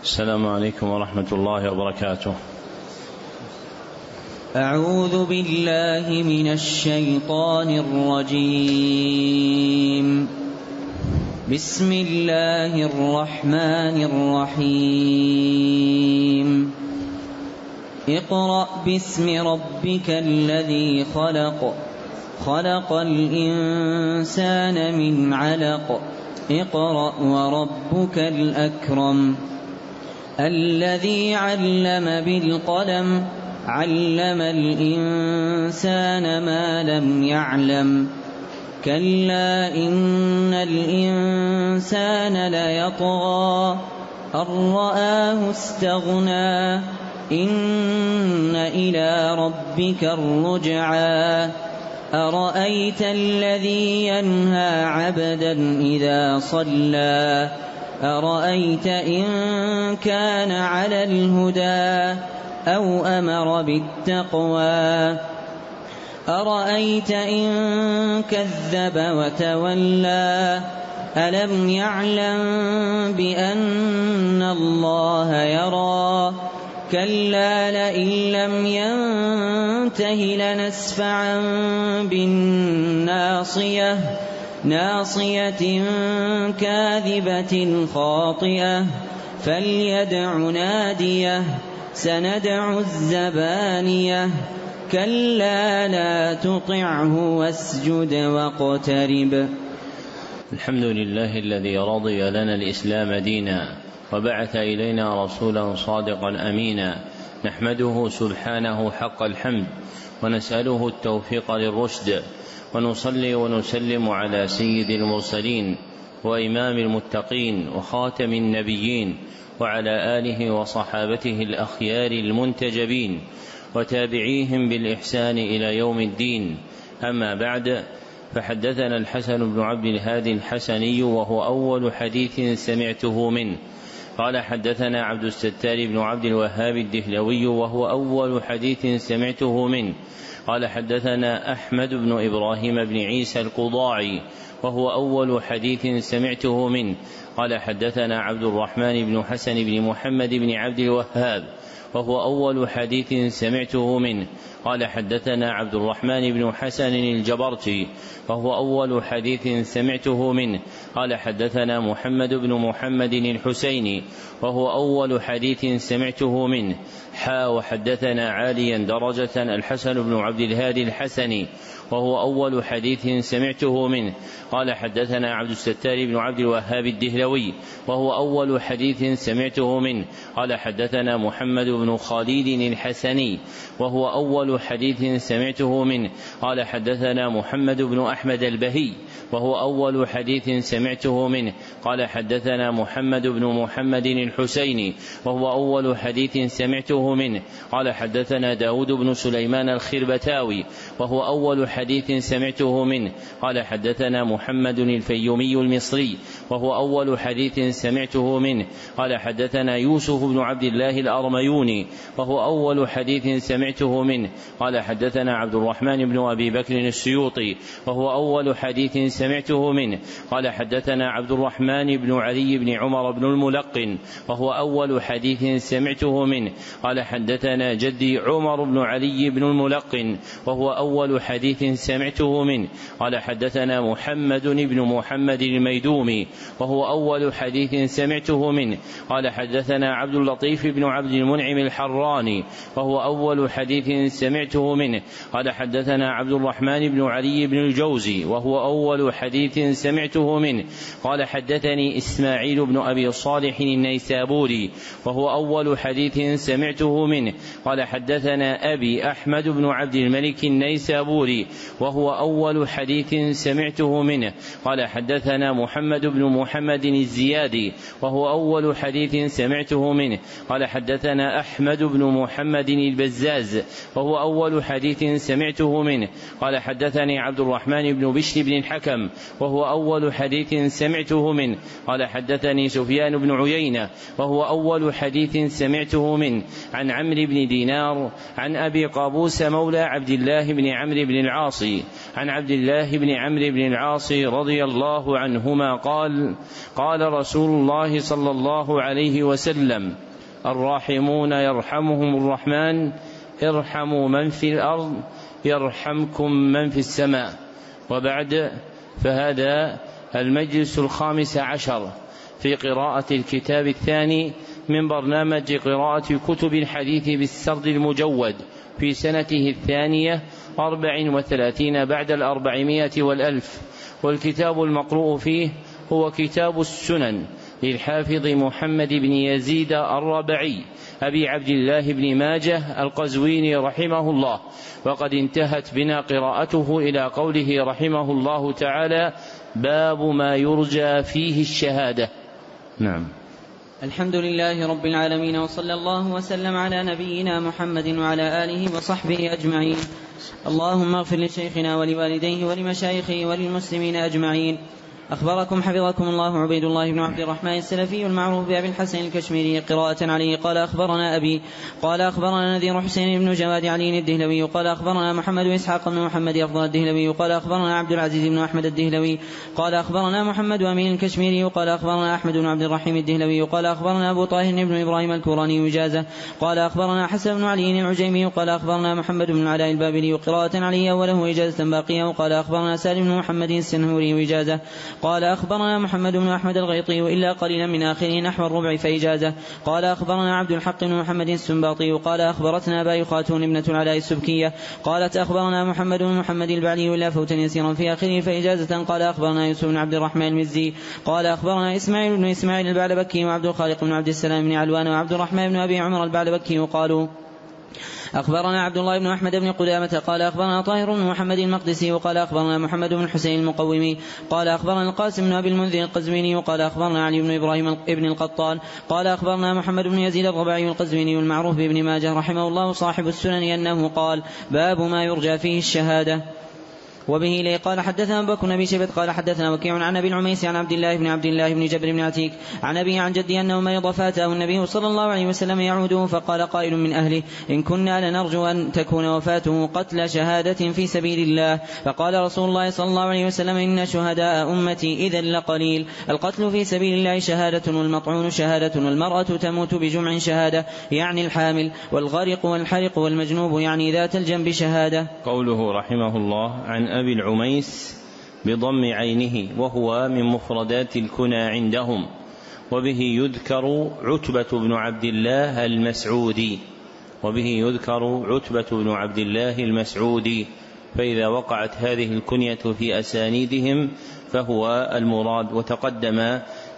السلام عليكم ورحمة الله وبركاته. أعوذ بالله من الشيطان الرجيم. بسم الله الرحمن الرحيم. اقرأ باسم ربك الذي خلق، خلق الإنسان من علق، اقرأ وربك الأكرم. الذي علم بالقلم، علم الإنسان ما لم يعلم. كلا إن الإنسان ليطغى أن رآه استغنى، إن إلى ربك الرجعى. أرأيت الذي ينهى عبدا إذا صلى، أرأيت إن كان على الهدى أو أمر بالتقوى، أرأيت إن كذب وتولى. ألم يعلم بأن الله يرى. كلا لئن لم ينته لنسفعا بالناصية، ناصية كاذبة خاطئة. فليدع ناديه، سندع الزبانية. كلا لا تطعه واسجد واقترب. الحمد لله الذي رضي لنا الإسلام دينا، وبعث إلينا رسولا صادقا أمينا. نحمده سبحانه حق الحمد، ونسأله التوفيق للرشد، ونصلي ونسلم على سيد المرسلين وإمام المتقين وخاتم النبيين، وعلى آله وصحابته الأخيار المنتجبين، وتابعيهم بالإحسان إلى يوم الدين. أما بعد، فحدثنا الحسن بن عبد الهادي الحسني، وهو أول حديث سمعته منه. قال حدثنا عبد الستار بن عبد الوهاب الدهلوي، وهو أول حديث سمعته منه. قال حدثنا أحمد بن إبراهيم بن عيسى القضاعي، وهو أول حديث سمعته منه. قال حدثنا عبد الرحمن بن حسن بن محمد بن عبد الوهاب، وهو أول حديث سمعته منه. قال حدثنا عبد الرحمن بن حسن الجبرتي، وهو أول حديث سمعته منه. قال حدثنا محمد بن محمد الحسيني، وهو أول حديث سمعته منه. وحدثنا عاليا درجة الحسن بن عبد الهادي الحسني، وهو أول حديث سمعته منه. قال حدثنا عبد الستار بن عبد الوهاب الدهلوي، وهو أول حديث سمعته منه. قال حدثنا محمد بن خالد الحسني، وهو أول حديث سمعته منه. قال حدثنا محمد بن أحمد البهي، وهو أول حديث سمعته منه. قال حدثنا محمد بن محمد الحسيني، وهو أول حديث سمعته منه. قال حدثنا داود بن سليمان الخربتاوي، وهو أول حديث سمعته منه. قال حدثنا محمد الفيومي المصري، وهو أول حديث سمعته منه. قال حدثنا يوسف بن عبد الله الأرميوني، وهو أول حديث سمعته منه. قال حدثنا عبد الرحمن بن أبي بكر السيوطي، وهو أول حديث سمعته منه. قال حدثنا عبد الرحمن بن علي بن عمر بن الملقن، وهو أول حديث سمعته منه. قال حدثنا جدي عمر بن علي بن الملقن، وهو أول حديث سمعته منه. قال حدثنا محمد بن محمد الميدومي، وهو أول حديث سمعته منه. قال حدثنا عبد اللطيف بن عبد المنعم الحراني، وهو أول حديث سمعته منه. قال حدثنا عبد الرحمن بن علي بن الجوزي، وهو أول حديث سمعته منه. قال حدثني إسماعيل بن أبي صالح النيسابوري، وهو أول حديث سمعته منه. قال حدثنا أبي أحمد بن عبد الملك النيسابوري، وهو أول حديث سمعته منه. قال حدثنا محمد بن محمد الزيادي، وهو أول حديث سمعته منه. قال حدثنا أحمد بن محمد البزاز، وهو أول حديث سمعته منه. قال حدثني عبد الرحمن بن بشر بن الحكم، وهو أول حديث سمعته منه. قال حدثني سفيان بن عيينة، وهو أول حديث سمعته منه. عن عمرو بن دينار عن أبي قابوس مولى عبد الله بن عمرو بن العاص عن عبد الله بن عمرو بن العاص رضي الله عنهما قال: قال: قال رسول الله صلى الله عليه وسلم: الراحمون يرحمهم الرحمن، ارحموا من في الأرض يرحمكم من في السماء. وبعد، فهذا المجلس 15 في قراءة الكتاب الثاني من برنامج قراءة كتب الحديث بالسرد المجود في سنته 34 بعد 400 و1000. والكتاب المقروء فيه هو كتاب السنن للحافظ محمد بن يزيد الربعي أبي عبد الله بن ماجه القزويني رحمه الله. وقد انتهت بنا قراءته إلى قوله رحمه الله تعالى: باب ما يرجى فيه الشهادة. نعم. الحمد لله رب العالمين، وصلى الله وسلم على نبينا محمد وعلى آله وصحبه أجمعين. اللهم اغفر لشيخنا ولوالديه ولمشايخه وللمسلمين أجمعين. أخبركم حفظكم الله عبيد الله بن عبد الرحمن السلفي المعروف بأبي الحسن الكشميري قراءة عليه قال: أخبرنا أبي قال: أخبرنا نذير حسين بن جواد علي الدهلوي قال: أخبرنا محمد إسحاق بن محمد أفضل الدهلوي قال: أخبرنا عبد العزيز بن أحمد الدهلوي قال: أخبرنا محمد أمين الكشميري قال: أخبرنا أحمد بن عبد الرحيم الدهلوي قال: أخبرنا أبو طاهر بن إبراهيم الكوراني وجازة قال: أخبرنا حسن بن علي العجيمي قال: أخبرنا محمد بن العلاء البابلي قراءة عليه وله إجازة باقية وقال: أخبرنا سالم بن محمد السنهوري وجازة قال: أخبرنا محمد بن أحمد الغيطي إلا قليلا من آخره نحو الربع فإجازة قال: أخبرنا عبد الحق بن محمد السنباطي قال: أخبرتنا باي خاتون ابنة العلاء السبكية قالت: أخبرنا محمد بن محمد البعلي إلا فوتا يسيرا في آخره فإجازة قال: أخبرنا يوسف بن عبد الرحمن المزي قال: أخبرنا إسماعيل بن إسماعيل البعلبكي وعبد الخالق بن عبد السلام بن علوان وعبد الرحمن بن أبي عمر البعلبكي وقالوا: أخبرنا عبد الله بن أحمد بن قدامة قال: أخبرنا طاهر بن محمد المقدسي وقال: أخبرنا محمد بن حسين المقومي قال: أخبرنا القاسم بن أبي المنذر القزويني وقال: أخبرنا علي بن إبراهيم ابن القطان قال: أخبرنا محمد بن يزيد الرباعي القزويني المعروف بابن ماجه رحمه الله صاحب السنن أنه قال: باب ما يرجى فيه الشهادة. وبه إليه قال: حدثنا أبو بكر بن أبي شيبة قال: حدثنا وكيع عن أبي العميس عن عبد الله بن جبر بن عتيك عن أبيه عن جدي أنه مرض فأتاه النبي صلى الله عليه وسلم يعوده فقال قائل من أهله: إن كنا لنرجو أن تكون وفاته قتل شهادة في سبيل الله. فقال رسول الله صلى الله عليه وسلم: إن شهداء أمتي إذا لقليل. القتل في سبيل الله شهادة، والمطعون شهادة، والمرأة تموت بجمع شهادة يعني الحامل، والغارق والحرق والمجنوب يعني ذات الجنب شهادة. قوله رحمه الله: عن أبي العميس بضم عينه، وهو من مفردات الكنى عندهم. وبه يذكر عتبة بن عبد الله المسعودي، فإذا وقعت هذه الكنية في أسانيدهم فهو المراد، وتقدم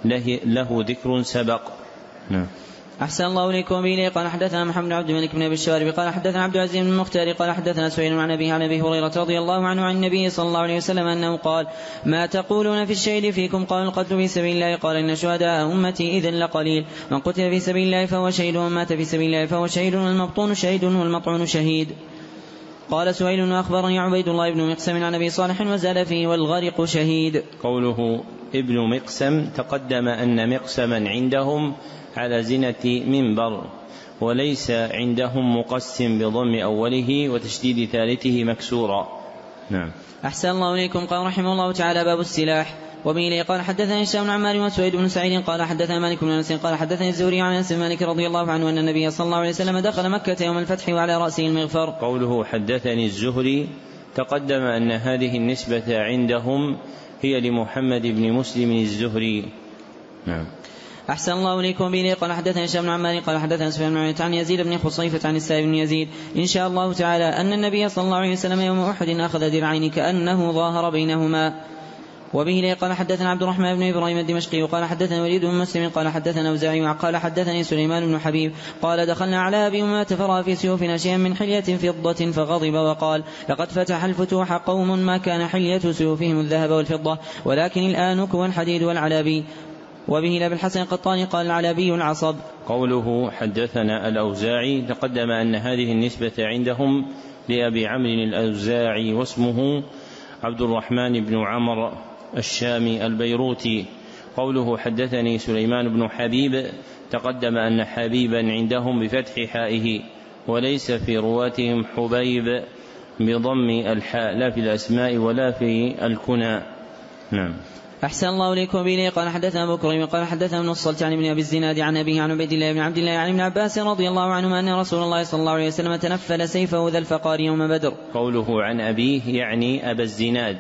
له ذكر سبق. نعم. أحسن الله إليكم. به قال: حدثنا محمد بن عبد الملك بن أبي الشوارب قال: حدثنا عبد العزيز بن المختار قال: حدثنا سهيل عن أبي هريرة رضي الله عنه عن النبي صلى الله عليه وسلم أنه قال: ما تقولون في الشهيد فيكم؟ قال: القتل في سبيل الله. قال: إن شهداء أمتي إذن لقليل. من قتل في سبيل الله فهو شهيد، ومن مات في سبيل الله فهو شهيد، والمبطون شهيد، والمطعون شهيد. قال سهيل: أخبرني عبيد الله بن مقسم عن أبي صالح وزاد فيه: والغرق شهيد. قوله ابن مقسم، تقدم أن مقسما عندهم على زنة منبر، وليس عندهم مقسم بضم أوله وتشديد ثالثه مكسورا. نعم. أحسن الله إليكم. قال رحمه الله تعالى: باب السلاح. وبه قال: حدثني هشام بن عمار وسويد بن سعيد قال: حدثنا مالك بن أنس قال: حدثني الزهري عن أنس مالك رضي الله عنه أن النبي صلى الله عليه وسلم دخل مكة يوم الفتح وعلى رأسه المغفر. قوله حدثني الزهري، تقدم أن هذه النسبة عندهم هي لمحمد بن مسلم الزهري. نعم. أحسن الله إليكم. به قال: حدثنا هشام بن عمار قال: حدثنا سفيان بن عيينة عن يزيد بن خصيفة عن السائب بن يزيد إن شاء الله تعالى أن النبي صلى الله عليه وسلم يوم أحد أخذ درعين كأنه ظاهر بينهما. وبه قال: حدثنا عبد الرحمن بن إبراهيم الدمشقي قال: حدثنا وليد بن مسلم قال: حدثنا أوزاعي قال: حدثني سليمان بن حبيب قال: دخلنا على أبي أمامة فرأى في سيوفنا شيئا من حلية فضة فغضب وقال: لقد فتح الفتوح قوم ما كان حلية سيوفهم الذهب والفضة، ولكن الآنك والحديد والعلابي. وبه لابن الحسن القطاني قال: العلابي العصب. قوله حدثنا الأوزاعي، تقدم أن هذه النسبة عندهم لأبي عمرو الأوزاعي، واسمه عبد الرحمن بن عمرو الشامي البيروتي. قوله حدثني سليمان بن حبيب، تقدم أن حبيبا عندهم بفتح حائه، وليس في رواتهم حبيب بضم الحاء، لا في الأسماء ولا في الكنى. نعم. أحسن الله إليكم به. قال حدثنا أبو كريم قال حدثنا ابن الصلت عن ابن أبي الزناد عن أبيه عن عبيد الله بن عبد الله عن ابن عباس رضي الله عنهما أن رسول الله صلى الله عليه وسلم تنفل سيفه ذا الفقار يوم بدر. قوله عن أبيه يعني أبا الزناد،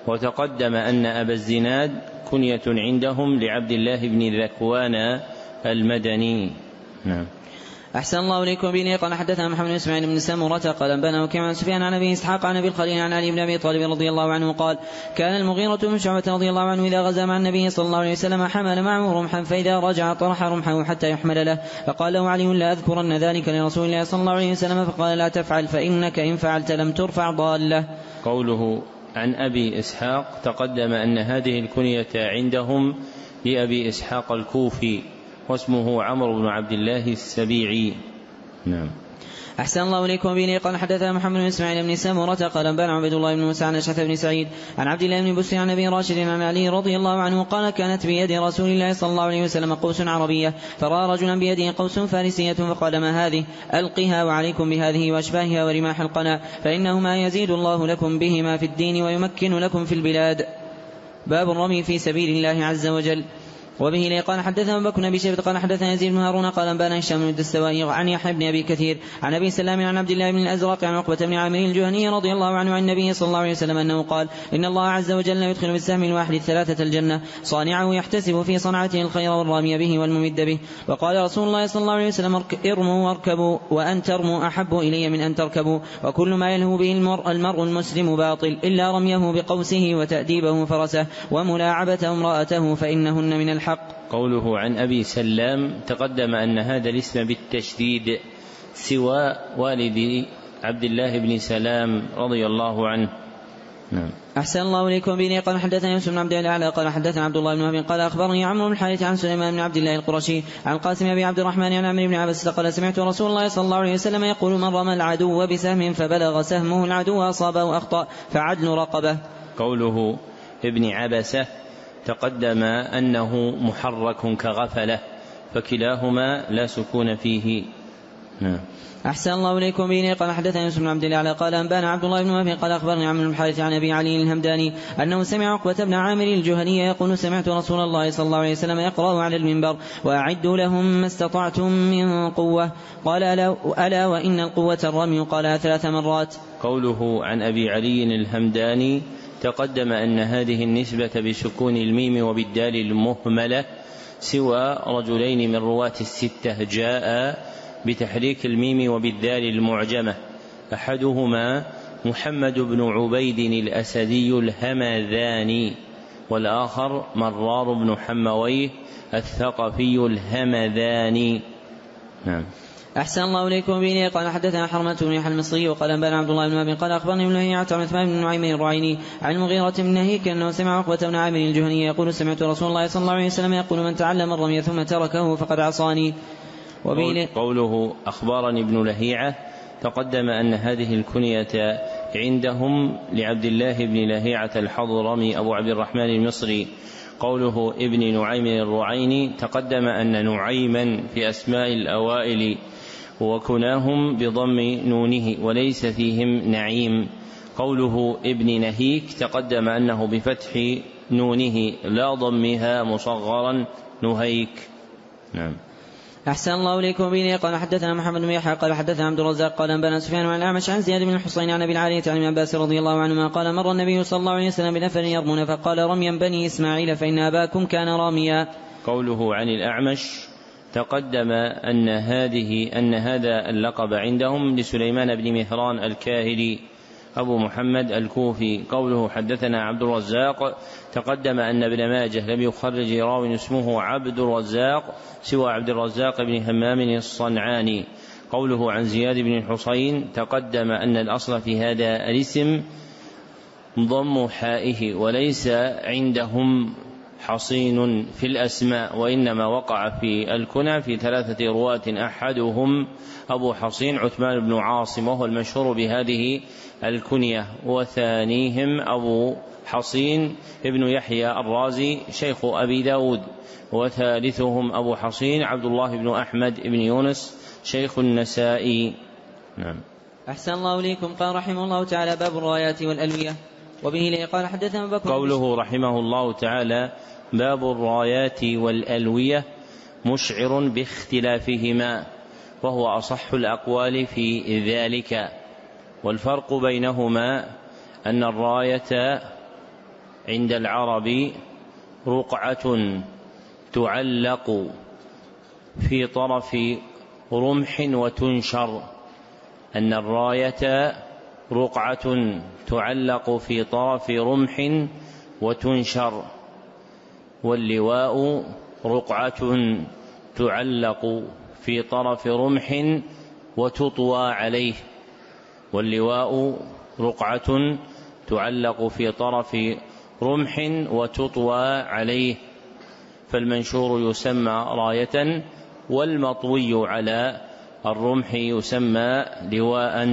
وتقدم أن أبا الزناد كنية عندهم لعبد الله بن ذكوان المدني. نعم. أحسن الله إليكم به. قال حدثنا محمد بن إسماعيل بن سمرة قال أنبانا وكيع عن سفيان عن أبي إسحاق عن أبي الخليل عن علي بن أبي طالب رضي الله عنه قال كان المغيرة بن شعبة رضي الله عنه إذا غزا مع النبي صلى الله عليه وسلم حمل معه رمحا، فإذا رجع طرح رمحه حتى يحمل له، فقال له علي لا أذكرن ذلك لرسول الله صلى الله عليه وسلم، فقال لا تفعل فإنك إن فعلت لم ترفع ضالة. قوله عن أبي إسحاق تقدم أن هذه الكنية عندهم لأبي إسحاق الكوفي واسمه عمرو بن عبد الله السبيعي. نعم. أحسن الله إليكم به. قال حدثنا محمد بن إسماعيل بن سمرة قال أنبانا عبيد الله بن موسى عن أشعث بن سعيد عن عبد الله بن بسر عن أبي راشد عن علي رضي الله عنه قال كانت بيد رسول الله صلى الله عليه وسلم قوس عربية، فرأى رجلا بيده قوس فارسية فقال ما هذه؟ ألقها وعليكم بهذه وأشباهها ورماح القنا، فإنهما يزيد الله لكم بهما في الدين ويمكن لكم في البلاد. باب الرمي في سبيل الله عز وجل. وبه لي قال حدثنا أبو بكر بن أبي شيبة قال حدثنا يزيد بن هارون قال أنبانا هشام بن الدستوائي عن يحيى بن أبي كثير عن أبي سلام عن عبد الله بن الأزرق عن عقبة بن عامر الجهني رضي الله عنه عن النبي صلى الله عليه وسلم أنه قال إن الله عز وجل يدخل بالسهم الواحد الثلاثة الجنة، صانعه يحتسب في صنعته الخير والرامي به والممد به. وقال رسول الله صلى الله عليه وسلم ارموا واركبوا، وأن ترموا أحب إلي من أن تركبوا، وكل ما يلهو به المرء المسلم باطل إلا رميه بقوسه وتأديبه فرسه وملاعبة امرأته فإنهن من الحق. قوله عن أبي سلام تقدم أن هذا الاسم بالتشديد سوى والد عبد الله بن سلام رضي الله عنه. نعم. أحسن الله إليكم به. قال حدثنا يوسف بن عبد الله قال حدثنا عبد الله بن وهب قال أخبرني عمرو بن الحارث عن سليمان بن عبد الله القرشي عن القاسم أبي عبد الرحمن عن عمرو بن عباس قال سمعت رسول الله صلى الله عليه وسلم يقول من رمى العدو بسهم فبلغ سهمه العدو أصابه أخطأ فعدل رقبه. قوله ابن عبسة تقدم أنه محرك كغفلة، فكلاهما لا سكون فيه. نعم. أحسن الله إليكم به. قال حدثنا يوسف بن عبد الله قال أنبانا عبد الله بن وهب قال أخبرني عمرو بن الحارث عن أبي علي الهمداني أنه سمع عقبة بن عامر الجهني يقول سمعت رسول الله صلى الله عليه وسلم يقرأ على المنبر وأعدوا لهم ما استطعتم من قوة، قال ألا وإن القوة الرمي، قالها 3 مرات. قوله عن أبي علي الهمداني تقدم أن هذه النسبة بسكون الميم وبالدال المهملة سوى رجلين من رواة الستة جاء بتحريك الميم وبالدال المعجمة، أحدهما محمد بن عبيد الأسدي الهمذاني، والآخر مرار بن حمويه الثقفي الهمذاني. نعم. أحسن الله إليكم به. قال حدثنا حرمة بن يحيى المصري وقال أنبانا عبد الله بن وهب قال أخبرني ابن لهيعة عن عثمان بن نعيم الرعيني عن المغيرة بن نهيك أنه سمع عقبة بن عامر الجهني يقول سمعت رسول الله صلى الله عليه وسلم يقول من تعلم الرمي ثم تركه فقد عصاني. قوله أخبرني ابن لهيعة تقدم أن هذه الكنية عندهم لعبد الله بن لهيعة الحضرمي أبو عبد الرحمن المصري. قوله ابن نعيم الرعيني تقدم أن نعيما في أسماء الأوائل وكناهم بضم نونه وليس فيهم نعيم. قوله ابن نهيك تقدم أنه بفتح نونه لا ضمها مصغرا نهيك. نعم. أحسن الله إليكم به. قال حدثنا محمد بن يحيى قال حدثنا عبد الرزاق قال أنبانا سفيان عن الأعمش عن زياد بن الحصين عن أبي العالية عن ابن عباس رضي الله عنهما قال مر النبي صلى الله عليه وسلم بنفر يرمون فقال رميا بني إسماعيل فإن أباكم كان راميا. قوله عن الأعمش تقدم أن هذا اللقب عندهم لسليمان بن مهران الكاهلي أبو محمد الكوفي. قوله حدثنا عبد الرزاق تقدم أن ابن ماجه لم يخرج راوي اسمه عبد الرزاق سوى عبد الرزاق بن همام الصنعاني. قوله عن زياد بن الحصين تقدم أن الأصل في هذا الاسم ضم حائه وليس عندهم حصين في الأسماء، وإنما وقع في الكنى في 3 رواة أحدهم أبو حصين عثمان بن عاصم وهو المشهور بهذه الكنية، وثانيهم أبو حصين ابن يحيى الرازي شيخ أبي داود، وثالثهم أبو حصين عبد الله بن أحمد بن يونس شيخ النسائي. نعم. أحسن الله إليكم. قال رحمه الله تعالى باب الرايات والألوية. وبه قال حدثنا بكر. قوله رحمه الله تعالى: باب الرايات والألوية مشعر باختلافهما، وهو أصح الأقوال في ذلك. والفرق بينهما أن الراية عند العرب رقعة تعلق في طرف رمح وتنشر، أن الراية رقعة تعلق في طرف رمح وتنشر، واللواء رقعة تعلق في طرف رمح وتطوى عليه، واللواء رقعة تعلق في طرف رمح وتطوى عليه، فالمنشور يسمى راية، والمطوي على الرمح يسمى لواء.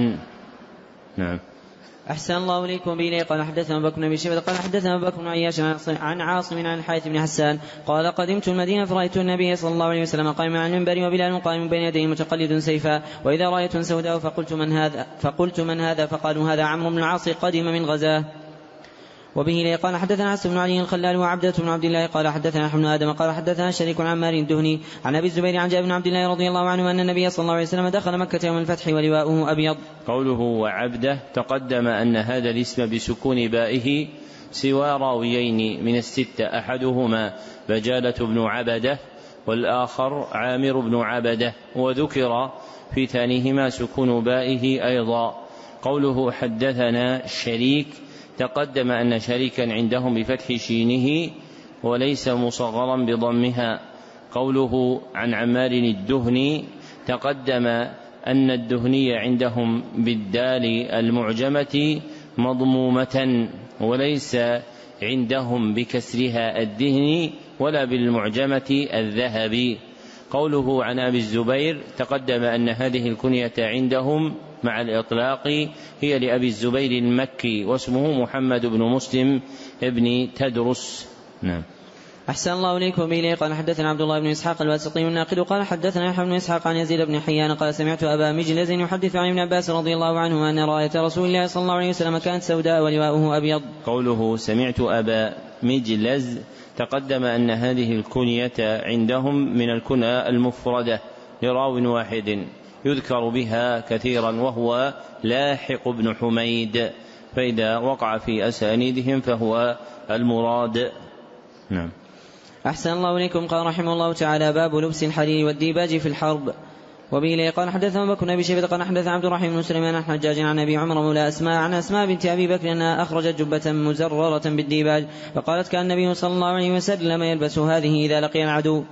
نعم. أحسن الله إليكم. به قال حدثنا بكر بن شيبة قال حدثنا بكر بن عياش عن عاصم عن الحارث بن حسان قال: قدمت المدينة فرأيت النبي صلى الله عليه وسلم قائما على المنبر وبلال قائم بين يديه متقلد سيفا، وإذا راية سوداء فقلت من هذا؟ فقالوا: هذا عمرو بن العاص قدم من غزاه. وبه قال حدثنا حسن بن علي الخلال وعبدة بن عبد الله قال حدثنا حمد آدم قال حدثنا شريك عن عمار الدهني عن أبي الزبير عن جابر بن عبد الله رضي الله عنه أن النبي صلى الله عليه وسلم دخل مكة يوم الفتح ولواؤه أبيض. قوله وعبده تقدم أن هذا الاسم بسكون بائه سوى راويين من الستة، أحدهما بجالة بن عبده والآخر عامر بن عبده، وذكر في ثانيهما سكون بائه أيضا. قوله حدثنا شريك تقدم أن شريكا عندهم بفتح شينه وليس مصغرا بضمها. قوله عن عمار الدهني تقدم أن الدهني عندهم بالدال المعجمة مضمومة، وليس عندهم بكسرها الدهن ولا بالمعجمة الذهبي. قوله عن أبي الزبير تقدم أن هذه الكنية عندهم مع الإطلاق هي لأبي الزبير المكي، واسمه محمد بن مسلم ابن تدرس. نعم. أحسن الله إليكم. به قال حدثنا عبد الله بن إسحاق الواسطي الناقد قال حدثنا يحيى بن إسحاق عن يزيد بن حيان قال سمعت أبا مجلز يحدث عن ابن عباس رضي الله عنه أن راية رسول الله صلى الله عليه وسلم كانت سوداء ولواؤه أبيض. قوله سمعت أبا مجلز تقدم أن هذه الكنية عندهم من الكنى المفردة لراو واحد يذكر بها كثيرا وهو لاحق بن حميد، فإذا وقع في أسانيدهم فهو المراد. نعم. أحسن الله إليكم. قال رحمه الله تعالى: باب لبس الحرير والديباج في الحرب. وبه قال حدثنا بكر بن شيبة قال حدثنا عبد الرحيم بن سليمان عن حجاج عن أبي عمر مولى أسماء عن أسماء بنت أبي بكر أنها أخرجت جبة مزررة بالديباج، فقالت: كان النبي صلى الله عليه وسلم يلبس هذه إذا لقي العدو.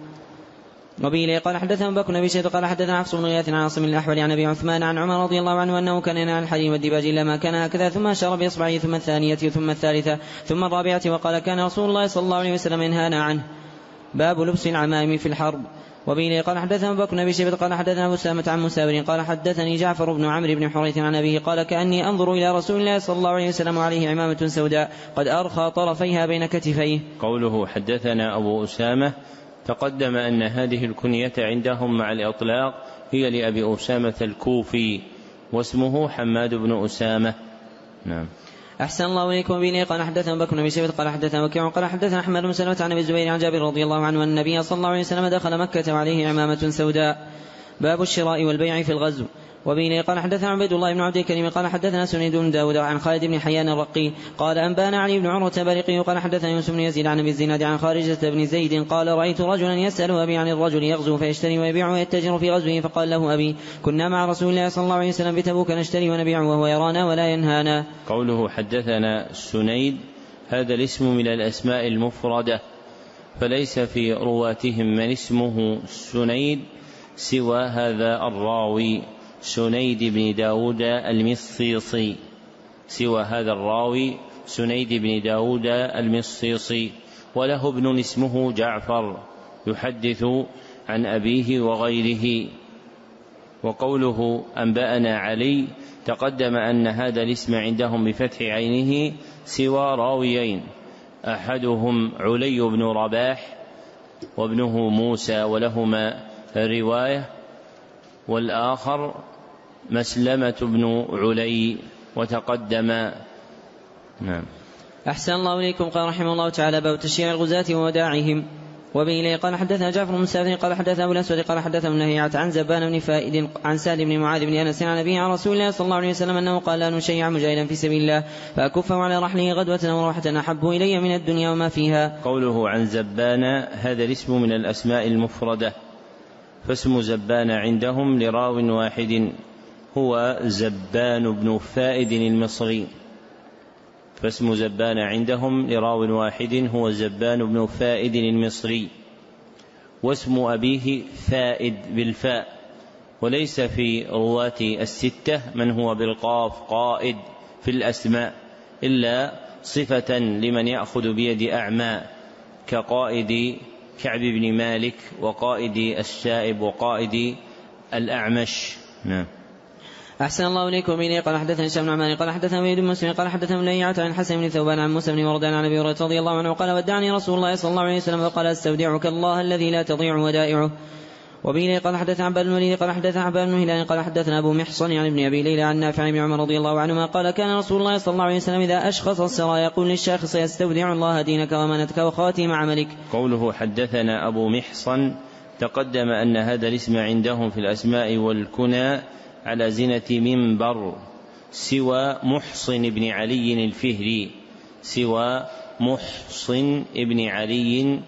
وبه قال حدثنا بكر بن شيبة قال حدثنا حفص بن غياث عن عاصم الأحول عن أبي عثمان عن عمر رضي الله عنه أنه كان ينهى عن الحرير والديباج إلا ما كان هكذا، ثم أشار بإصبعه ثم الثانية ثم الثالثة ثم الرابعة وقال: كان رسول الله صلى الله عليه وسلم ينهانا عنه. باب لبس العمائم في الحرب. وبه قال حدثنا بكر بن شيبة قال حدثنا أبو سامة عن مساور قال حدثني جعفر بن عمرو بن حريث عن أبيه قال: كأني أنظر إلى رسول الله صلى الله عليه وسلم عليه عمامة سوداء قد أرخى طرفيها بين كتفيه. قوله حدثنا أبو أسامة تقدم أن هذه الكنية عندهم مع الإطلاق هي لأبي أسامة الكوفي، واسمه حماد بن أسامة. نعم. أحسن الله إليكم. به قال حدثنا بكر بن شيبة قال حدثنا وكيع قال حدثنا أحمد بن سلمة عن أبي الزبير عن جابر رضي الله عنه أن النبي صلى الله عليه وسلم دخل مكة وعليه عمامة سوداء. باب الشراء والبيع في الغزو. وبه قال حدثنا عبيد الله بن عبد الكريم قال حدثنا سنيد بن داود عن خالد بن حيان الرقي قال أنبانا علي بن عروة برقي قال حدثنا يوسف بن يزيد عن أبي الزناد عن خارجة بن زيد قال: رأيت رجلا يسأل أبي عن الرجل يغزو فيشتري ويبيع ويتجر في غزوه، فقال له أبي: كنا مع رسول الله صلى الله عليه وسلم بتبوك نشتري ونبيع وهو يرانا ولا ينهانا. قوله حدثنا سنيد هذا الاسم من الأسماء المفردة، فليس في رواتهم من اسمه سنيد سوى هذا الراوي سنيد بن داود المصيصي، سوى هذا الراوي سنيد بن داود المصيصي، وله ابن اسمه جعفر يحدث عن أبيه وغيره. وقوله أنبأنا علي تقدم أن هذا الاسم عندهم بفتح عينه سوى راويين، أحدهم علي بن رباح وابنه موسى ولهما رواية، والآخر مسلمة بن علي وتقدم. نعم. أحسن الله إليكم. قال رحمه الله تعالى: باب تشييع الغزاة ووداعهم. وبه إليه قال حدثنا جعفر بن مسافر قال حدثنا أبو الأسود قال حدثنا النهيعة عن زبان بن فائد عن سهل بن معاذ بن أنس عن أبيه عن رسول الله صلى الله عليه وسلم أنه قال: لا نشيع مجاهدا في سبيل الله فأكفه على رحله غدوة أو روحة أحب إلي من الدنيا وما فيها. قوله عن زبان هذا الاسم من الأسماء المفردة، فاسم زبان عندهم لراو واحد هو زبان بن فائد المصري، فاسم زبان عندهم لراو واحد هو زبان بن فائد المصري، واسم أبيه فائد بالفاء، وليس في رواة الستة من هو بالقاف قائد في الأسماء إلا صفة لمن يأخذ بيد أعمى كقائد كعب بن مالك وقائد السائب وقائد الأعمش. نعم. أحسن الله إليكم. بني قال حدثنا هشام بن عمار قال حدثنا وليد بن مسلم قال حدثنا ليعة عن حسن بن ثوبان عن موسى بن وردان عن أبي هريرة رضي الله عنه قال: ودعني رسول الله صلى الله عليه وسلم فقال: استودعك الله الذي لا تضيع ودائعه. وبه قال حدثنا عبد الوليد قال حدثنا عبد بن هلال قال حدثنا أبو محصن عن ابن أبي ليلى عن نافع بن عمر رضي الله عنهما قال: كان رسول الله صلى الله عليه وسلم إذا أشخص السرايا يقول للشاخص: يستودع الله دينك وأمانتك وخاتم عملك. قوله حدثنا أبو محصن تقدم أن هذا الاسم عندهم في الأسماء والكنى على زنة منبر سوى محصن بن علي الفهري، سوى محصن بن علي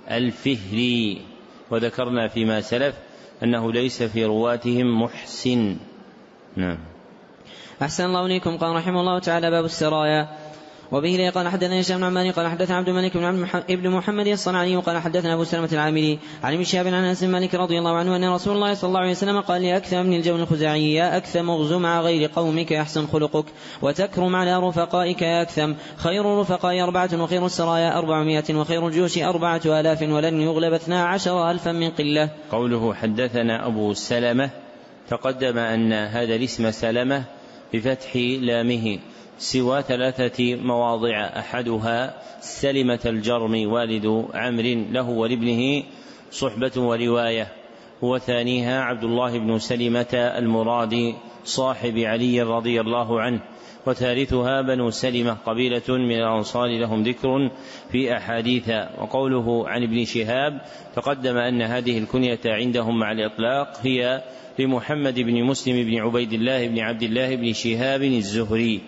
الفهري، وذكرنا فيما سلف أنه ليس في رواتهم محسن. نعم. أحسن الله إليكم. قال رحمه الله تعالى: باب السرايا. وبه قال حدثنا هشام بن عمار قال حدثنا عبد الملك بن محمد الصنعاني قال حدثنا أبو سلمة العامري عن ابن شهاب عن أنس بن مالك رضي الله عنه أن رسول الله صلى الله عليه وسلم قال لأكثم بن الجون الخزاعي: يا أكثم اغزو مع غير قومك يحسن خلقك وتكرم على رفقائك يا أكثم. خير الرفقاء 4 وخير السرايا 400 وخير الجيوش 4000 ولن يغلب 12,000 من قلة. قوله حدثنا أبو سلمة تقدم أن هذا الاسم سلمة بفتح لامه سوى 3 مواضع، أحدها سلمة الجرم والد عمرو له ولابنه صحبة ورواية، وثانيها عبد الله بن سلمة المرادي صاحب علي رضي الله عنه، وثالثها بنو سلمة قبيلة من الأنصار لهم ذكر في أحاديث. وقوله عن ابن شهاب تقدم أن هذه الكنية عندهم مع الإطلاق هي لمحمد بن مسلم بن عبيد الله بن عبد الله بن شهاب الزهري.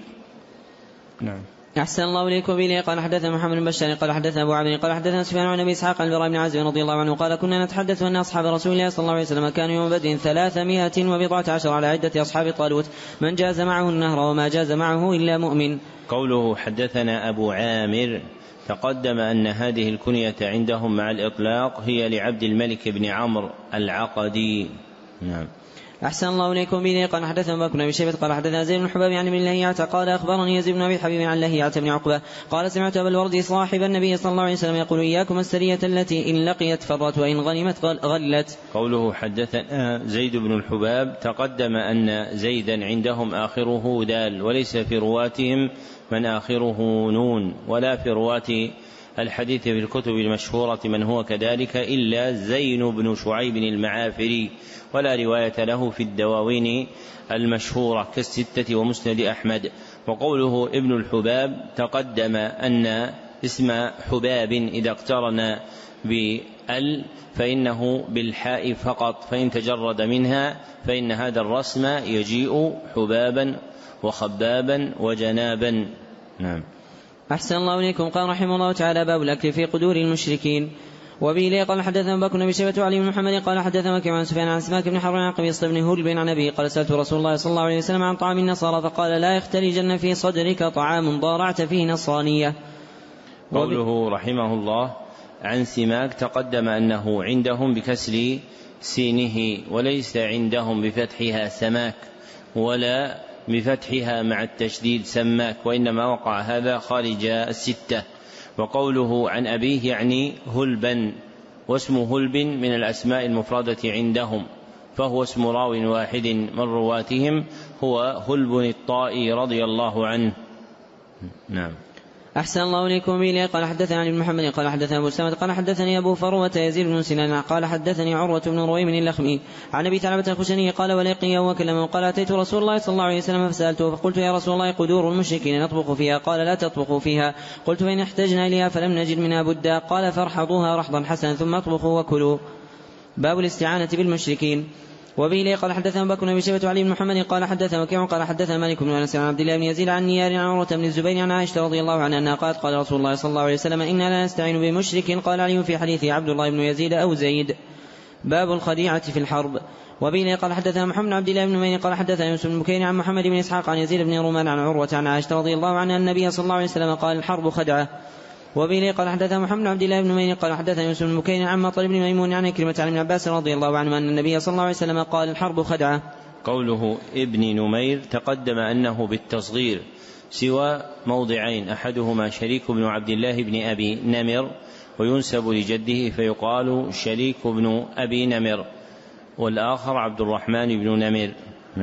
نعم. أحسن الله إليكم. بي قال حدثنا محمد بن بشار قال حدثنا أبو عبد قال حدثنا سفيان عن أبي إسحاق عن البراء بن عازب رضي الله عنه قال: كنا نتحدث أن أصحاب رسول الله صلى الله عليه وسلم كانوا يوم بدر 314 على عدة أصحاب طالوت، من جاز معه النهر وما جاز معه إلا مؤمن. قوله حدثنا أبو عامر تقدم أن هذه الكنية عندهم مع الإطلاق هي لعبد الملك بن عمرو العقدي. نعم. أحسن الله إليكم. به قال حدثنا بكر بن شيبة قال حدثنا زيد بن حباب عن ابن لهيعة قال: أخبرني يزيد بن أبي حبيب عن لهيعة بن عقبة قال: سمعت أبا الوردي صاحب النبي صلى الله عليه وسلم يقول: إياكم السرية التي إن لقيت فرت وإن غنمت غلت. قوله حدثنا زيد بن الحباب تقدم أن زيدا عندهم آخره دال، وليس في رواتهم من آخره نون، ولا في رواة الحديث في الكتب المشهورة من هو كذلك إلا زين بن شعيب المعافري، ولا رواية له في الدواوين المشهورة كالستة ومسند أحمد. وقوله ابن الحباب تقدم أن اسم حباب إذا اقترن بال فإنه بالحاء فقط، فإن تجرد منها فإن هذا الرسم يجيء حبابا وخبابا وجنابا. نعم. أحسن الله إليكم. قال رحمه الله تعالى: باب الأكل في قدور المشركين. وبه قال حدثنا بكر بن شيبة وعلي بن محمد قال حدثنا وكيع عن سفيان عن سماك بن حرب عن قبيصة بن هرب عن أبيه قال: سألت رسول الله صلى الله عليه وسلم عن طعام النصارى فقال: لا يختلجن في صدرك طعام ضارعت فيه نصرانية. قوله رحمه الله عن سماك تقدم أنه عندهم بكسر سينه، وليس عندهم بفتحها سماك ولا بفتحها مع التشديد سماك، وإنما وقع هذا خارج الستة. وقوله عن أبيه يعني هلبا، واسم هلب من الأسماء المفردة عندهم، فهو اسم راو واحد من رواتهم هو هلب الطائي رضي الله عنه. نعم. أحسن الله إليكم به. قال حدثنا عن محمد قال حدثنا أبو سلمة قال حدثني أبو فروة يزيد بن سنان قال حدثني عروة بن رويم اللخمي عن أبي ثعلبة الخشني قال ولقي وكلمه قال أتيت رسول الله صلى الله عليه وسلم فسألته فقلت يا رسول الله قدور المشركين نطبخ فيها؟ قال لا تطبخوا فيها. قلت فإن احتجنا إليها فلم نجد منها بدا. قال فارحضوها رحضا حسنا ثم اطبخوا وكلوا. باب الاستعانة بالمشركين. وبه قال حدثنا بكر بن شيبة وعلي بن محمد قال حدثنا وكيع قال حدثنا مالك بن انس عن عبد الله بن يزيد عن نيار عن عروة بن الزبير عن عائشة رضي الله عنها انها قالت قال رسول الله صلى الله عليه وسلم إنا لا نستعين بمشرك. قال علي في حديث عبد الله بن يزيد أو زيد. باب الخديعة في الحرب. وبه قال حدثنا محمد بن عبد الله بن نمير قال حدثنا يوسف بن بكير عن محمد بن اسحاق عن يزيد بن رومان عن عروة عن عائشة رضي الله عنها النبي صلى الله عليه وسلم قال الحرب خدعة. وبه قال حدثنا محمد بن عبد الله بن نمير قال حدثنا يوسف بن بكير عن مطر بن ميمون عن كلمة عن ابن عباس رضي الله عنه أن النبي صلى الله عليه وسلم قال الحرب خدعة. قوله ابن نمير تقدم أنه بالتصغير سوى موضعين، أحدهما شريك بن عبد الله بن أبي نمر وينسب لجده فيقال شريك بن أبي نمر، والآخر عبد الرحمن بن نمر.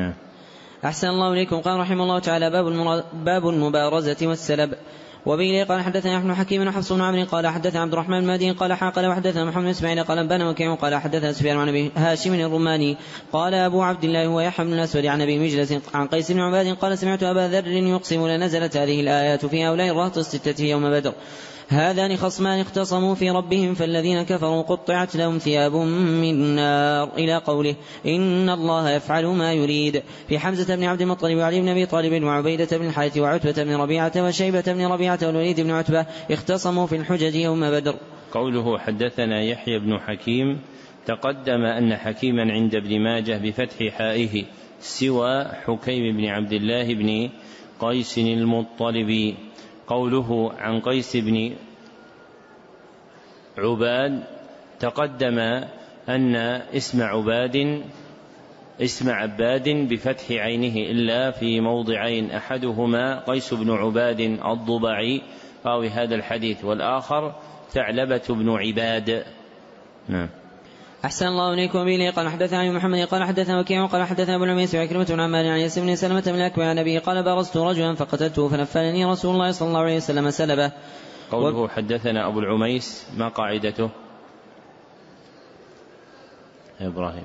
أحسن الله إليكم. قال رحمه الله تعالى باب المبارزة والسلب. وبه قال حدثنا ابن حكيم وحفص بن عمرو قال حدثنا عبد الرحمن المهدي قال حاقل وحدثنا محمد بن اسماعيل قال بن وكيع قال حدثنا سفيان عن ابي هاشم الرماني قال ابو عبد الله هو يحيى بن الاسود عن ابي مجلس عن قيس بن عباد قال سمعت ابا ذر يقسم لنزلت هذه الايات في هؤلاء الرهط الستة يوم بدر هذان خصمان اختصموا في ربهم فالذين كفروا قطعت لهم ثياب من نار إلى قوله إن الله يفعل ما يريد. في حمزة بن عبد المطلب وعلي بن أبي طالب وعبيدة بن الحارث وعتبة بن ربيعة وشيبة بن ربيعة والوليد بن عتبة اختصموا في الحجج يوم بدر. قوله حدثنا يحيى بن حكيم تقدم أن حكيما عند ابن ماجه بفتح حائه سوى حكيم بن عبد الله بن قيس المطلبي. قوله عن قيس بن عباد تقدم أن اسم عباد بفتح عينه إلا في موضعين، أحدهما قيس بن عباد الضبعي راوي هذا الحديث، والآخر ثعلبة بن عباد. أحسن الله إليكم. به قال حدثنا عن محمد قال حدثنا وكيع قال حدثنا أبو العميس وعكرمة بن عمار عن ياسر بن سلمة بن الأكوع عن أبيه قال بارزت رجلا فقتلته فنفلني رسول الله صلى الله عليه وسلم سلبه. قوله حدثنا أبو العميس ما قاعدته يا إبراهيم؟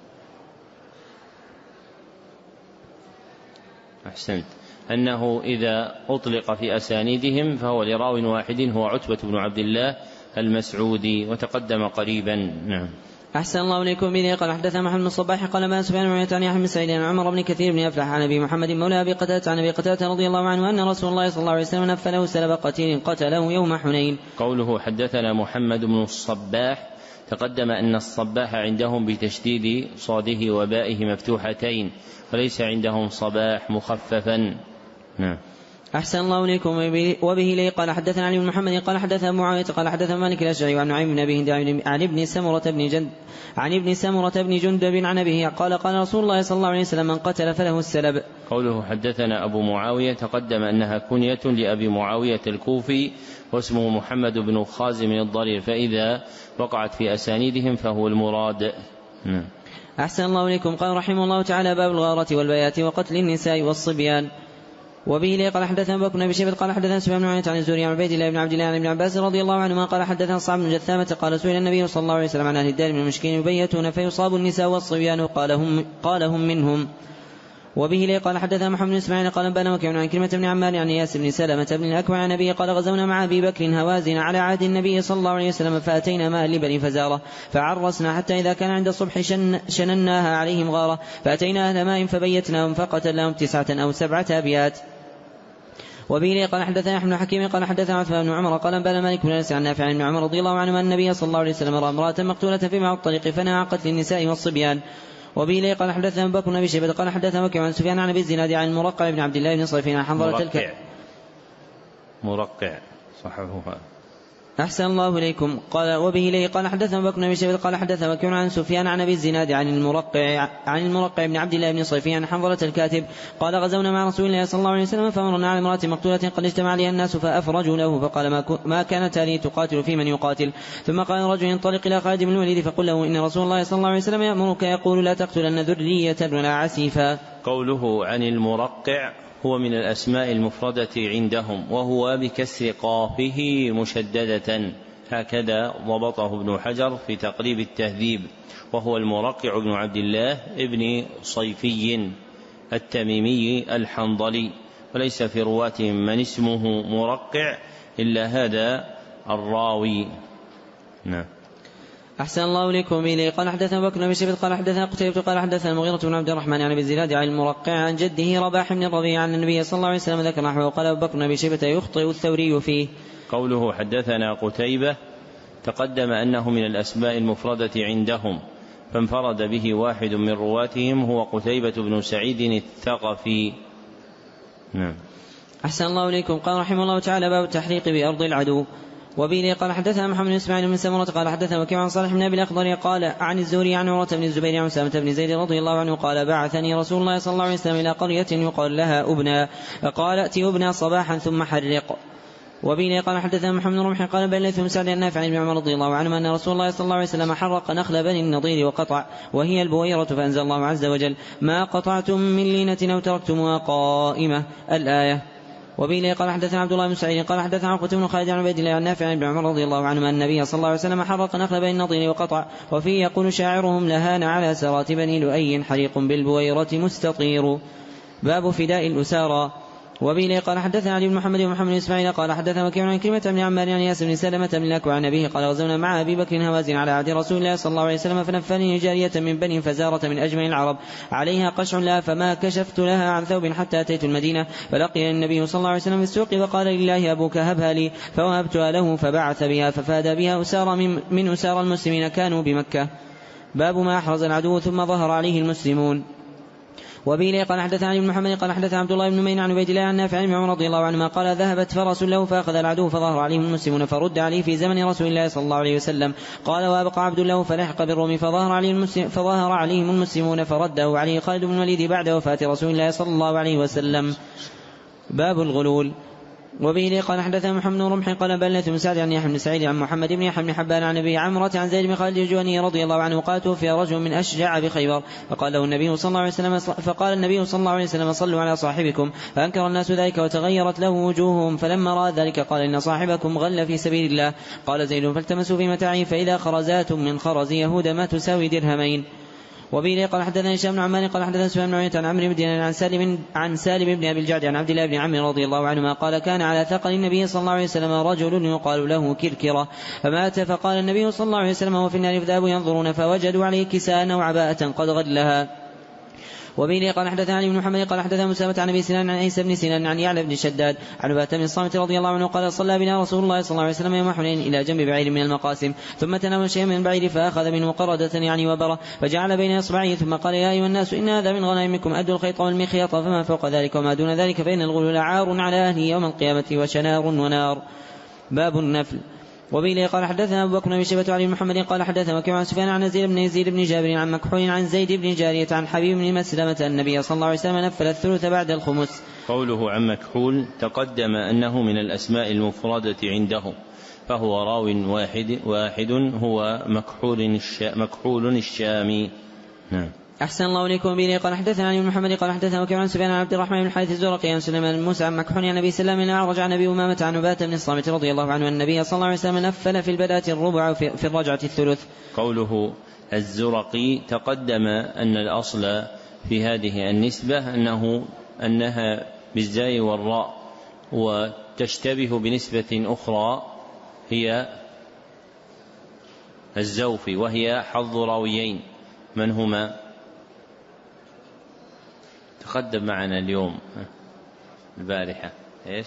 أحسنت، أنه إذا أطلق في أسانيدهم فهو لراو واحد هو عتبة بن عبد الله المسعودي وتقدم قريبا. نعم. أحسن الله إليكم. به قال حدثنا محمد بن الصباح قال ما سفيان بن عيينة عن يحيى بن سعيد عن عمر بن كثير بن أفلح عن أبي محمد مولى أبي قتادة عن أبي قتادة رضي الله عنه أن رسول الله صلى الله عليه وسلم نفله سلب قتيل قتله يوم حنين. قوله حدثنا محمد بن الصباح تقدم أن الصباح عندهم بتشديد صاده وبائه مفتوحتين وليس عندهم صباح مخففا. نعم. أحسن الله إليكم. وبه لي قال حدثنا علي بن محمد قال حدثنا معاوية قال حدثنا مالك الأشعري وعن نعيم بن أبي هند عن ابن سمرة بن جندب عن أبيه قال قال رسول الله صلى الله عليه وسلم من قتل فله السلب. قوله حدثنا أبو معاوية تقدم أنها كنية لأبي معاوية الكوفي واسمه محمد بن خازم الضرير، فإذا وقعت في أسانيدهم فهو المراد. أحسن الله إليكم. قال رحمه الله تعالى باب الغارة والبيات وقتل النساء والصبيان. وبه لي قال حدثنا بكر بن شيبة قال حدثنا سفيان بن عيينة عن الزهري عن عبيد الله بن عبد الله عن ابن عباس رضي الله عنهما قال حدثنا صعب بن جثامة قال سئل النبي صلى الله عليه وسلم عن أهل الدار من المشركين يبيتون فيصاب النساء والصبيان قال هم منهم. وبه لي قال حدثنا محمد بن اسماعيل قال بنا وكيع عن كلمة بن عمار عن ياسر بن سلمة بن الأكوع عن أبيه قال غزونا مع أبي بكر هوازن على عهد النبي صلى الله عليه وسلم فأتينا ماء لبني فزارة فعرسنا حتى إذا كان عند الصبح شنناها عليهم غارة فأتينا أهل ماء فبيتناهم فقتلناهم 9 أو 7 أبيات. وبه قال حدثنا ابن حكيم قال حدثنا عثمان بن عمر قال بلى مالك بن انس عن نافع عن عمر رضي الله عنه ان النبي صلى الله عليه وسلم راى امراه مقتوله في معرض الطريق فنهى عن قتل النساء والصبيان. وبه قال حدثنا بكر بن ابي شيبه قال حدثنا وكيع عن سفيان عن ابي الزناد عن المرقع بن عبد الله بن صيفين عن حنظله مرقع صححوها. أحسن الله إليكم. قال وبه لي قال حدثنا بكر بن أبي شيبة قال حدثنا وكيع عن سفيان عن أبي الزناد عن المرقع بن عبد الله بن صيفين عن حنظلة الكاتب قال غزونا مع رسول الله صلى الله عليه وسلم فمرنا على امرأة مقتولة قد اجتمع عليها الناس فأفرجوا له فقال ما كانت هذه تقاتل في من يقاتل. ثم قال رجل انطلق إلى خالد بن الوليد فقل له إن رسول الله صلى الله عليه وسلم يأمرك يقول لا تقتلن ذرية ولا عسيفا. قوله عن المرقع هو من الأسماء المفردة عندهم، وهو بكسر قافه مشددة، هكذا ضبطه ابن حجر في تقريب التهذيب، وهو المرقع بن عبد الله ابن صيفي التميمي الحنظلي، وليس في رواتهم من اسمه مرقع إلا هذا الراوي. نعم. أحسن الله إليكم به. قال حدثنا بكر بن شيبة قال حدثنا قتيبة قال حدثنا المغيرة بن عبد الرحمن عن أبي الزناد عن المرقع عن جده رباح بن الربيع عن النبي صلى الله عليه وسلم ذكر نحوه. قال أبو بكر بن شيبة يخطئ الثوري فيه. قوله حدثنا قتيبة تقدم أنه من الأسماء المفردة عندهم، فانفرد به واحد من رواتهم هو قتيبة بن سعيد الثقفي. نعم. أحسن الله إليكم. قال رحمه الله تعالى باب التحريق بأرض العدو. وبه قال حدثنا محمد بن اسماعيل بن سمرة قال حدثنا وكيع عن صالح بن أبي الأخضر قال عن الزهري عن عروة بن الزبير عن أسامة بن زيد رضي الله عنه قال بعثني رسول الله صلى الله عليه وسلم إلى قرية يقال لها أبنى، فقال ائتي أبنى صباحا ثم حرق. وبه قال حدثنا محمد بن رمح قال بل ليث بن سعد النافع بن عمر رضي الله عنه أن رسول الله صلى الله عليه وسلم حرق نخل بني النضير وقطع وهي البويرة، فأنزل الله عز وجل ما قطعتم من لينة أو تركتموها قائمة الآية. وبه قال حدثنا عبد الله بن سعيد قال حدثنا عقبة بن خالد عن عبيد الله عن نافع بن عمر رضي الله عنه أن النبي صلى الله عليه وسلم حرق نخل بني النضير وقطع، وفيه يقول شاعرهم لهان على سرات بني لؤي حريق بالبويرة مستطير. باب فداء الأسارى. وبه قال حدثنا علي بن محمد ومحمد بن اسماعيل قال حدثنا وكيع عن كلمة بن عمار عن ياس بن سلمة بن الأكوع عن أبيه قال غزونا مع أبي بكر هوازن على عهد رسول الله صلى الله عليه وسلم، فنفني جارية من بني فزارة من أجمع العرب عليها قشع لها، فما كشفت لها عن ثوب حتى أتيت المدينة، فلقي النبي صلى الله عليه وسلم في السوق فقال لله أبوك هبها لي، فوهبتها له فبعث بها ففاد بها أسارى من أسارى المسلمين كانوا بمكة. باب ما أحرز العدو ثم ظهر عليه المسلمون. وبه قال حدثنا علي بن محمد قال حدثنا عبد الله بن نمير عن عبيد الله عن نافع بن عمر رضي الله عنهما قال ذهبت فرس له فأخذ العدو فظهر عليهم المسلمون فرد عليه في زمن رسول الله صلى الله عليه وسلم. قال وأبقى عبد له فلحق بالروم فظهر عليهم المسلمون فرده عليه خالد بن الوليد بعد وفاة رسول الله صلى الله عليه وسلم. باب الغلول. وبه قال حدثنا محمد بن رمح قال بل ليث بن سعد عن يحيى بن سعيد عن محمد بن يحيى بن حبان عن ابي عمرة عن زيد بن خالد الجهني رضي الله عنه قال توفي رجل من أشجع بخيبر، فقال له النبي صلى الله عليه وسلم صلوا على صاحبكم، فأنكر الناس ذلك وتغيرت له وجوههم، فلما رأى ذلك قال إن صاحبكم غل في سبيل الله. قال زيد فالتمسوا في متاعه فإذا خرزاتم من خرز يهود ما تساوي درهمين. وبه قال حدثنا هشام بن عمان قال حدثنا سفيان بن عيينة عن عمرو بن دينار عن سالم بن أبي الجعد عن عبد الله بن عمرو رضي الله عنهما قال كان على ثقل النبي صلى الله عليه وسلم رجل يقال له كركرة فمات، فقال النبي صلى الله عليه وسلم وفي النار فذهبوا ينظرون فوجدوا عليه كساء أو عباءة قد غلها. وبه قال حدثنا علي بن محمد قال حدثنا مسامة عن أبي سنان عن عيسى بن سنان عن يعلى بن شداد عن عبادة بن الصامت رضي الله عنه قال صلى بنا رسول الله صلى الله عليه وسلم يوم حنين إلى جنب بعير من المقاسم، ثم تناول شيئا من البعير فأخذ منه قردة يعني وبرة فجعل بين إصبعيه، ثم قال يا أيها الناس إن هذا من غنائمكم أدوا الخيط والمخيط، فما فوق ذلك وما دون ذلك فإن الغلول عار على أهله يوم القيامة وشنار ونار. باب النفل. وبه قال حدثنا أبو بكر بن شيبة علي محمد قال حدثنا وكيع عن سفيان عن يزيد بن جابر عن مكحول عن زيد بن جارية عن حبيب بن مسلمة النبي صلى الله عليه وسلم نفل الثلث بعد الخمس. قوله عن مكحول تقدم أنه من الأسماء المفردة عندهم، فهو راو واحد هو مكحول الشامي. نعم. أحسن الله إليكم. به قال حدثنا علي بن محمد قال حدثنا وكيع عن سفيان عن عبد الرحمن بن الحارث الزرقي عن سليمان بن موسى عن مكحول عن أبي سلام بن أعرج عن أبي أمامة عن عبادة بن الصامت رضي الله عنه أن النبي صلى الله عليه وسلم نفل في البداة الربع في الرجعة الثلث. قوله الزرقي تقدم أن الأصل في هذه النسبة أنها بالزاي والراء، وتشتبه بنسبة أخرى هي الزوفي، وهي حظ راويين من هما تقدم معنا اليوم البارحة إيش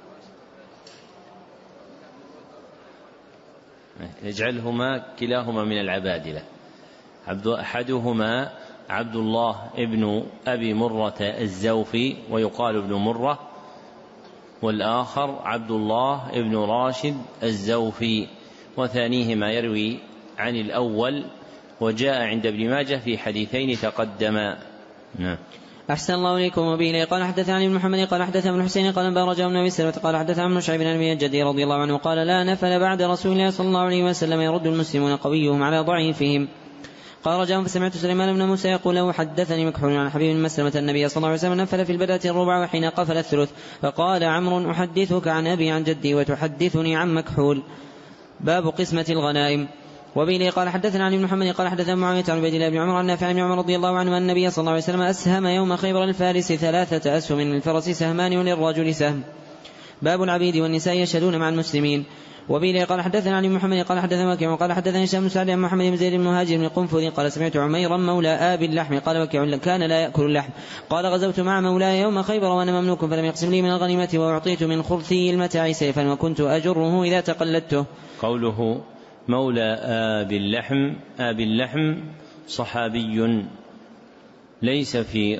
يجعلهما كلاهما من العبادلة، أحدهما عبد الله ابن أبي مرة الزوفي ويقال ابن مرة، والآخر عبد الله ابن راشد الزوفي، وثانيهما يروي عن الأول، وجاء عند ابن ماجه في حديثين تقدما. نعم. أحسن الله إليكم. وبه قال حدثنا ابن محمد قال حدثنا ابن حسين قال بارجا بن أبي سلمة قال حدثنا ابن شعيب بن أبي الجدي رضي الله عنه قال لا نفل بعد رسول الله صلى الله عليه وسلم يرد المسلمون قويهم على ضعيفهم. قال رجاء فسمعت سليمان بن موسى يقول له حدثني مكحول عن حبيب بن مسلمة النبي صلى الله عليه وسلم نفل في البداية الربع وحين قفل الثلث، فقال عمرو أحدثك عن أبي عن جدي وتحدثني عن مكحول. باب قسمة الغنائم. وبه قال حدثنا علي بن محمد قال حدثنا معاوية عن عبيد الله بن عمر عن نافع بن عمر رضي الله عنه أن النبي صلى الله عليه وسلم أسهم يوم خيبر الفارس 3 أسهم، للفرس سهمان وللرجل سهم. باب العبيد والنساء يشهدون مع المسلمين. وبه قال حدثنا علي بن محمد قال حدثنا وكيع قال حدثنا هشام بن سعد عن محمد بن زيد بن مهاجر بن قنفذ قال سمعت عميرا مولى آب اللحم قال وكيع كان لا يأكل اللحم قال غزوت مع مولاي يوم خيبر وأنا مملوك فلم يقسم لي من الغنيمة وأعطيت من خرثي المتاع سيفا وكنت أجره إذا تقلدته. قوله مولى آب اللحم صحابي، ليس في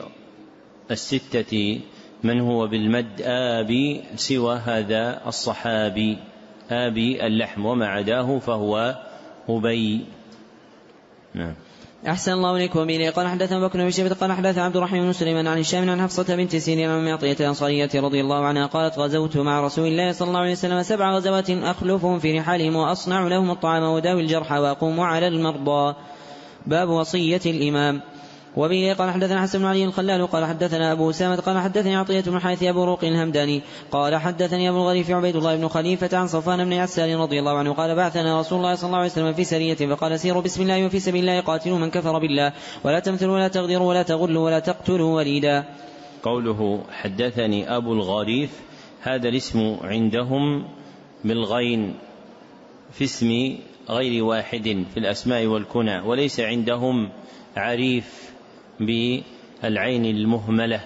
الستة من هو بالمد آبي سوى هذا الصحابي آبي اللحم، وما عداه فهو أبي. نعم. أحسن الله إليكم. وبه قال حدثنا بكر بن شيبة قال حدثنا عبد الرحمن بن سليمان عن هشام عن حفصة بنت سيرين عن معطية الأنصارية رضي الله عنها قالت غزوت مع رسول الله صلى الله عليه وسلم 7 غزوات أخلفهم في رحالهم وأصنع لهم الطعام وداوي الجرحى وأقوم على المرضى. باب وصية الإمام. وبه قال حدثنا حسن بن علي الخلال قال حدثنا أبو أسامة قال حدثني عطية بن الحارث أبو روق الهمداني قال حدثني أبو الغريف عبيد الله بن خليفة عن صفوان بن عسال رضي الله عنه قال بعثنا رسول الله صلى الله عليه وسلم في سرية فقال سيروا بسم الله وفي سبيل الله قاتلوا من كفر بالله ولا تمثلوا ولا تغدروا ولا تغلوا ولا تقتلوا وليدا. قوله حدثني أبو الغريف، هذا الاسم عندهم بالغين في اسم غير واحد في الأسماء والكنى، وليس عندهم عريف بالعين المهملة.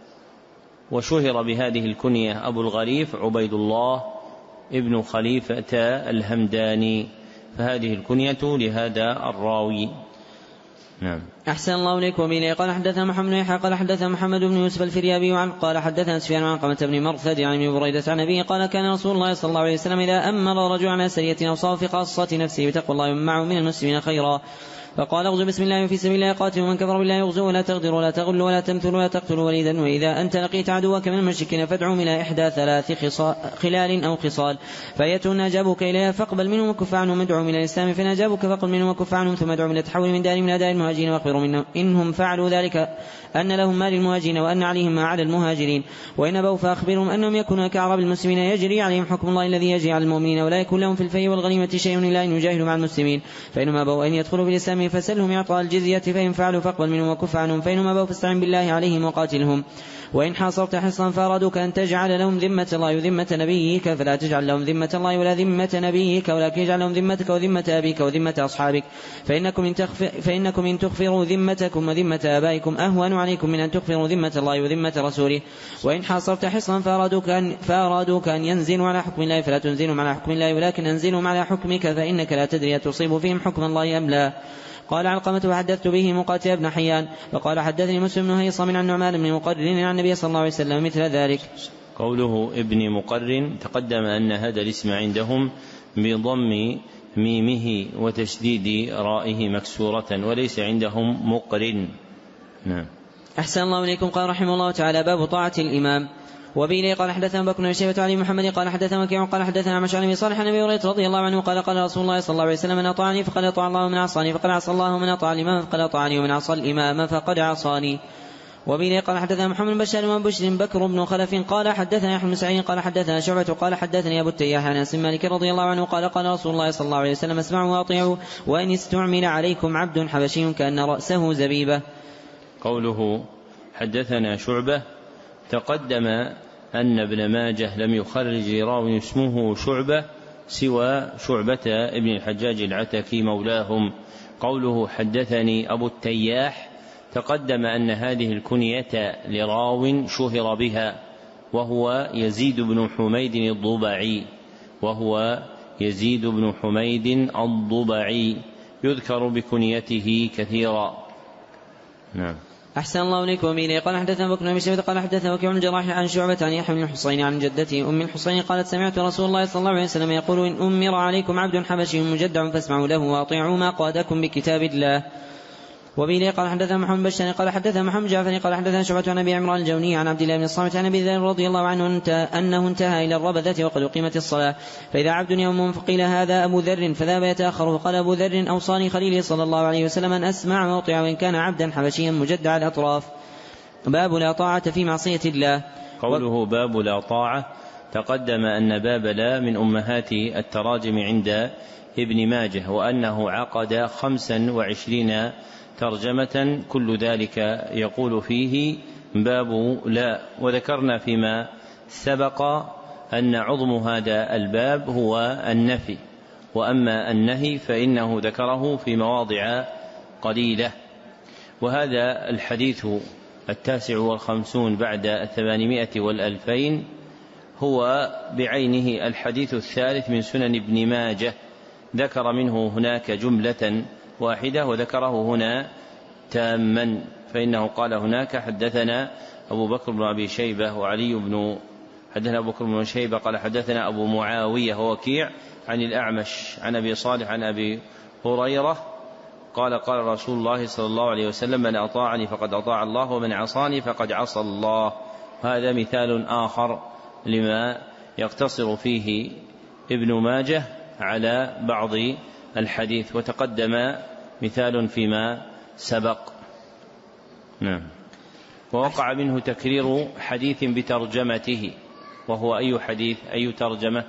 وشهر بهذه الكنية أبو الغريف عبيد الله ابن خليفة الهمداني، فهذه الكنية لهذا الراوي. نعم. أحسن الله إليكم. وبه قال حدثنا محمد بن يحيى قال حدثنا محمد بن يوسف الفريابي قال حدثنا سفيان عن علقمة بن مرثد عن ابن بريدة عن أبيه قال كان رسول الله صلى الله عليه وسلم إذا أمر رجل على سرية أو صاف في خاصة نفسه بتقوى الله معه من المسلمين خيرا فقال اغزوا بسم الله وفي سبيل الله قاتلوا من كفر بالله يغزوا ولا تغدروا ولا تغلوا ولا تمثلوا ولا تقتلوا وليدا وإذا أنت لقيت عدوك من المشركين فادعهم إلى إحدى 3 خلال أو خصال فيأتون أجابوك إليها فاقبل منهم وكف عنهم ادعهم إلى الإسلام فإن أجابوك فاقبل منهم وكف عنهم ثم ادعهم إلى التحول من دار من أداء المهاجرين واخبروا منهم إنهم فعلوا ذلك أن لهم ما للمهاجرين وأن عليهم ما على المهاجرين وإن أبوا فأخبرهم أنهم يكونوا كأعراب المسلمين يجري عليهم حكم الله الذي يجري على المؤمنين ولا يكون لهم في الفيء والغنيمة شيء إلا أن يجاهدوا مع المسلمين فإنهم أبوا أن يدخلوا في الإسلام فسلهم يعطى الجزية فإن فعلوا فاقبل منهم وكف عنهم فإنهم أبوا فاستعن بالله عليهم وقاتلهم وإن حاصرت حصنا فأرادوك أن تجعل لهم ذمة الله وذمة نبيك فلا تجعل لهم ذمة الله ولا ذمة نبيك ولكن اجعل لهم ذمتك وذمة أبيك وذمة أصحابك فإنكم إن تغفروا ذمتكم وذمة آبائكم أهون عليكم من أن تغفروا ذمة الله وذمة رسوله وإن حاصرت حصنا فأرادوك أن ينزلوا على حكم الله فلا تنزلوا على حكم الله ولكن أنزلوا على حكمك فإنك لا تدري تصيب فيهم حكم الله أم لا. قال علقمة وحدثت به مقاتل بن حيان فقال حدثني مسلم بن هيصم عن نعمان بن مقرن عن النبي صلى الله عليه وسلم مثل ذلك. قوله ابن مقرن تقدم أن هذا الاسم عندهم بضم ميمه وتشديد رائه مكسورة وليس عندهم مقرن. نعم. أحسن الله إليكم. قال رحمه الله تعالى باب طاعة الإمام. وبه قال حدثنا بكر بن شيبة علي محمد قال حدثنا وكيع قال حدثنا مشعل بن صالح عن ابي هريرة رضي الله عنه قال قال رسول الله صلى الله عليه وسلم من أطاعني فقد أطاع الله ومن عصاني فقد عصى الله ومن أطاع الإمام فقد أطاعني ومن عصى الإمام فقد عصاني. وبه قال حدثنا محمد بن بشار وابن بشر بكر بن خلف قال حدثنا يحيى بن سعيد قال حدثنا شعبة قال حدثني أبو التياح عن أنس مالك رضي الله عنه قال قال رسول الله صلى الله عليه وسلم اسمعوا وأطيعوا وإن استعمل عليكم عبد حبشي كأن رأسه زبيبة. قوله حدثنا شعبة تقدم أن ابن ماجه لم يخرج راوي اسمه شعبة سوى شعبة ابن الحجاج العتكي مولاهم. قوله حدثني أبو التياح تقدم أن هذه الكنية لراو شهر بها وهو يزيد بن حميد الضبعي يذكر بكنيته كثيرا. نعم. أحسن الله إليكم. وبه قال حدثنا بكر بن شيبة قال حدثنا وكيع بن الجراح عن شعبة عن يحيى بن الحصين عن جدته أم الحصين قالت سمعت رسول الله صلى الله عليه وسلم يقول إن أمر عليكم عبد حبشي مجدع فاسمعوا له وأطيعوا ما قادكم بكتاب الله. وبه قال حدثنا محمد بشار قال حدثنا محمد جعفر قال حدثنا شعبة عن أبي عمران الجوني عن عبد الله بن الصامت عن أبي ذر رضي الله عنه أنه انتهى إلى الربذة وقد أقيمت الصلاة فإذا عبد يوم فقيل هذا أبو ذر فذهب يتأخر فقال أبو ذر أوصاني خليلي صلى الله عليه وسلم أن أسمع موطع وإن كان عبدا حبشيا مجدع الأطراف. باب لا طاعة في معصية الله. قوله باب لا طاعة تقدم أن باب لا من أمهات التراجم عند ابن ماجه وأنه عقد 25 ترجمة كل ذلك يقول فيه باب لا. وذكرنا فيما سبق أن عظم هذا الباب هو النفي، وأما النهي فإنه ذكره في مواضع قليلة. وهذا الحديث 59 بعد 800 والألفين هو بعينه الحديث الثالث من سنن ابن ماجه، ذكر منه هناك جملة واحدة وذكره هنا تاما، فإنه قال هناك حدثنا أبو بكر بن أبي شيبة وعلي بن حدثنا أبو بكر بن شيبة قال حدثنا أبو معاوية ووكيع عن الأعمش عن أبي صالح عن أبي هريرة قال قال رسول الله صلى الله عليه وسلم من أطاعني فقد أطاع الله ومن عصاني فقد عصى الله. هذا مثال آخر لما يقتصر فيه ابن ماجه على بعض الحديث، وتقدم مثال فيما سبق. نعم. ووقع منه تكرير حديث بترجمته، وهو أي حديث أي ترجمة؟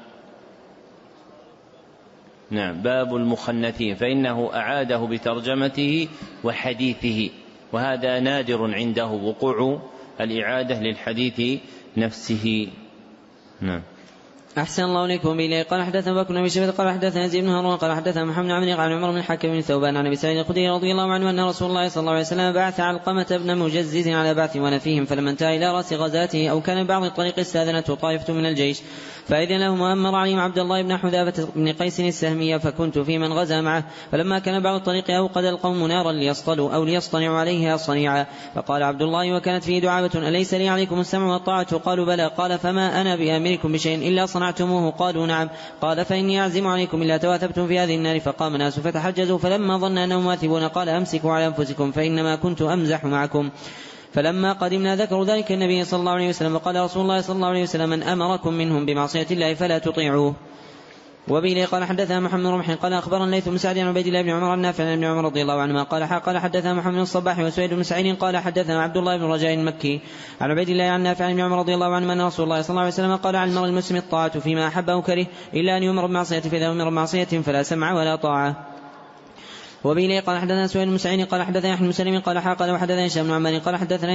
نعم، باب المخنثين، فإنه أعاده بترجمته وحديثه، وهذا نادر عنده وقوع الإعادة للحديث نفسه. نعم. أحسن الله إليكم بإليه قال حدثنا بكر بن شيبة قال حدثنا يزيد بن هارون قال حدثنا محمد بن عمرو عن عمر بن الحكم بن ثوبان عن أبي سعيد الخدري رضي الله عنه أن رسول الله صلى الله عليه وسلم بعث علقمة بن مجزز على بعث ونفيهم، فلما انتهى إلى رأس غزاته أو كان بعض الطريق استاذنته طائفة من الجيش فإذن لهم وأمر عليهم عبد الله بن حذافة بن قيس السهمية فكنت في من غزا معه، فلما كان بعض الطريق أوقد القوم نارا ليصطلوا أو ليصطنعوا عليها صنيعا، فقال عبد الله وكانت فيه دعابة أليس لي عليكم السمع والطاعة؟ قالوا بلى. قال فما أنا بآمركم بشيء إلا صنعتموه؟ قالوا نعم. قال فإني أعزم عليكم إلا تواثبتم في هذه النار. فقام ناس فتحجزوا، فلما ظن أنهم واثبون قال أمسكوا على أنفسكم فإنما كنت أمزح معكم. فلما قدمنا ذكروا ذلك النبي صلى الله عليه وسلم، وقال رسول الله صلى الله عليه وسلم من أمركم منهم بمعصية الله فلا تطيعوه. وبه قال حدثنا محمد بن رمح قال أخبرنا ليث بن سعد عن عبيد الله بن عمر النافع عن ابن عمر رضي الله عنهما قال حدثنا محمد بن الصباح وسويد بن سعيد قال حدثنا عبد الله بن رجاء المكي عن عبيد الله عن نافع عن ابن عمر رضي الله عنهما أن رسول الله صلى الله عليه وسلم قال عن المرء المسلم الطاعة فيما أحب أو كره إلا أن يؤمر بمعصية، فإذا أمر بمعصية فلا سمع ولا طاعة. وبه قال حدثنا سويد بن سعيد قال حدثنا أحمد بن سليم قال وحدثنا هشام بن عمار قال حدثنا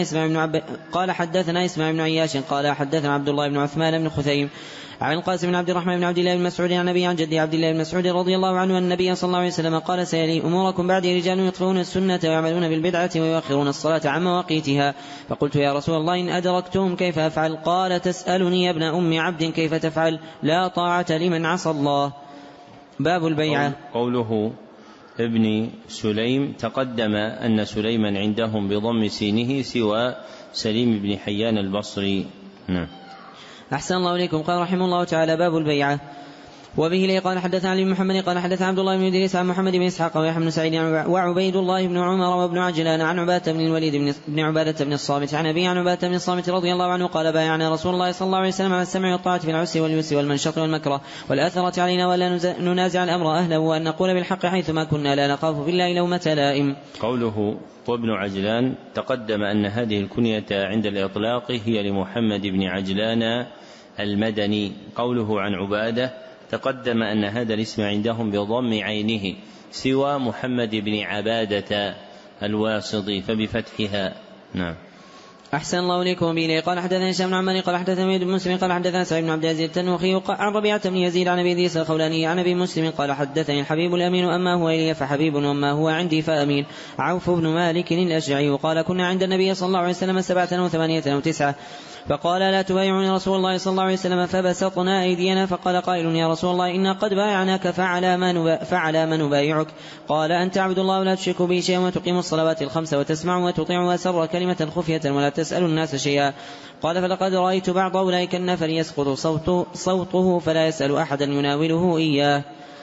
إسماعيل بن عياش قال حدثنا عبد الله بن عثمان بن خثيم عن القاسم بن عبد الرحمن بن عبد الله بن مسعود عن النبي عن جدي عبد الله بن مسعود رضي الله عنه أن النبي صلى الله عليه وسلم قال سيلي أموركم بعدي رجال يطفئون السنة ويعملون بالبدعة ويؤخرون الصلاة عن مواقيتها. فقلت يا رسول الله إن أدركتهم كيف أفعل؟ قال تسألني يا ابن أم عبد كيف تفعل؟ لا طاعة لمن عصى الله. باب البيعة. قوله ابن سليم تقدم أن سليما عندهم بضم سينه سوى سليم بن حيان البصري. نعم. أحسن الله إليكم. قال رحمه الله تعالى باب البيعة. وبه لي قال حدثنا علي بن محمد قال حدثنا عبد الله بن إدريس عن محمد بن إسحاق ويحيى بن سعيد وعبيد الله بن عمر وابن عجلان عن عبادة بن الوليد بن عبادة بن الصامت عن أبي عن عبادة بن الصامت رضي الله عنه قال بايعنا رسول الله صلى الله عليه وسلم على السمع والطاعة في العسر واليسر والمنشط والمكره والأثرة علينا ولا ننازع الأمر أهله وأن نقول بالحق حيثما كنا لا نخاف في الله لومة لائم. قوله وابن عجلان تقدم أن هذه الكنية عند الإطلاق هي لمحمد بن عجلان المدني. قوله عن عبادة تقدم أن هذا الاسم عندهم بضم عينه سوى محمد بن عبادة الواسطي فبفتحها. نعم. أحسن الله إليكم. به قال حدثنا هشام بن عمار قال حدثنا وليد بن مسلم قال حدثنا سعيد بن عبد العزيز التنوخي عن ربيعة بن يزيد عن أبي إدريس الخولاني عن أبي مسلم قال حدثني الحبيب الأمين أما هو إلي فحبيب وما هو عندي فأمين عوف بن مالك الأشجعي قال كنا عند النبي صلى الله عليه وسلم 7 أو 8 أو 9 فقال لا تبايعون رسول الله صلى الله عليه وسلم فبسطنا أيدينا فقال قائل يا رسول الله إنا قد بايعناك فعلى ما نبايعك؟ قال أن تعبد الله ولا تشرك به شيئا وتقيم الصلوات الخمس وتسمع وتطيع وأسر كلمة خفية ولا تسأل الناس شيئا. قال فلقد رأيت بعض أولئك النفر يسقط صوته فلا يسأل أحدا يناوله إياه.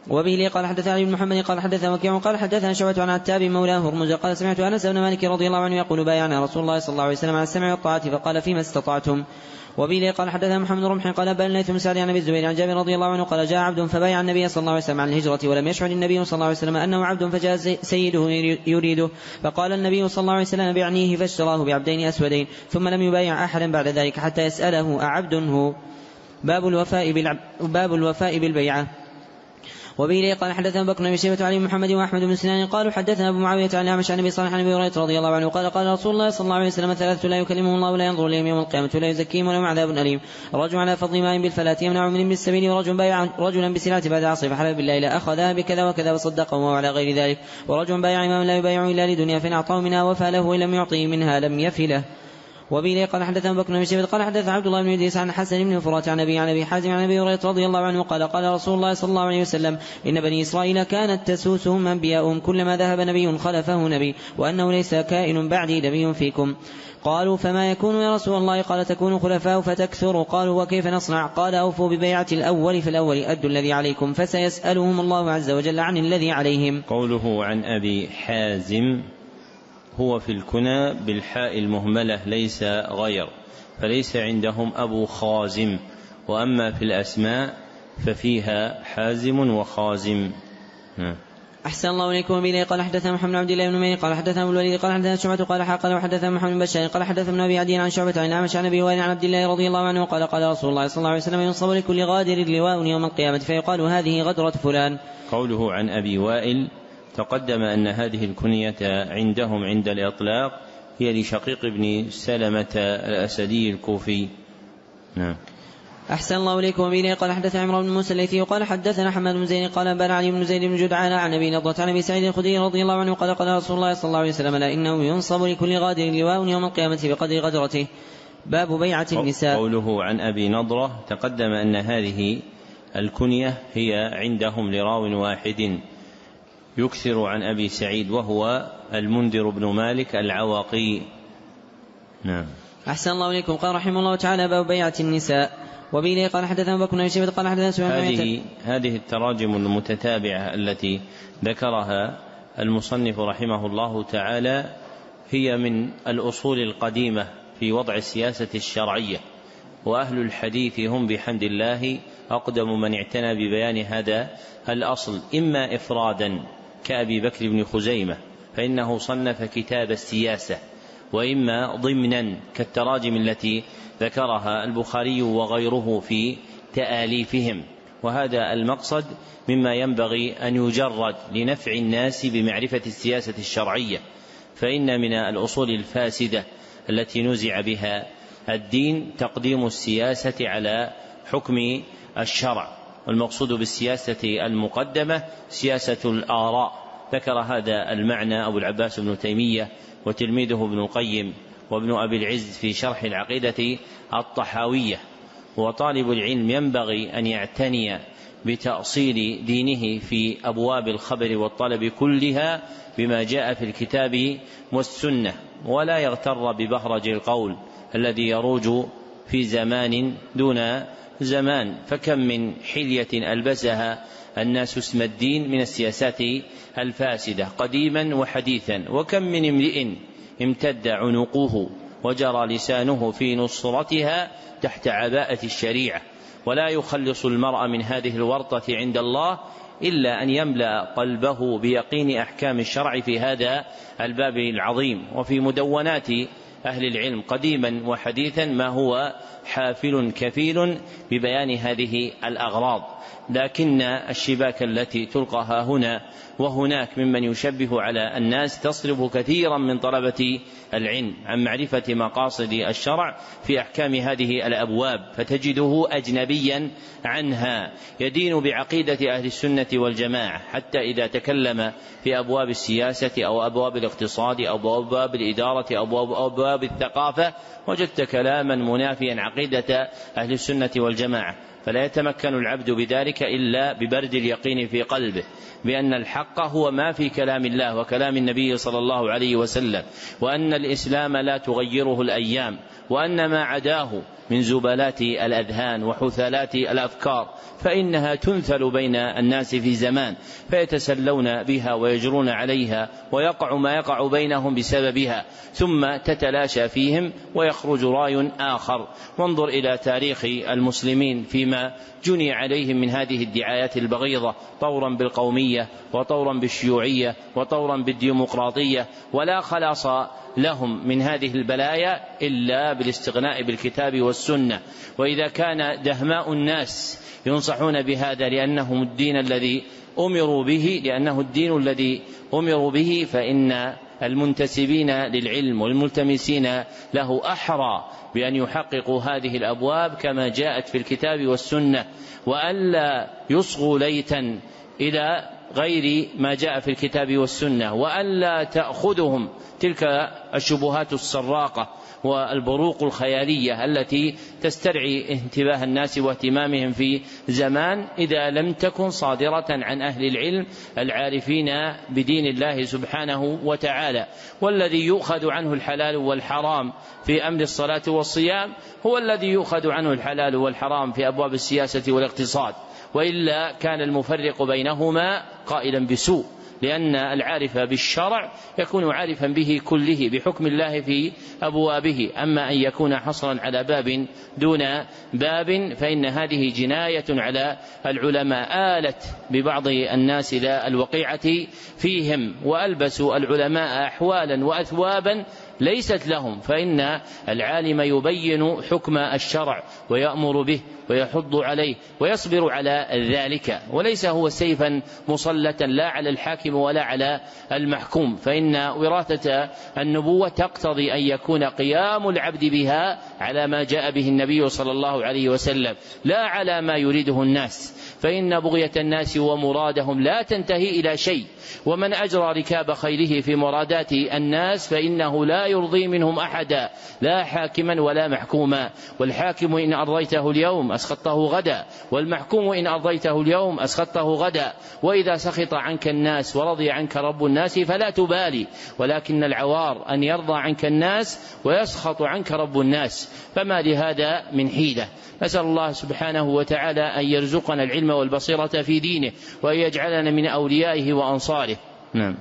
وبه قال حدثنا علي بن محمد قال حدثنا وكيع قال حدثنا شعبة عن عتاب مولاه هرمز قال سمعت أنس بن مالك رضي الله عنه يقول بايعنا رسول الله صلى الله عليه وسلم على السمع والطاعة فقال فيما استطعتم. وبه قال حدثنا محمد رمح قال بل ليث بن سعد عن ابي الزبير عن جابر رضي الله عنه قال جاء عبد فبايع النبي صلى الله عليه وسلم عن الهجرة ولم يشعر النبي صلى الله عليه وسلم أنه عبد فجاء سيده يريده فقال النبي صلى الله عليه وسلم بعنيه فاشتراه بعبدين أسودين ثم لم يبايع أحدا بعد ذلك حتى يسأله أعبد هو. باب الوفاء بالبيعة. وبه قال حدثنا بكر بن شيبة علي محمد وأحمد بن سنان قالوا حدثنا أبو معاوية عن الأعمش عن أبي صالح عن أبي هريرة رضي الله عنه قال قال رسول الله صلى الله عليه وسلم ثلاثة لا يكلمهم الله ولا ينظر إليهم يوم القيامة ولا يزكيهم ولهم عذاب أليم رجل على فضل ماء بالفلاة يمنع من بالسبيل ورجل بايع رجلا بسلعة بعد عصر فحلف بالله لا أخذها بكذا وكذا وصدقه وعلى غير ذلك ورجل بايع إماما لا يبايع إلا لدنيا فإن أعطاه منها وفى له وإن لم يعطيه منها لم يفله. وبه قال حدثنا بكر بن شيبة قال حدث عبد الله بن إدريس عن حسن بن فرات عن أبي حازم عن أبي هريرة رضي الله عنه قال قال رسول الله صلى الله عليه وسلم إن بني إسرائيل كانت تسوسهم أنبياؤهم كلما ذهب نبي خلفه نبي وأنه ليس كائن بعدي نبي فيكم. قالوا فما يكون يا رسول الله قال تكون خلفاء فتكثروا. قالوا وكيف نصنع قال أوفوا ببيعة الأول فالأول أدوا الذي عليكم فسيسألهم الله عز وجل عن الذي عليهم. قوله عن أبي حازم هو في الكنى بالحاء المهملة ليس غير فليس عندهم أبو خازم وأما في الأسماء ففيها حازم وخازم. أحسن الله إليكم. بإليه قال حدثنا محمد عبد الله بن مير قال حدثنا أبو الوليد قال حدثنا شعبة قال حقل وحدثنا محمد بن بشار قال حدثنا أبي عدي عن شعبة عن الأعمش عن أبي وائل عن عبد الله رضي الله عنه قال قال رسول الله صلى الله عليه وسلم ينصب لكل غادر لواء يوم القيامة فيقال هذه غدرة فلان. قوله عن أبي وائل تقدم أن هذه الكنية عندهم عند الإطلاق هي لشقيق بن سلمة الأسدي الكوفي. نعم. أحسن الله إليكم. وبه قال حدثنا عمرو بن موسى الليثي قال حدثنا حماد بن زيد قال بن علي بن زيد بن جدعان عن أبي نضرة عن أبي سعيد الخدري رضي الله عنه قال قال رسول الله صلى الله عليه وسلم لا إنه ينصب لكل غادر لواء يوم القيامة بقدر غدرته. باب بيعة النساء. قوله عن أبي نضرة تقدم أن هذه الكنية هي عندهم لراو واحد يكثر عن أبي سعيد وهو المنذر بن مالك العواقي. نعم. أحسن الله إليكم. قال رحمه الله تعالى باب بيعة النساء. وبه قال حدثنا بكر بن شيبة قال حدثنا سفيان. هذه التراجم المتتابعة التي ذكرها المصنف رحمه الله تعالى هي من الأصول القديمة في وضع السياسة الشرعية وأهل الحديث هم بحمد الله أقدم من اعتنى ببيان هذا الأصل إما إفرادا كأبي بكر بن خزيمة فإنه صنف كتاب السياسة وإما ضمنا كالتراجم التي ذكرها البخاري وغيره في تآليفهم وهذا المقصد مما ينبغي أن يجرد لنفع الناس بمعرفة السياسة الشرعية فإن من الأصول الفاسدة التي نزع بها الدين تقديم السياسة على حكم الشرع والمقصود بالسياسة المقدمة سياسة الآراء. ذكر هذا المعنى أبو العباس بن تيمية وتلميذه ابن القيم وابن أبي العز في شرح العقيدة الطحاوية. وطالب العلم ينبغي أن يعتني بتأصيل دينه في أبواب الخبر والطلب كلها بما جاء في الكتاب والسنة ولا يغتر ببهرج القول الذي يروج في زمان دون زمان فكم من حلية ألبسها الناس اسم الدين من السياسات الفاسدة قديما وحديثا وكم من امرئ امتد عنقه وجرى لسانه في نصرتها تحت عباءة الشريعة ولا يخلص المرء من هذه الورطة عند الله إلا أن يملأ قلبه بيقين أحكام الشرع في هذا الباب العظيم. وفي مدونات أهل العلم قديما وحديثا ما هو حافل كفيل ببيان هذه الأغراض لكن الشباك التي تلقاها هنا وهناك ممن يشبه على الناس تصرف كثيرا من طلبة العلم عن معرفة مقاصد الشرع في أحكام هذه الأبواب فتجده أجنبيا عنها يدين بعقيدة أهل السنة والجماعة حتى إذا تكلم في أبواب السياسة أو أبواب الاقتصاد أو أبواب الإدارة أو أبواب الثقافة وجدت كلاما منافيا عقيدة أهل السنة والجماعة فلا يتمكن العبد بذلك إلا ببرد اليقين في قلبه بأن الحق هو ما في كلام الله وكلام النبي صلى الله عليه وسلم وأن الإسلام لا تغيره الأيام وأن ما عداه من زبالات الأذهان وحثالات الأفكار فإنها تنثل بين الناس في زمان فيتسلون بها ويجرون عليها ويقع ما يقع بينهم بسببها ثم تتلاشى فيهم ويخرج راي آخر. وانظر إلى تاريخ المسلمين فيما جني عليهم من هذه الدعايات البغيضة، طورا بالقومية وطورا بالشيوعية وطورا بالديمقراطية، ولا خلاص لهم من هذه البلايا إلا بالاستغناء بالكتاب والسنة. وإذا كان دهماء الناس ينصحون بهذا لأنه الدين الذي أمروا به فإن المنتسبين للعلم والملتمسين له أحرى بأن يحققوا هذه الأبواب كما جاءت في الكتاب والسنة، وألا يصغوا ليتا إلى غير ما جاء في الكتاب والسنة، وألا تأخذهم تلك الشبهات السراقة والبروق الخيالية التي تسترعي انتباه الناس واهتمامهم في زمان إذا لم تكن صادرة عن أهل العلم العارفين بدين الله سبحانه وتعالى. والذي يؤخذ عنه الحلال والحرام في أمر الصلاة والصيام هو الذي يؤخذ عنه الحلال والحرام في أبواب السياسة والاقتصاد، وإلا كان المفرق بينهما قائلا بسوء، لأن العارف بالشرع يكون عارفا به كله بحكم الله في أبوابه. أما أن يكون حصرا على باب دون باب فإن هذه جناية على العلماء. آلت ببعض الناس إلى الوقيعة فيهم وألبسوا العلماء أحوالا وأثوابا ليست لهم، فإن العالم يبين حكم الشرع ويأمر به ويحض عليه ويصبر على ذلك، وليس هو سيفا مسلطا لا على الحاكم ولا على المحكوم، فإن وراثة النبوة تقتضي أن يكون قيام العبد بها على ما جاء به النبي صلى الله عليه وسلم لا على ما يريده الناس، فإن بغية الناس ومرادهم لا تنتهي إلى شيء، ومن أجرى ركاب خيله في مرادات الناس فإنه لا يرضي منهم أحدا لا حاكما ولا محكوما. والحاكم إن أرضيته اليوم أسخطه غدا، والمحكوم إن أرضيته اليوم أسخطه غدا. وإذا سخط عنك الناس ورضي عنك رب الناس فلا تبالي، ولكن العوار أن يرضى عنك الناس ويسخط عنك رب الناس، فما لهذا من حيلة. نسأل الله سبحانه وتعالى أن يرزقنا العلم والبصيرة في دينه وأن يجعلنا من أوليائه وأنصاره. نعم.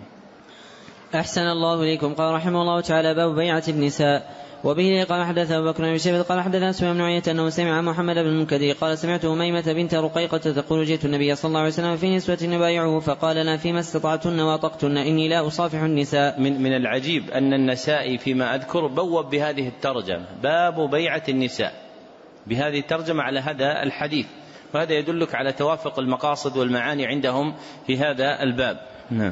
أحسن الله إليكم. قال رحمه الله تعالى: باب بيعة النساء. وبه قال حدث أبو بكر بن شيبة قال حدثنا سفيان بن عيينة أنه سمع محمد بن المنكدر قال: سمعت أميمة بنت رقيقة تقول: جئت النبي صلى الله عليه وسلم في نسوة نبايعه فقال لنا: فيما استطعتن واطقتن إني لا أصافح النساء. من العجيب أن النسائي فيما أذكر بوب بهذه الترجمة: باب بيعة النساء، بهذه الترجمة على هذا الحديث، وهذا يدلك على توافق المقاصد والمعاني عندهم في هذا الباب. نعم.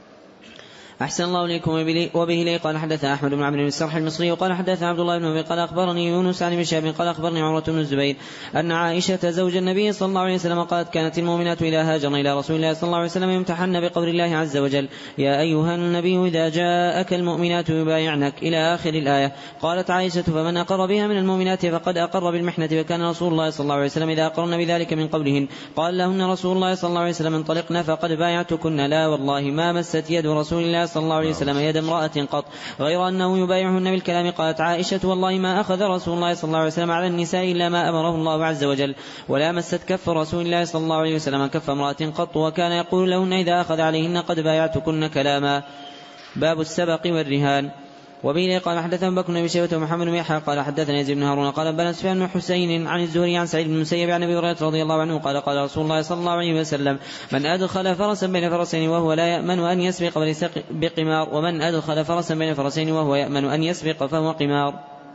أحسن الله إليكم. وبه لي قال حدث أحمد بن عمرو بن السرح المصري قال حدث عبد الله بن أبي قال أخبرني يونس عن ابن شهاب قال أخبرني عروة بن الزبير أن عائشة زوج النبي صلى الله عليه وسلم قالت: كانت المؤمنات إذا هاجرن إلى رسول الله صلى الله عليه وسلم يمتحن بقول الله عز وجل: يا أيها النبي إذا جاءك المؤمنات يبايعنك إلى آخر الآية. قالت عائشة: فمن أقر بها من المؤمنات فقد أقر بالمحنة، وكان رسول الله صلى الله عليه وسلم إذا أقرن بذلك من قولهن قال لهن رسول الله صلى الله عليه وسلم: انطلقن فقد بايعتكن. لا والله ما مست يد رسول الله صلى الله عليه وسلم يد امرأة قط غير أنه يبايعهن بالكلام. قالت عائشة: والله ما أخذ رسول الله صلى الله عليه وسلم على النساء إلا ما أمره الله عز وجل، ولا مست كف رسول الله صلى الله عليه وسلم كف امرأة قط، وكان يقول لهن إذا أخذ عليهن: قد بايعتكن كلاما. باب السبق والرهان. وبه قال حدثنا بكر بن شيبة ومحمد بن يحيى قال حدثنا يزيد بن هارون قال بن سفيان بن حسين عن الزهري عن سعيد بن المسيب عن ابي هريرة رضي الله عنه قال: قال رسول الله صلى الله عليه وسلم: من أدخل فرسا بين فرسين وهو لا يأمن أن يسبق فليس بقمار، ومن أدخل فرسا بين فرسين وهو يأمن أن يسبق فهو قمار.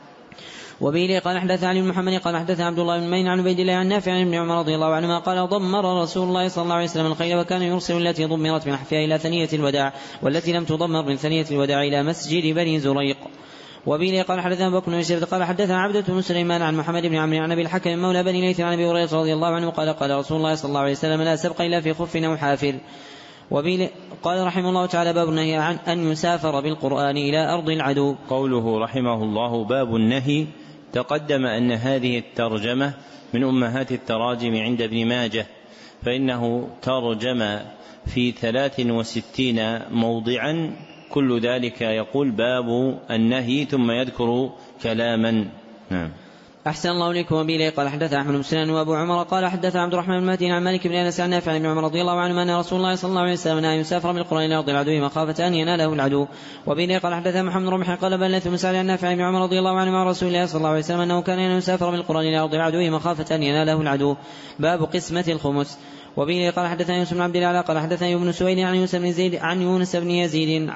وبه قال حدث علي بن محمد قال حدث عبد الله بن مين عن عبيد الله عن نافع عن ابن عمر رضي الله عنهما قال: ضمر رسول الله صلى الله عليه وسلم الخيل، وكان يرسل التي ضمرت من أحفها إلى ثنية الوداع، والتي لم تضمر من ثنية الوداع إلى مسجد بني زريق. وبه قال حدثنا بكر بن شيبة قال حدثنا عبدة بن سليمان عن محمد بن عمرو عن ابي الحكم مولى بني ليث عن ابي هريرة رضي الله عنه قال: قال رسول الله صلى الله عليه وسلم: لا سبق إلا في خف أو حافر. وبه قال رحمه الله تعالى: باب النهي عن أن يسافر بالقرآن إلى أرض العدو. قوله رحمه الله باب النهي، تقدم أن هذه الترجمة من أمهات التراجم عند ابن ماجه، فإنه ترجم في 63 موضعا، كل ذلك يقول باب النهي ثم يذكر كلاما. نعم. أحسن الله إليكم. وبه قال حدثنا أحمد بن سنان وأبو عمر قال حدثنا عبد الرحمن بن مهدي عن مالك بن أنس عن نافع بن عمر رضي الله عنه أن رسول الله صلى الله عليه وسلم نهى أن يسافر بالقرآن إلى أرض العدو مخافة أن يناله العدو. وبه قال حدثنا محمد بن رمح قال بل ليث بن سعد عن نافع بن عمر رضي الله عنه مع رسول الله صلى الله عليه وسلم أنه كان يسافر بالقرآن إلى أرض العدو مخافة أن يناله العدو. باب قسمة الخمس. وبه قال حدثنا يوسف بن عبد الله قال حدثنا ابن سويد عن يونس بن يزيد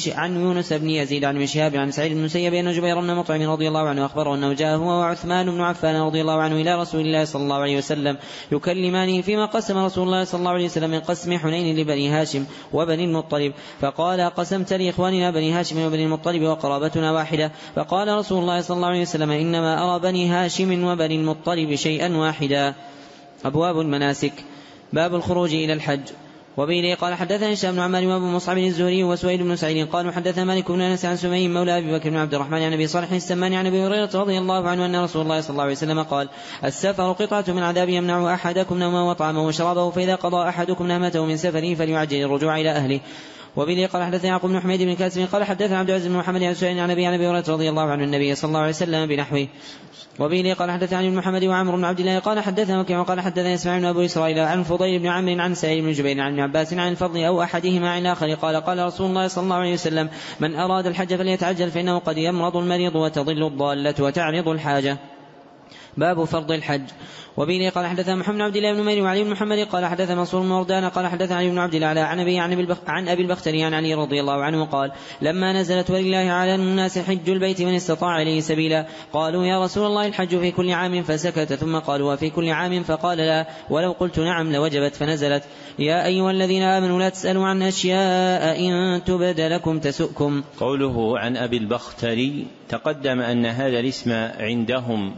عن ابن شهاب عن سعيد بن المسيب أن جبير بن مطعم رضي الله عنه أخبره أنه جاء هو وعثمان بن عفان رضي الله عنه إلى رسول الله صلى الله عليه وسلم يكلمانه فيما قسم رسول الله صلى الله عليه وسلم من قسم حنين لبني هاشم وبني المطلب. فقال قسمت لإخواننا بني هاشم وبني المطلب وقرابتنا واحدة. فقال رسول الله صلى الله عليه وسلم إنما أرى بني هاشم وبني المطلب شيئا واحدا. أبواب المناسك. باب الخروج إلى الحج. وبه قال حدثنا هشام بن عمار وابو مصعب الزهري وسويد بن سعيد قالوا حدثنا مالك بن انس عن سمي مولى ابي بكر بن عبد الرحمن عن ابي صالح السمان عن ابي هريره رضي الله عنه ان رسول الله صلى الله عليه وسلم قال السفر قطعه من عذاب يمنع احدكم نومه وطعامه وشرابه فاذا قضى احدكم نهمته من سفره فليعجل الرجوع الى اهله. وبه قال حدثنا يعقوب بن حميد بن كاسم قال حدثنا عبد العزيز بن محمد عن سعيد عن ابي هريره رضي الله عنه النبي صلى الله عليه وسلم بنحوه. وبه قال حدثنا عن محمد وعمر بن عبد الله قال حدثنا وكيع قال حدثنا اسماعيل بن ابو اسرائيل عن فضيل بن عمرو عن سعيد بن جبير عن ابن عباس عن الفضل او احدهما عن الاخر قال قال رسول الله صلى الله عليه وسلم من اراد الحج فليتعجل فانه قد يمرض المريض وتضل الضاله وتعرض الحاجه. باب فرض الحج. وبه قال حدثنا محمد بن عبد الله بن نمير وعلي بن محمد قال حدثنا منصور بن مردان قال حدثنا علي بن عبد الله عن ابي البختري عن علي رضي الله عنه قال لما نزلت ولله على الناس حج البيت من استطاع اليه سبيلا قالوا يا رسول الله الحج في كل عام فسكت ثم قالوا وفي كل عام فقال لا ولو قلت نعم لوجبت فنزلت يا ايها الذين امنوا لا تسالوا عن اشياء ان تبد لكم تسؤكم. قوله عن ابي البختري تقدم ان هذا الاسم عندهم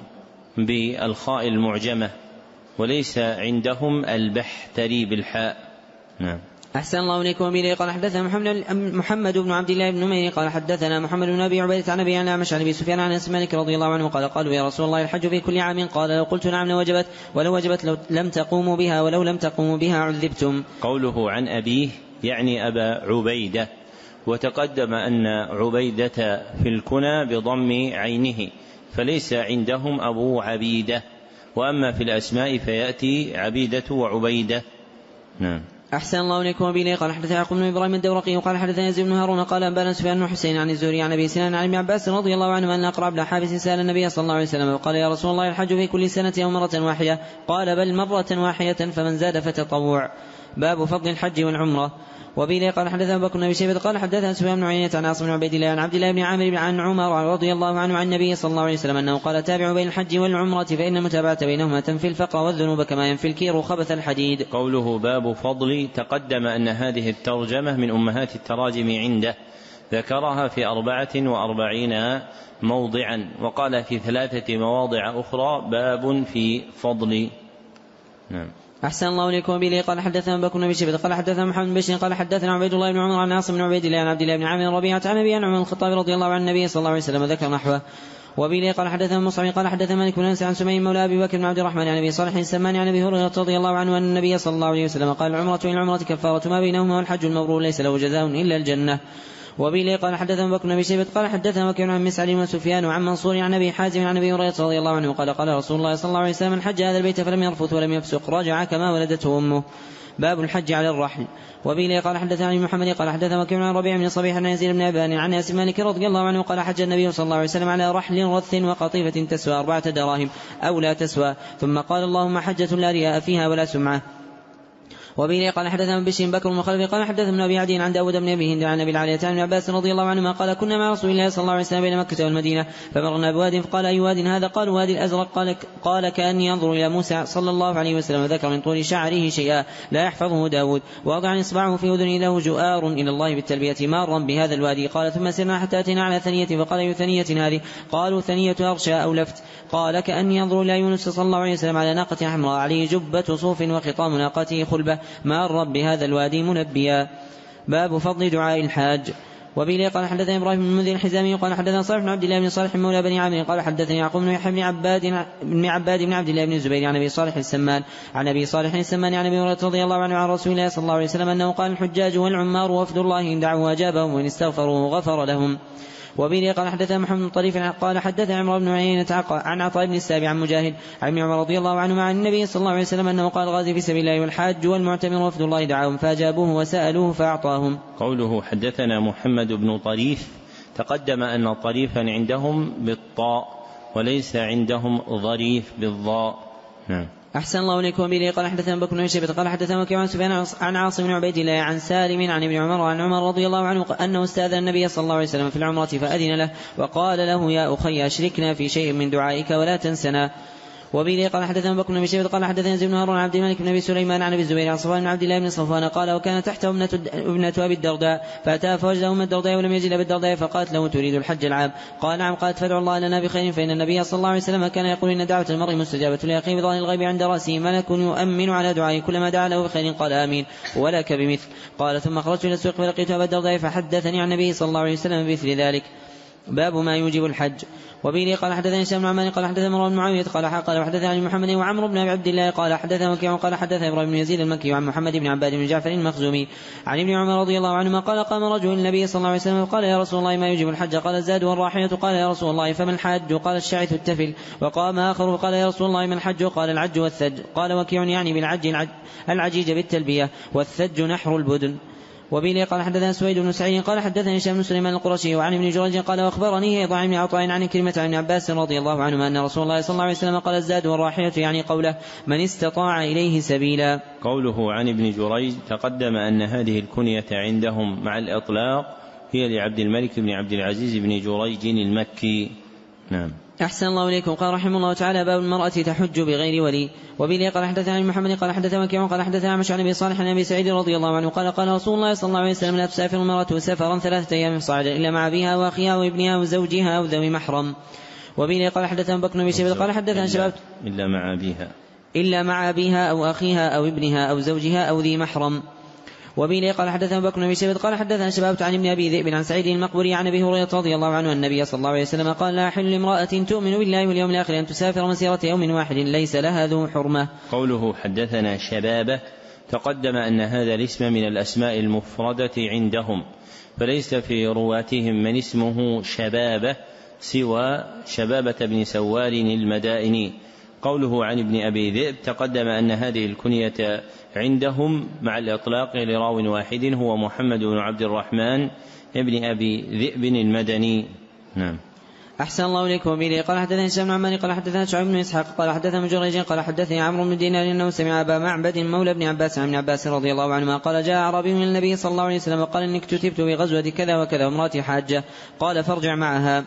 بالخاء المعجمة وليس عندهم البحتري بالحاء. نعم. أحسن الله إليكم. وبه قال حدثنا محمد بن عبد الله بن نمير قال حدثنا محمد بن أبي عبيدة عن أبي الأعمش عن أبي سفيان عن أنس مالك رضي الله عنه قال قالوا يا رسول الله الحج في كل عام قال لو قلت نعم لوجبت ولو وجبت لم تقوموا بها ولو لم تقوموا بها عذبتم. قوله عن أبيه يعني أبا عبيدة وتقدم أن عبيدة في الكنى بضم عينه فليس عندهم أبو عبيدة وأما في الأسماء فيأتي عبيدة وعبيدة. نعم. أحسن الله إليكم. وبه قال حدثنا يعقوب بن إبراهيم الدورقي وقال حدثنا يزيد بن هارون قال أنبانا سفيان بن حسين عن الزهري عن أبي سنان عن ابن عباس رضي الله عنه أن أقرع بن حابس سأل النبي صلى الله عليه وسلم وقال يا رسول الله الحج في كل سنة أو مرة واحدة قال بل مرة واحدة فمن زاد فتطوع. باب فضل الحج والعمرة. وبه قال حدثنا أبو بكر بن أبي شيبة قال حدثنا سفيان بن عيينة عن عاصم بن عبيد الله عن عبد الله بن عامر عن عمر رضي الله عنه عن النبي صلى الله عليه وسلم أنه قال تابعوا بين الحج والعمرة فإن المتابعة بينهما تنفي الفقر والذنوب كما ينفي الكير خبث الحديد. قوله باب فضل تقدم أن هذه الترجمة من أمهات التراجم عنده ذكرها في 44 موضعا وقال في 3 مواضع أخرى باب في فضل. نعم. أحسن الله إليكم. به قال حدثنا أبو بكر بن أبي شيبة قال حدثنا محمد بن بشير قال حدثنا عبيد الله بن عمر عن عاصم بن عبيد الله عن عبد الله بن عامر ربيعة عن أبي عمر الخطاب رضي الله عن النبي صلى الله عليه وسلم ذكر نحوه. وبه قال حدثنا مصعب قال حدثنا مالك بن أنس عن سمي مولى أبي بكر بن عبد الرحمن عن أبي صالح السمان عن أبي هريرة رضي الله عنه أن النبي صلى الله عليه وسلم قال العمرة إلى العمرة كفارة ما بينهما والحج المبرور ليس له جزاء إلا الجنة. وبه قال حدثنا أبو بكر بن أبي شيبة قال حدثنا وكيع عن مسعد وسفيان وعن منصور عن أبي حازم عن أبي هريرة رضي الله عنه قال قال رسول الله صلى الله عليه وسلم من حج هذا البيت فلم يرفث ولم يفسق رجع كما ولدته أمه. باب الحج على الرحل. وبه قال حدثنا عن محمد قال حدثنا وكيع عن ربيع بن صبيح عن يزيد بن أبان عن أنس مالك رضي الله عنه قال حج النبي صلى الله عليه وسلم على رحل رث وقطيفة تسوى 4 دراهم أو لا تسوى ثم قال اللهم حجة لا رياء فيها ولا سمعة. وبه قال حدثنا بشير بكر المخلف قال حدثنا ابن أبي عدي عن داود بن أبي هند عن أبي العالية عن عباس رضي الله عنهما قال كنا مع رسول الله صلى الله عليه وسلم بين مكة والمدينة فمرنا بواد فقال أي واد هذا قال وادي الأزرق قال كأني أنظر إلى موسى صلى الله عليه وسلم وذكر من طول شعره شيئا لا يحفظه داود ووضع إصبعه في أذنه له جؤار إلى الله بالتلبية مارا بهذا الوادي. قال ثم سرنا حتى أتينا على ثنية فقال أي ثنية هذه قالوا ثنية أرشى أو لفت قال كأني أنظر إلى يونس صلى الله عليه وسلم على ناقة حمراء عليه جبة صوف وخطام ناقته خلبة مار بهذا الوادي منبيا. باب فضل دعاء الحاج. وبه قال حدثنا إبراهيم بن المنذر الحزامي قال حدثنا صالح بن عبد الله بن صالح مولى بني عامر قال حدثني يعقوب بن يحيى بن عباد بن عبد الله بن الزبير عن أبي صالح السمان عن أبي صالح السمان عن أبي هريرة رضي الله عنه عن رسول الله صلى الله عليه وسلم أنه قال الحجاج والعمار وفد الله إن دعوا أجابهم وإن استغفروا غفر لهم. وبه قال حدثنا محمد بن طريف قال حدثنا عمرو بن عيينة عن عطاء بن السابع عن مجاهد عن ابن عمر رضي الله عنهما عن النبي صلى الله عليه وسلم أنه قال غازي في سبيل الله والحاج والمعتمر وفد الله دعاهم فأجابوه وسألوه فأعطاهم. قوله حدثنا محمد بن طريف تقدم أن الطريفا عندهم بالطاء وليس عندهم ظريف بالضاء. نعم. أحسن الله إليكم. به قال حدثنا بكر بن شيبة قال حدثنا وكيع عن سفيان عن عاصم بن عبيد الله عن سالم عن ابن عمر عن عمر رضي الله عنه أنه استأذن النبي صلى الله عليه وسلم في العمرة فأذن له وقال له يا أخي أشركنا في شيء من دعائك ولا تنسنا. وبه قال حدثنا بكر بن شيبة قال حدثنا زيد بن هارون عن عبد الملك بن أبي سليمان عن أبي الزبير عن صفوان بن عبد الله بن صفوان قال وكان تحته ابنة أبي الدرداء فأتى فوجد أم الدرداء ولم يجد أبي الدرداء فقالت له تريد الحج العام؟ قال نعم. قالت فادعوا الله لنا بخير فإن النبي صلى الله عليه وسلم كان يقول إن دعوة المرء مستجابة لأخيه بظاهر الغيب عند رأسه ملك يؤمن على دعائه كلما دعا له بخير قال آمين ولك بمثل. قال ثم خرجت إلى السوق فلقيت أبا الدرداء فحدثني عن النبي صلى الله عليه وسلم بمثل ذلك. باب ما يوجب الحج. وبه قال حدثنا هشام بن عمار قال حدثنا مروان بن معاوية قال حدثنا عن محمد وعمرو بن عبد الله قال حدثنا وكيع قال حدثنا إبراهيم بن يزيد المكي عن محمد بن عباد بن جعفر المخزومي عن ابن عمر رضي الله عنهما قال قام رجل النبي صلى الله عليه وسلم قال يا رسول الله ما يوجب الحج؟ قال الزاد والراحلة. قال يا رسول الله فما الحج؟ قال الشعث التفل. وقام آخر قال يا رسول الله ما الحج؟ قال العج والثج. قال وكيع يعني بالعج العجيج بالتلبية والثج نحر البدن. وبه قال حدثنا سويد بن سعيد قال حدثني هشام بن سليمان القرشي وعن ابن جريج قال واخبرني ايضا عن عطاء عن كلمة عن ابن عباس رضي الله عنهما ان رسول الله صلى الله عليه وسلم قال الزاد والراحلة يعني قوله من استطاع اليه سبيلا. قوله عن ابن جريج تقدم ان هذه الكنية عندهم مع الاطلاق هي لعبد الملك بن عبد العزيز بن جريج المكي. نعم. أحسن الله إليكم. قال رحمه الله تعالى باب المرأة تحج بغير ولي. وبه قال حدثنا عن محمد قال حدثنا وكيع قال حدثنا عن أبي صالح عن أبي سعيد رضي الله عنه قال قال رسول الله صلى الله عليه وسلم لا تسافر المرأة سفرا 3 أيام صاعدا إلا مع أبيها وأخيها وابنها وزوجها أو ذوي محرم. وبه قال حدثنا بكر بن شيبة قال حدثنا شباب إلا مع أبيها أو أخيها أو ابنها أو زوجها أو ذي محرم. وبه قال حدثنا بكر بن شيبة قال حدثنا شباب عن ابن أبي ذئب عن سعيد المقبري عن أبي هريرة رضي الله عنه النبي صلى الله عليه وسلم قال لا يحل لامرأة تؤمن بالله واليوم الآخر أن تسافر مسيرة يوم واحد ليس لها ذو حرمة. قوله حدثنا شبابة تقدم أن هذا الاسم من الأسماء المفردة عندهم فليس في رواتهم من اسمه شبابة سوى شبابة بن سوار المدائني. قوله عن ابن أبي ذئب تقدم أن هذه الكنية عندهم مع الإطلاق لراو واحد هو محمد بن عبد الرحمن ابن أبي ذئب المدني. نعم. أحسن الله إليكم. به قال حدثنا هشام بن عمار قال حدثنا شعيب بن إسحاق قال حدثنا من جريج قال حدثني عمرو بن دينار أنه سمع أبا معبد مولى ابن عباس عن ابن عباس رضي الله عنهما قال جاء أعرابي من النبي صلى الله عليه وسلم وقال إني اكتتبت بغزوة كذا وكذا وامرأتي حاجة قال فارجع معها.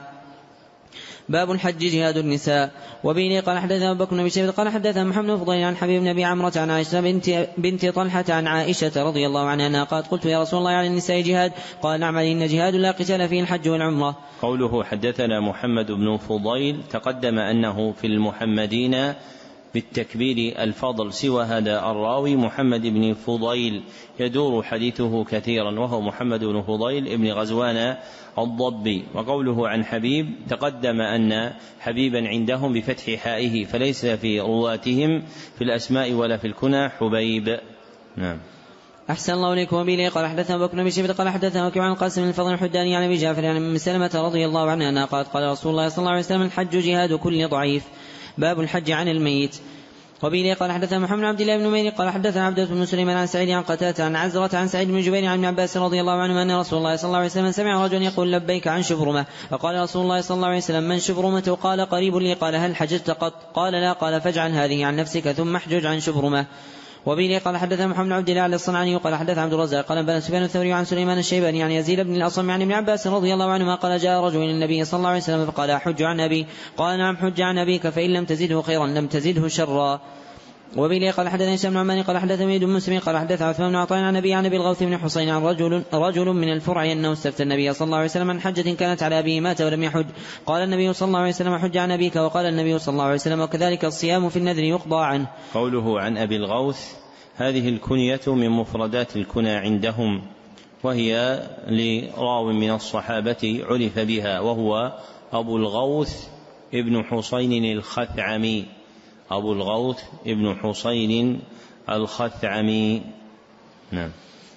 باب الحج جهاد النساء. وبه قال حدثنا أبو بكر بن شيبة قال حدثنا محمد بن فضيل عن حبيب بن أبي عمرة عن عائشة بنت طلحة عن عائشة رضي الله عنها أنها قالت قلت يا رسول الله على النساء جهاد؟ قال نعم إن جهاد لا قتال فيه الحج والعمرة. قوله حدثنا محمد بن فضيل تقدم أنه في المحمدين بالتكبير الفضل سوى هذا الراوي محمد بن فضيل يدور حديثه كثيرا وهو محمد بن فضيل ابن غزوان الضبي. وقوله عن حبيب تقدم أن حبيبا عندهم بفتح حائه فليس في رواتهم في الأسماء ولا في الكنى حبيب. نعم. أحسن الله إليكم. وبه قال حدثنا أبو بكر بن شيبة قال حدثنا وكيع عن القاسم بن الفضل الحداني عن أبي جعفر عن أم سلمة رضي الله عنها أنها قالت قال رسول الله صلى الله عليه وسلم الحج جهاد كل ضعيف. باب الحج عن الميت. وبه قال حدثنا محمد بن عبد الله بن نمير قال حدثنا عبدة بن سليمان عن سعيد عن قتادة عن عزرة عن سعيد بن جبير عن ابن عباس رضي الله عنه أن رسول الله صلى الله عليه وسلم سمع رجلا يقول لبيك عن شبرمة فقال رسول الله صلى الله عليه وسلم من شبرمة؟ قال قريب لي. قال هل حججت قط؟ قال لا. قال فاجعل هذه عن نفسك ثم احجج عن شبرمة. وبه قال حدثنا محمد بن عبد الله الصنعاني قال حدث عبد الرزاق قال بن سفيان الثوري عن سليمان الشيباني عن يزيد بن الأصم عن ابن عباس رضي الله عنهما قال جاء رجل إلى النبي صلى الله عليه وسلم فقال أحج عن أبي؟ قال نعم حج عن أبيك فإن لم تزده خيرا لم تزده شرا. وبه قال حدثنا هشام بن عمار قال حدثنا ميد بن مسلم قال حدث عثمان بن عطاء عن أبي الغوث بن حسين عن رجل من الفرع أنه استفتى النبي صلى الله عليه وسلم عن حجة كانت على أبيه مات ولم يحج. قال النبي صلى الله عليه وسلم حج عن أبيك. وقال النبي صلى الله عليه وسلم وكذلك الصيام في النذر يقضى عنه. قوله عن أبي الغوث هذه الكنية من مفردات الكنى عندهم وهي لراو من الصحابة عرف بها وهو أبو الغوث ابن حسين الخثعمي. أبو الغوث ابن حسين الخثعمي. نعم.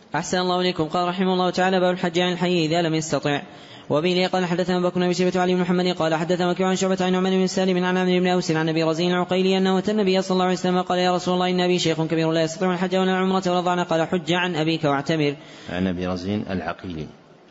أحسن الله إليكم. قال رحمه الله تعالى: باب الحج عن الحي إذا لم يستطع. وبه قال حدثنا بكر بن شيبة وعلي بن محمد قال حدثنا وكيع عن شعبة عن نعمان بن سالم عن عامر بن أوس عن أبي رزين العقيلي أنه أتى النبي صلى الله عليه وسلم قال: يا رسول الله إن أبي شيخ كبير لا يستطيع الحج ولا العمرة ولا الضعن. قال: حج عن أبيك واعتمر. عن أبي رزين العقيلي،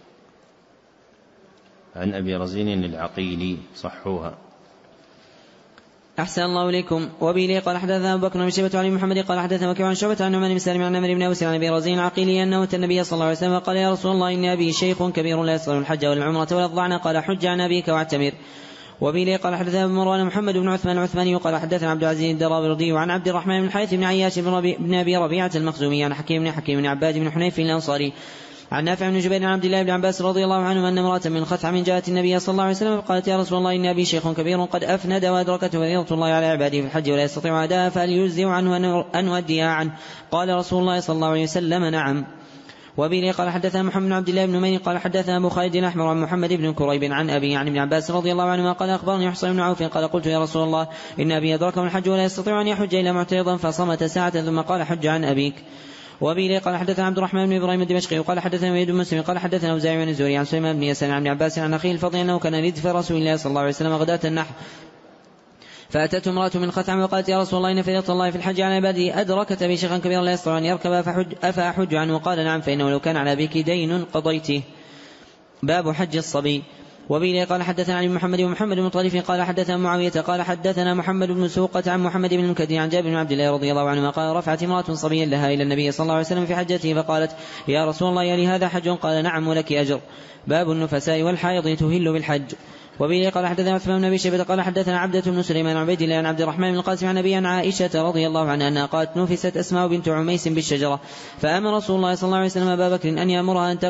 عن أبي رزين العقيلي، صحوها. أحسن الله إليكم. وبه قال حدثنا أبو بكر بن شيبة وعلي بن محمد قال حدثنا وكيع عن شعبة عن نعمان بن سالم عن عامر بن أوس عن أبي رزين العقيلي أنه أتى النبي صلى الله عليه وسلم قال: يا رسول الله إن أبي شيخ كبير لا يستطيع الحج ولا العمرة ولا الضعن. قال: حج عن أبيك واعتمر. وبه قال حدثنا ابن مروان محمد بن عثمان العثماني قال حدثنا عبد العزيز الدراوردي عن عبد الرحمن بن الحارث بن عياش بن أبي ربيعة المخزومي عن حكيم بن عباد بن حنيف الأنصاري عن نافع بن جبير عن عبد الله بن عباس رضي الله عنه أن امرأة من خثعم جاءت النبي صلى الله عليه وسلم فقالت: يا رسول الله إن أبي شيخ كبير قد أفند وأدركته فريضة الله على عباده في الحج ولا يستطيع أداءها فهل يجزئ عنه أن أؤديها عنه؟ قال رسول الله صلى الله عليه وسلم: نعم. وبه قال حدثنا محمد بن عبد الله بن نمير قال حدثنا أبو خالد الأحمر عن محمد بن كريب عن أبي عن ابن عباس رضي الله عنهما قال: أخبرني حصين بن عوف قال: قلت: يا رسول الله إن أبي أدركه الحج ولا يستطيع أن يحج إلا معترضا، فصمت ساعة ثم قال: حج عن أبيك. وبه قال حدثنا عبد الرحمن بن إبراهيم الدمشقي وقال حدثنا وليد بن مسلم قال حدثنا أوزاعي بن الزهري عن سليمان بن يسار عن ابن عباس عن أخيه الفضل أنه كان ردف رسول الله صلى الله عليه وسلم غداة النحر، فأتته امرأة من خثعم وقالت: يا رسول الله إن فريضة الله في الحج على عباده أدركت بي شيخا كبيرا لا يستطيع أن يركب أفأحج عنه؟ وقال: نعم، فإنه لو كان على بك دين قضيته. باب حج الصبي. وبه قال حدثنا علي بن محمد ومحمد بن طريف قال حدثنا معاوية قال حدثنا محمد بن سوقة عن محمد بن المنكدر عن جابر بن عبد الله رضي الله عنهما قال: رفعت امرأة صبيا لها إلى النبي صلى الله عليه وسلم في حجته فقالت: يا رسول الله يلي هذا حج؟ قال: نعم ولك أجر. باب النفساء والحائض تهل بالحج. وبه قال حدثنا عثمان بن أبي شيبة قال حدثنا عبدة بن سليمان عن عبيد الله عن عبد الرحمن بن القاسم عن أبي عن عائشة رضي الله عنها أنها قالت: نفست أسماء بنت عميس بالشجرة فأمر رسول الله صلى الله عليه وسلم أبا بكر أن يأمرها أن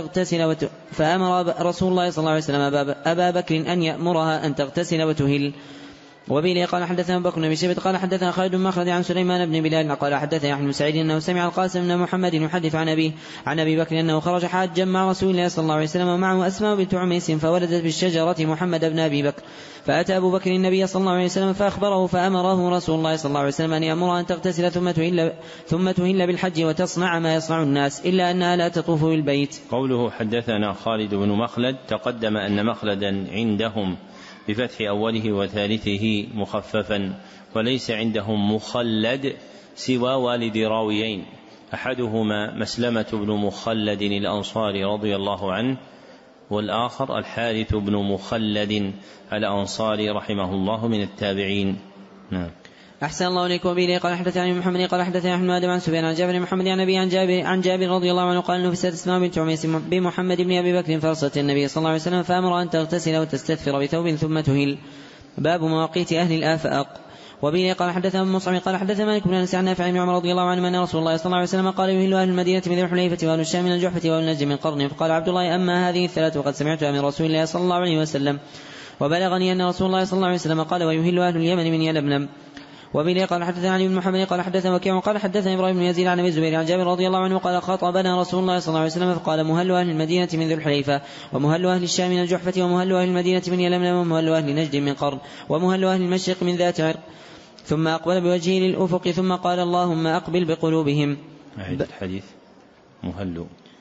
تغتسل وتهل. وبه قال حدثنا بكر بن شيبة قال حدثنا خالد بن مخلد عن سليمان بن بلال قال حدثنا يحيى بن سعيد أنه سمع القاسم بن محمد يحدث عن أبي بكر أنه خرج حاجا مع رسول الله صلى الله عليه وسلم ومعه أسماء بنت عميس فولدت بالشجرة محمد بن أبي بكر، فأتى أبو بكر النبي صلى الله عليه وسلم فأخبره فأمره رسول الله صلى الله عليه وسلم أن يأمرها أن تغتسل ثم تهل بالحج وتصنع ما يصنع الناس إلا أنها لا تطوف بالبيت. قوله حدثنا خالد بن مخلد تقدم أن مخلدا عندهم بفتح أوله وثالثه مخففا، وليس عندهم مخلد سوى والد راويين، أحدهما مسلمة بن مخلد الأنصاري رضي الله عنه، والآخر الحارث بن مخلد الأنصاري رحمه الله من التابعين. نعم. أحسن الله إليكم. وبه قال حدثنا محمد قال حدثنا أحمد آدم عن سفيان عن جابر بن محمد عن أبي عن جابر رضي الله عنه قال: نفست أسماء بنت عميس بمحمد بن أبي بكر فرصت النبي صلى الله عليه وسلم فأمر أن تغتسل وتستثفر بثوب ثم تهل. باب مواقيت أهل الآفاق. وبه قال حدثنا مصعب قال حدثنا مالك بن أنس عن نافع بن عمر رضي الله عنه أن رسول الله صلى الله عليه وسلم قال: يهل أهل المدينة من ذي الحليفة وأهل الشام من الجحفة وأهل نجد من قرن. فقال عبد الله: أما هذه الثلاث وقد سمعتها من رسول الله صلى الله عليه وسلم، وبلغني أن رسول الله صلى الله عليه وسلم قال: ويهل أهل اليمن من يلملم. وبه قال حدثنا علي بن محمد قال حدثنا وكيع قال حدثنا إبراهيم بن يزيد عن أبي الزبير عن جابر رضي الله عنه قال: خاطبنا رسول الله صلى الله عليه وسلم فقال: مهل أهل المدينة من ذي الحليفة، ومهل أهل الشام من الجحفة، ومهل أهل المدينة من يلملم، ومهل أهل نجد من قرن، ومهل أهل المشرق من ذات عرق. ثم أقبل بوجهه للأفق ثم قال: اللهم أقبل بقلوبهم. أعيد الحديث. مهل.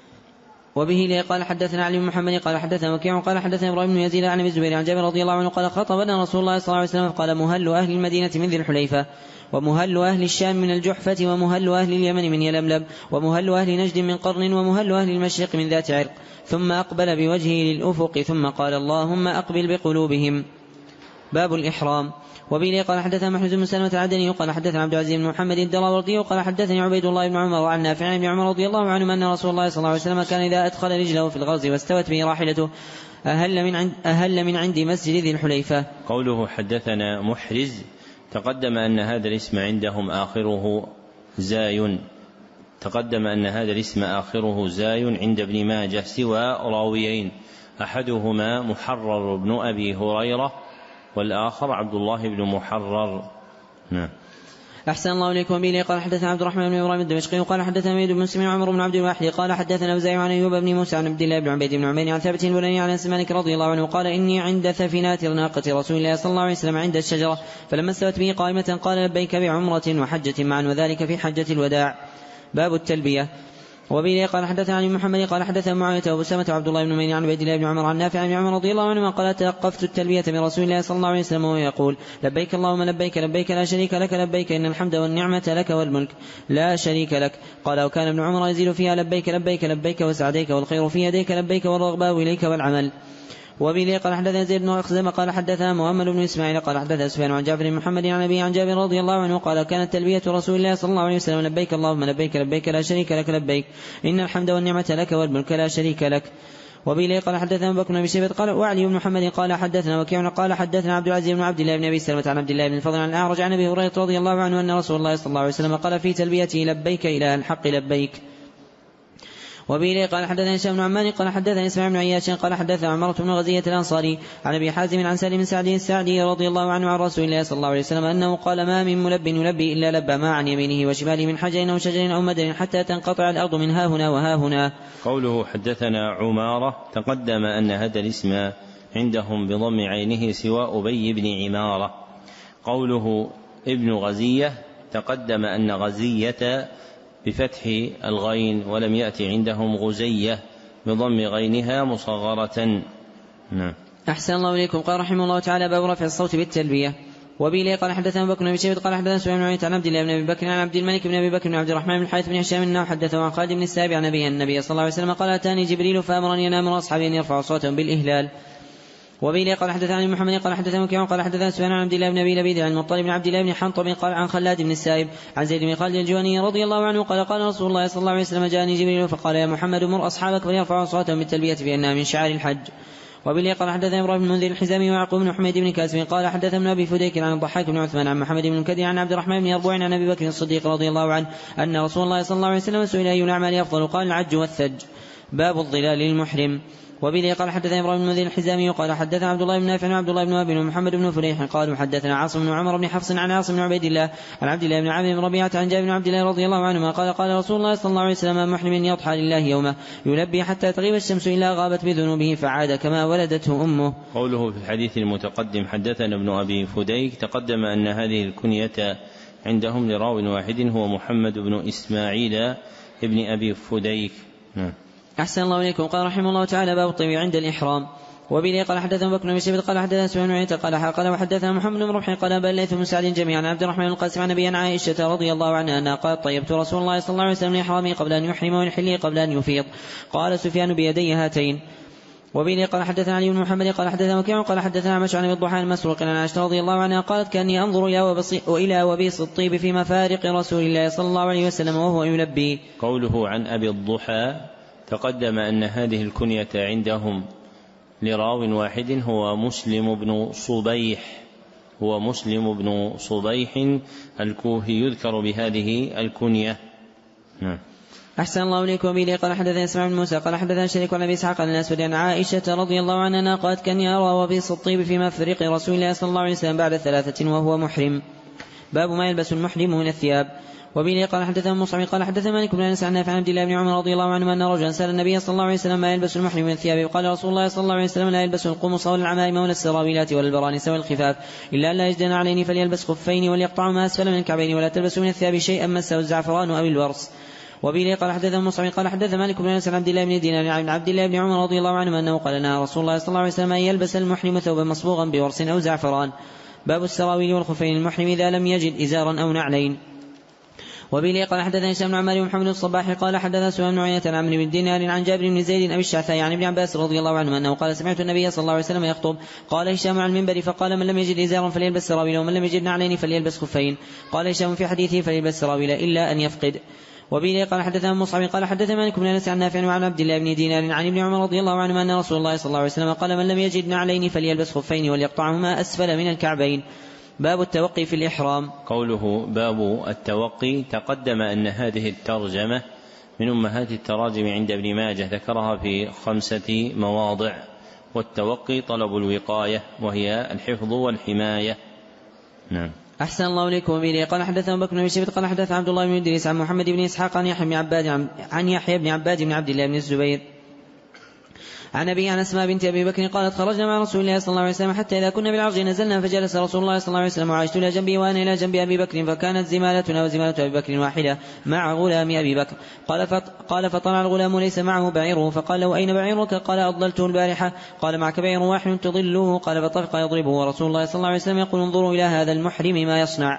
وبه قال حدثنا علي بن محمد قال حدثنا وكيع قال حدثنا إبراهيم بن يزيد عن أبي الزبير عن جابر رضي الله عنه قال: خاطبنا رسول الله صلى الله عليه وسلم فقال: مهل أهل المدينة من ذي الحليفة، ومهل أهل الشام من الجحفة، ومهل أهل اليمن من يلملم، ومهل أهل نجد من قرن، ومهل أهل المشرق من ذات عرق. ثم أقبل بوجهه للأفق ثم قال: اللهم أقبل بقلوبهم. باب الإحرام. وبه قال حدثنا محمد بن سلمة العدني قال حدثنا عبد العزيز بن محمد الدراوردي قال حدثني عبيد الله بن عمر عن نافع بن عمر رضي الله عنه أن رسول الله صلى الله عليه وسلم كان إذا أدخل رجله في الغرز واستوت به راحلته أهل من عند مسجد ذي الحليفة. قوله حدثنا محرز تقدم أن هذا الاسم عندهم آخره زاي، عند ابن ماجه سوى راويين، أحدهما محرر بن أبي هريرة والآخر عبد الله بن محرر. نعم. أحسن الله إليكم. به قال حدثنا عبد الرحمن بن إبراهيم الدمشقي قال حدثنا ميد بن مسلم عمر بن عبد الواحد قال حدثنا أوزاعي عن أيوب بن موسى عن عبد الله بن عبيد بن عمير عن ثابت البناني عن أنس مالك رضي الله عنه قال: إني عند ثفنات ناقة رسول الله صلى الله عليه وسلم عند الشجرة، فلما استوت به قائمة قال: لبيك بعمرة وحجة معا، وذلك في حجة الوداع. باب التلبية. وبه قال حدثنا عن محمد قال حدثنا معاوية وأبو سلمة وعبد الله بن نمير عن عبيد الله بن عمر عن نافع عن عمر رضي الله عنهما قال تلقفت التلبية من رسول الله صلى الله عليه وسلم وهو يقول لبيك اللهم لبيك لبيك لا شريك لك لبيك إن الحمد والنعمة لك والملك لا شريك لك. قال وكان ابن عمر يزيد فيها لبيك لبيك لبيك وسعديك والخير في يديك لبيك والرغباء إليك والعمل. وبه قال حدثنا زيد بن أخزم قال حدثنا محمد بن إسماعيل قال حدثنا سفيان عن جابر بن محمد عن أبي عن جابر رضي الله عنه قال كانت تلبية رسول الله صلى الله عليه وسلم لبيك اللهم لبيك لبيك لا شريك لك لبيك إن الحمد والنعمة لك والملك لا شريك لك. وبه قال حدثنا بكر بن شيبة قال وعلي بن محمد قال حدثنا وكيع قال حدثنا عبد العزيز بن عبد الله بن أبي سلمة عن عبد الله بن الفضل عن الأعرج عن أبي هريرة رضي الله عنه أن رسول الله صلى الله عليه وسلم قال في تلبيته لبيك إله الحق لبيك. وبه قال حدثنا هشام بن عمان قال حدثنا اسماعيل بن عياش قال حدثنا عمرة بن غزية الأنصاري عن أبي حازم عن سالم سعد السعدي رضي الله عنه عن رسول الله صلى الله عليه وسلم أنه قال ما من ملب يلبي إلا لبى ما عن يمينه وشماله من حجر أو شجر أو مدر حتى تنقطع الأرض من ها هنا وها هنا. قوله حدثنا عمارة تقدم أن هذا الاسم عندهم بضم عينه سوى أبي بن عمارة. قوله ابن غزية تقدم أن غزية بفتح الغين ولم يأتي عندهم غزية بضم غينها مصغرة. أحسن الله إليكم. قال رحمه الله تعالى باب رفع الصوت بالتلبية. وبه قال حدثنا بكر بن شيبة قال حدثنا سفيان بن عيينة عن عبد الله بن أبي بكر عن عبد الملك بن أبي بكر بن عبد الرحمن بن الحارث بن هشام أنه حدثه عن خالد بن السائب عن أبيه النبي صلى الله عليه وسلم قال أتاني جبريل فأمرني أن آمر أصحابي أن يرفعوا صوتهم بالإهلال. وبه قال حدثنا عن محمد قال حدثنا وكيع قال حدثنا سفيان عن عبد الله بن أبي لبيد عن المطلب بن عبد الله بن حنطب قال عن خلاد بن السائب عن زيد بن خالد الجواني رضي الله عنه قال قال رسول الله صلى الله عليه وسلم جاءني جبريل فقال يا محمد مر أصحابك فليرفعوا صوتهم بالتلبية بأنها من شعائر الحج. وبه قال حدثنا إبراهيم بن المنذر الحزامي ويعقوب بن حميد بن كاسم قال حدثنا ابن أبي فديك عن الضحاك بن عثمان عن محمد بن المنكدر عن عبد الرحمن بن يربوع عن أبي بكر الصديق رضي الله عنه أن رسول الله صلى الله عليه وسلم سئل أي الأعمال أفضل قال العج والثج. باب الظلال للمحرم. وبه قال حدثنا إبراهيم بن المنذر الحزامي وقال حدثنا عبد الله بن نافع وعبد الله بن وهب ومحمد بن فليح قالوا حدثنا عاصم بن عمر بن حفص عن عاصم بن عبيد الله عن عبد الله بن عامر بن ربيعة عن جابر بن عبد الله رضي الله عنهما قال قال رسول الله صلى الله عليه وسلم محرم يضحى لله يومه يلبي حتى تغيب الشمس إلا غابت بذنوبه فعاد كما ولدته أمه. قوله في الحديث المتقدم حدثنا ابن أبي فديك تقدم أن هذه الكنية عندهم لراو واحد هو محمد بن إسماعيل ابن أبي فديك. أحسن الله إليكم. قال رحمه الله تعالى باب الطيب عند الإحرام. وبه قال حدثنا بكر بن شيبة قال حدثنا سفيان بن عيينة قال وحدثنا محمد بن ربح قال بل ليث بن سعد جميعا عن عبد الرحمن القاسم عن أبي عائشة رضي الله عنها أنها قالت طيبت رسول الله صلى الله عليه وسلم لإحرامه قبل أن يحرم ويحله قبل أن يفيض. قال سفيان بيدي هاتين. وبه قال حدثنا علي بن محمد قال حدثنا وكيع قال حدثنا عمش عن الضحى المسروق عن عائشة رضي الله عنها قالت كأني أنظر إلى وبيص الطيب في مفارق رسول الله صلى الله عليه وسلم وهو يلبي. قوله عن أبي الضحى تقدم أن هذه الكنية عندهم لراو واحد هو مسلم بن صبيح الكوفي يذكر بهذه الكنية. أحسن الله إليكم. وبه قال حدثنا إسماعيل بن موسى قال حدثنا شريك عن أبي إسحاق عن الأسود عن عائشة رضي الله عنها قالت كأني أرى وبيص الطيب في مفرق رسول الله صلى الله عليه وسلم بعد 3 وهو محرم. باب ما يلبس المحرم من الثياب. وبه قال حدثنا مصعب قال حدثنا مالك بن أنس عن نافع عن عبد الله بن عمر رضي الله عنه أن رجلا سأل النبي صلى الله عليه وسلم ما يلبس المحرم من الثياب قال رسول الله صلى الله عليه وسلم لا يلبس القمص ولا العمائم ولا السراويلات ولا البرانس ولا الخفاف إلا أن لا يجدن عليه فليلبس خفين وليقطع ما أسفل من الكعبين ولا تلبس من الثياب شيئا مسه الزعفران أو الورس. وبه قال حدثنا مصعب قال حدثنا مالك بن أنس عن عبد الله بن دينار عن عبد الله بن عمر رضي الله عنه أنه قال نهى رسول الله صلى الله عليه وسلم أن يلبس المحرم ثوبا مصبوغا بورس أو زعفران. باب السراويل والخفين المحرم إذا لم يجد إزارا أو نعلين. وبه قال حدثنا هشام بن عمار ومحمد الصباح قال حدثنا سفيان بن عيينة عن عمرو بن دينار عن جابر بن زيد أبي الشعثاء عن ابن عباس رضي الله عنه أنه قال سمعت النبي صلى الله عليه وسلم يخطب قال هشام على المنبر فقال من لم يجد إزارا فليلبس سراويل ومن لم يجد نعلين فليلبس خفين. قال هشام في حديثه فليلبس سراويل إلا أن يفقد. وبه قال حدثنا مصعب قال حدثنا مالك بن أنس عن نافع وعن عبد الله بن دينار عن ابن عمر رضي الله عنه أن رسول الله صلى الله عليه وسلم قال من لم يجد نعلين فليلبس خفين وليقطعهما أسفل من الكعبين. باب التوقي في الإحرام. قوله باب التوقي تقدم أن هذه الترجمة من أمهات التراجم عند ابن ماجه ذكرها في 5 مواضع. والتوقي طلب الوقاية وهي الحفظ والحماية. نعم. أحسن الله إليكم. وبه قال حدثنا بكر بن شيبة قال حدث عبد الله بن إدريس عن محمد بن إسحاق عن يحيى بن عباد بن عبد الله بن الزبير عن أبي عن أسماء بنت أبي بكر قالت خرجنا مع رسول الله صلى الله عليه وسلم حتى إذا كنا بالعرج نزلنا فجلس رسول الله صلى الله عليه وسلم وعائشة إلى جنبي وأنا إلى جنب أبي بكر فكانت زمالتنا وزمالة أبي بكر واحدة مع غلام أبي بكر. قال فطلع الغلام ليس معه بعيره فقال له أين بعيرك؟ قال أضللته البارحة. قال معك بعير واحد تضله؟ قال فطفق يضربه ورسول الله صلى الله عليه وسلم يقول انظروا إلى هذا المحرم ما يصنع.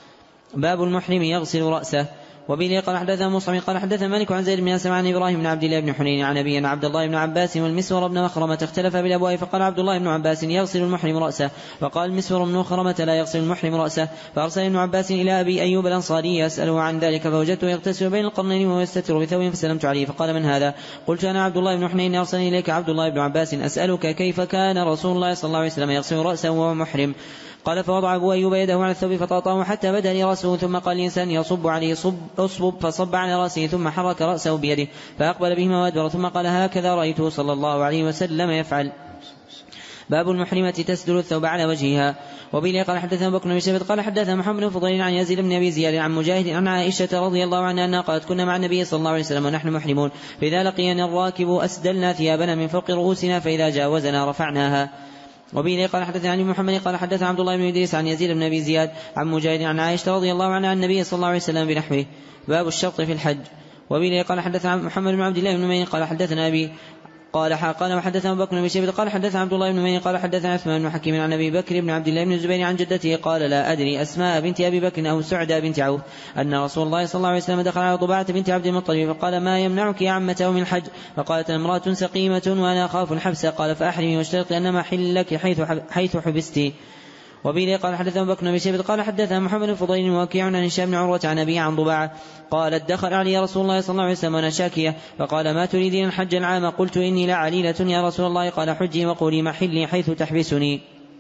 باب المحرم يغسل رأسه. وبه قال حدثنا مصعب قال حدثنا مالك عن زيد بن أسلم عن إبراهيم بن عبد الله بن حنين عن أبي عبد الله بن عباس والمسور بن مخرمة اختلف بالأبواب فقال عبد الله بن عباس يغسل المحرم رأسه وقال المسور بن مخرمة لا يغسل المحرم رأسه. فأرسل ابن عباس إلى أبي أيوب الأنصاري يسأله عن ذلك فوجدته يغتسل بين القرنين وهو يستتر بثوب فسلمت عليه فقال من هذا؟ قلت أنا عبد الله بن حنين أرسلني إليك عبد الله بن عباس أسألك كيف كان رسول الله صلى الله عليه وسلم يغسل رأسه وهو محرم. قال فوضع أبو أيوب يده على الثوب فطاطاه حتى بدا لي رأسه ثم قال الإنسان يصب عليه أصبب فصب على رأسه ثم حرك رأسه بيده فأقبل بهما وأدبر ثم قال هكذا رأيته صلى الله عليه وسلم يفعل. باب المحرمة تسدل الثوب على وجهها. وبه قال حدثنا بكر بن شيبة قال حدثنا محمد بن فضيل عن يزيد بن أبي زياد عن مجاهد عن عائشة رضي الله عنها أنها قالت كنا مع النبي صلى الله عليه وسلم ونحن محرمون فإذا لقينا الراكب أسدلنا ثيابنا من فوق رؤوسنا فإذا جاوزنا رفعناها. وبه قال حدثنا عن محمد قال حدثنا عبد الله بن إدريس عن يزيد بن أبي زياد عن مجاهد عن عائشة رضي الله عنها عن النبي صلى الله عليه وسلم بنحوه. باب الشرط في الحج. وبه قال حدثنا محمد بن عبد الله بن مين قال حدثنا أبي قال وحدثنا أبو بكر بن شيبة قال حدثنا عبد الله بن مين قال حدثنا عثمان بن حكيم عن أبي بكر بن عبد الله بن الزبير عن جدته قال لا أدري أسماء بنت أبي بكر أو سعدى بنت عوف أن رسول الله صلى الله عليه وسلم دخل على ضباعة بنت عبد المطلب فقال ما يمنعك يا عمته من الحج؟ فقالت امرأة سقيمة وأنا أخاف الحبس. قال فأحرمي واشترطي أن محلك حيث حبستي. وبه قال حدثنا بكر بن شيبة قال حدثنا محمد بن فضيل وكيع عن هشام بن عروة عن أبيه عن ضباعة قالت دخل علي رسول الله صلى الله عليه وسلم وانا شاكية فقال ما تريدين الحج العام؟ قلت إني لعليلة يا رسول الله. قال حجي وقولي محلي حيث تحبسني.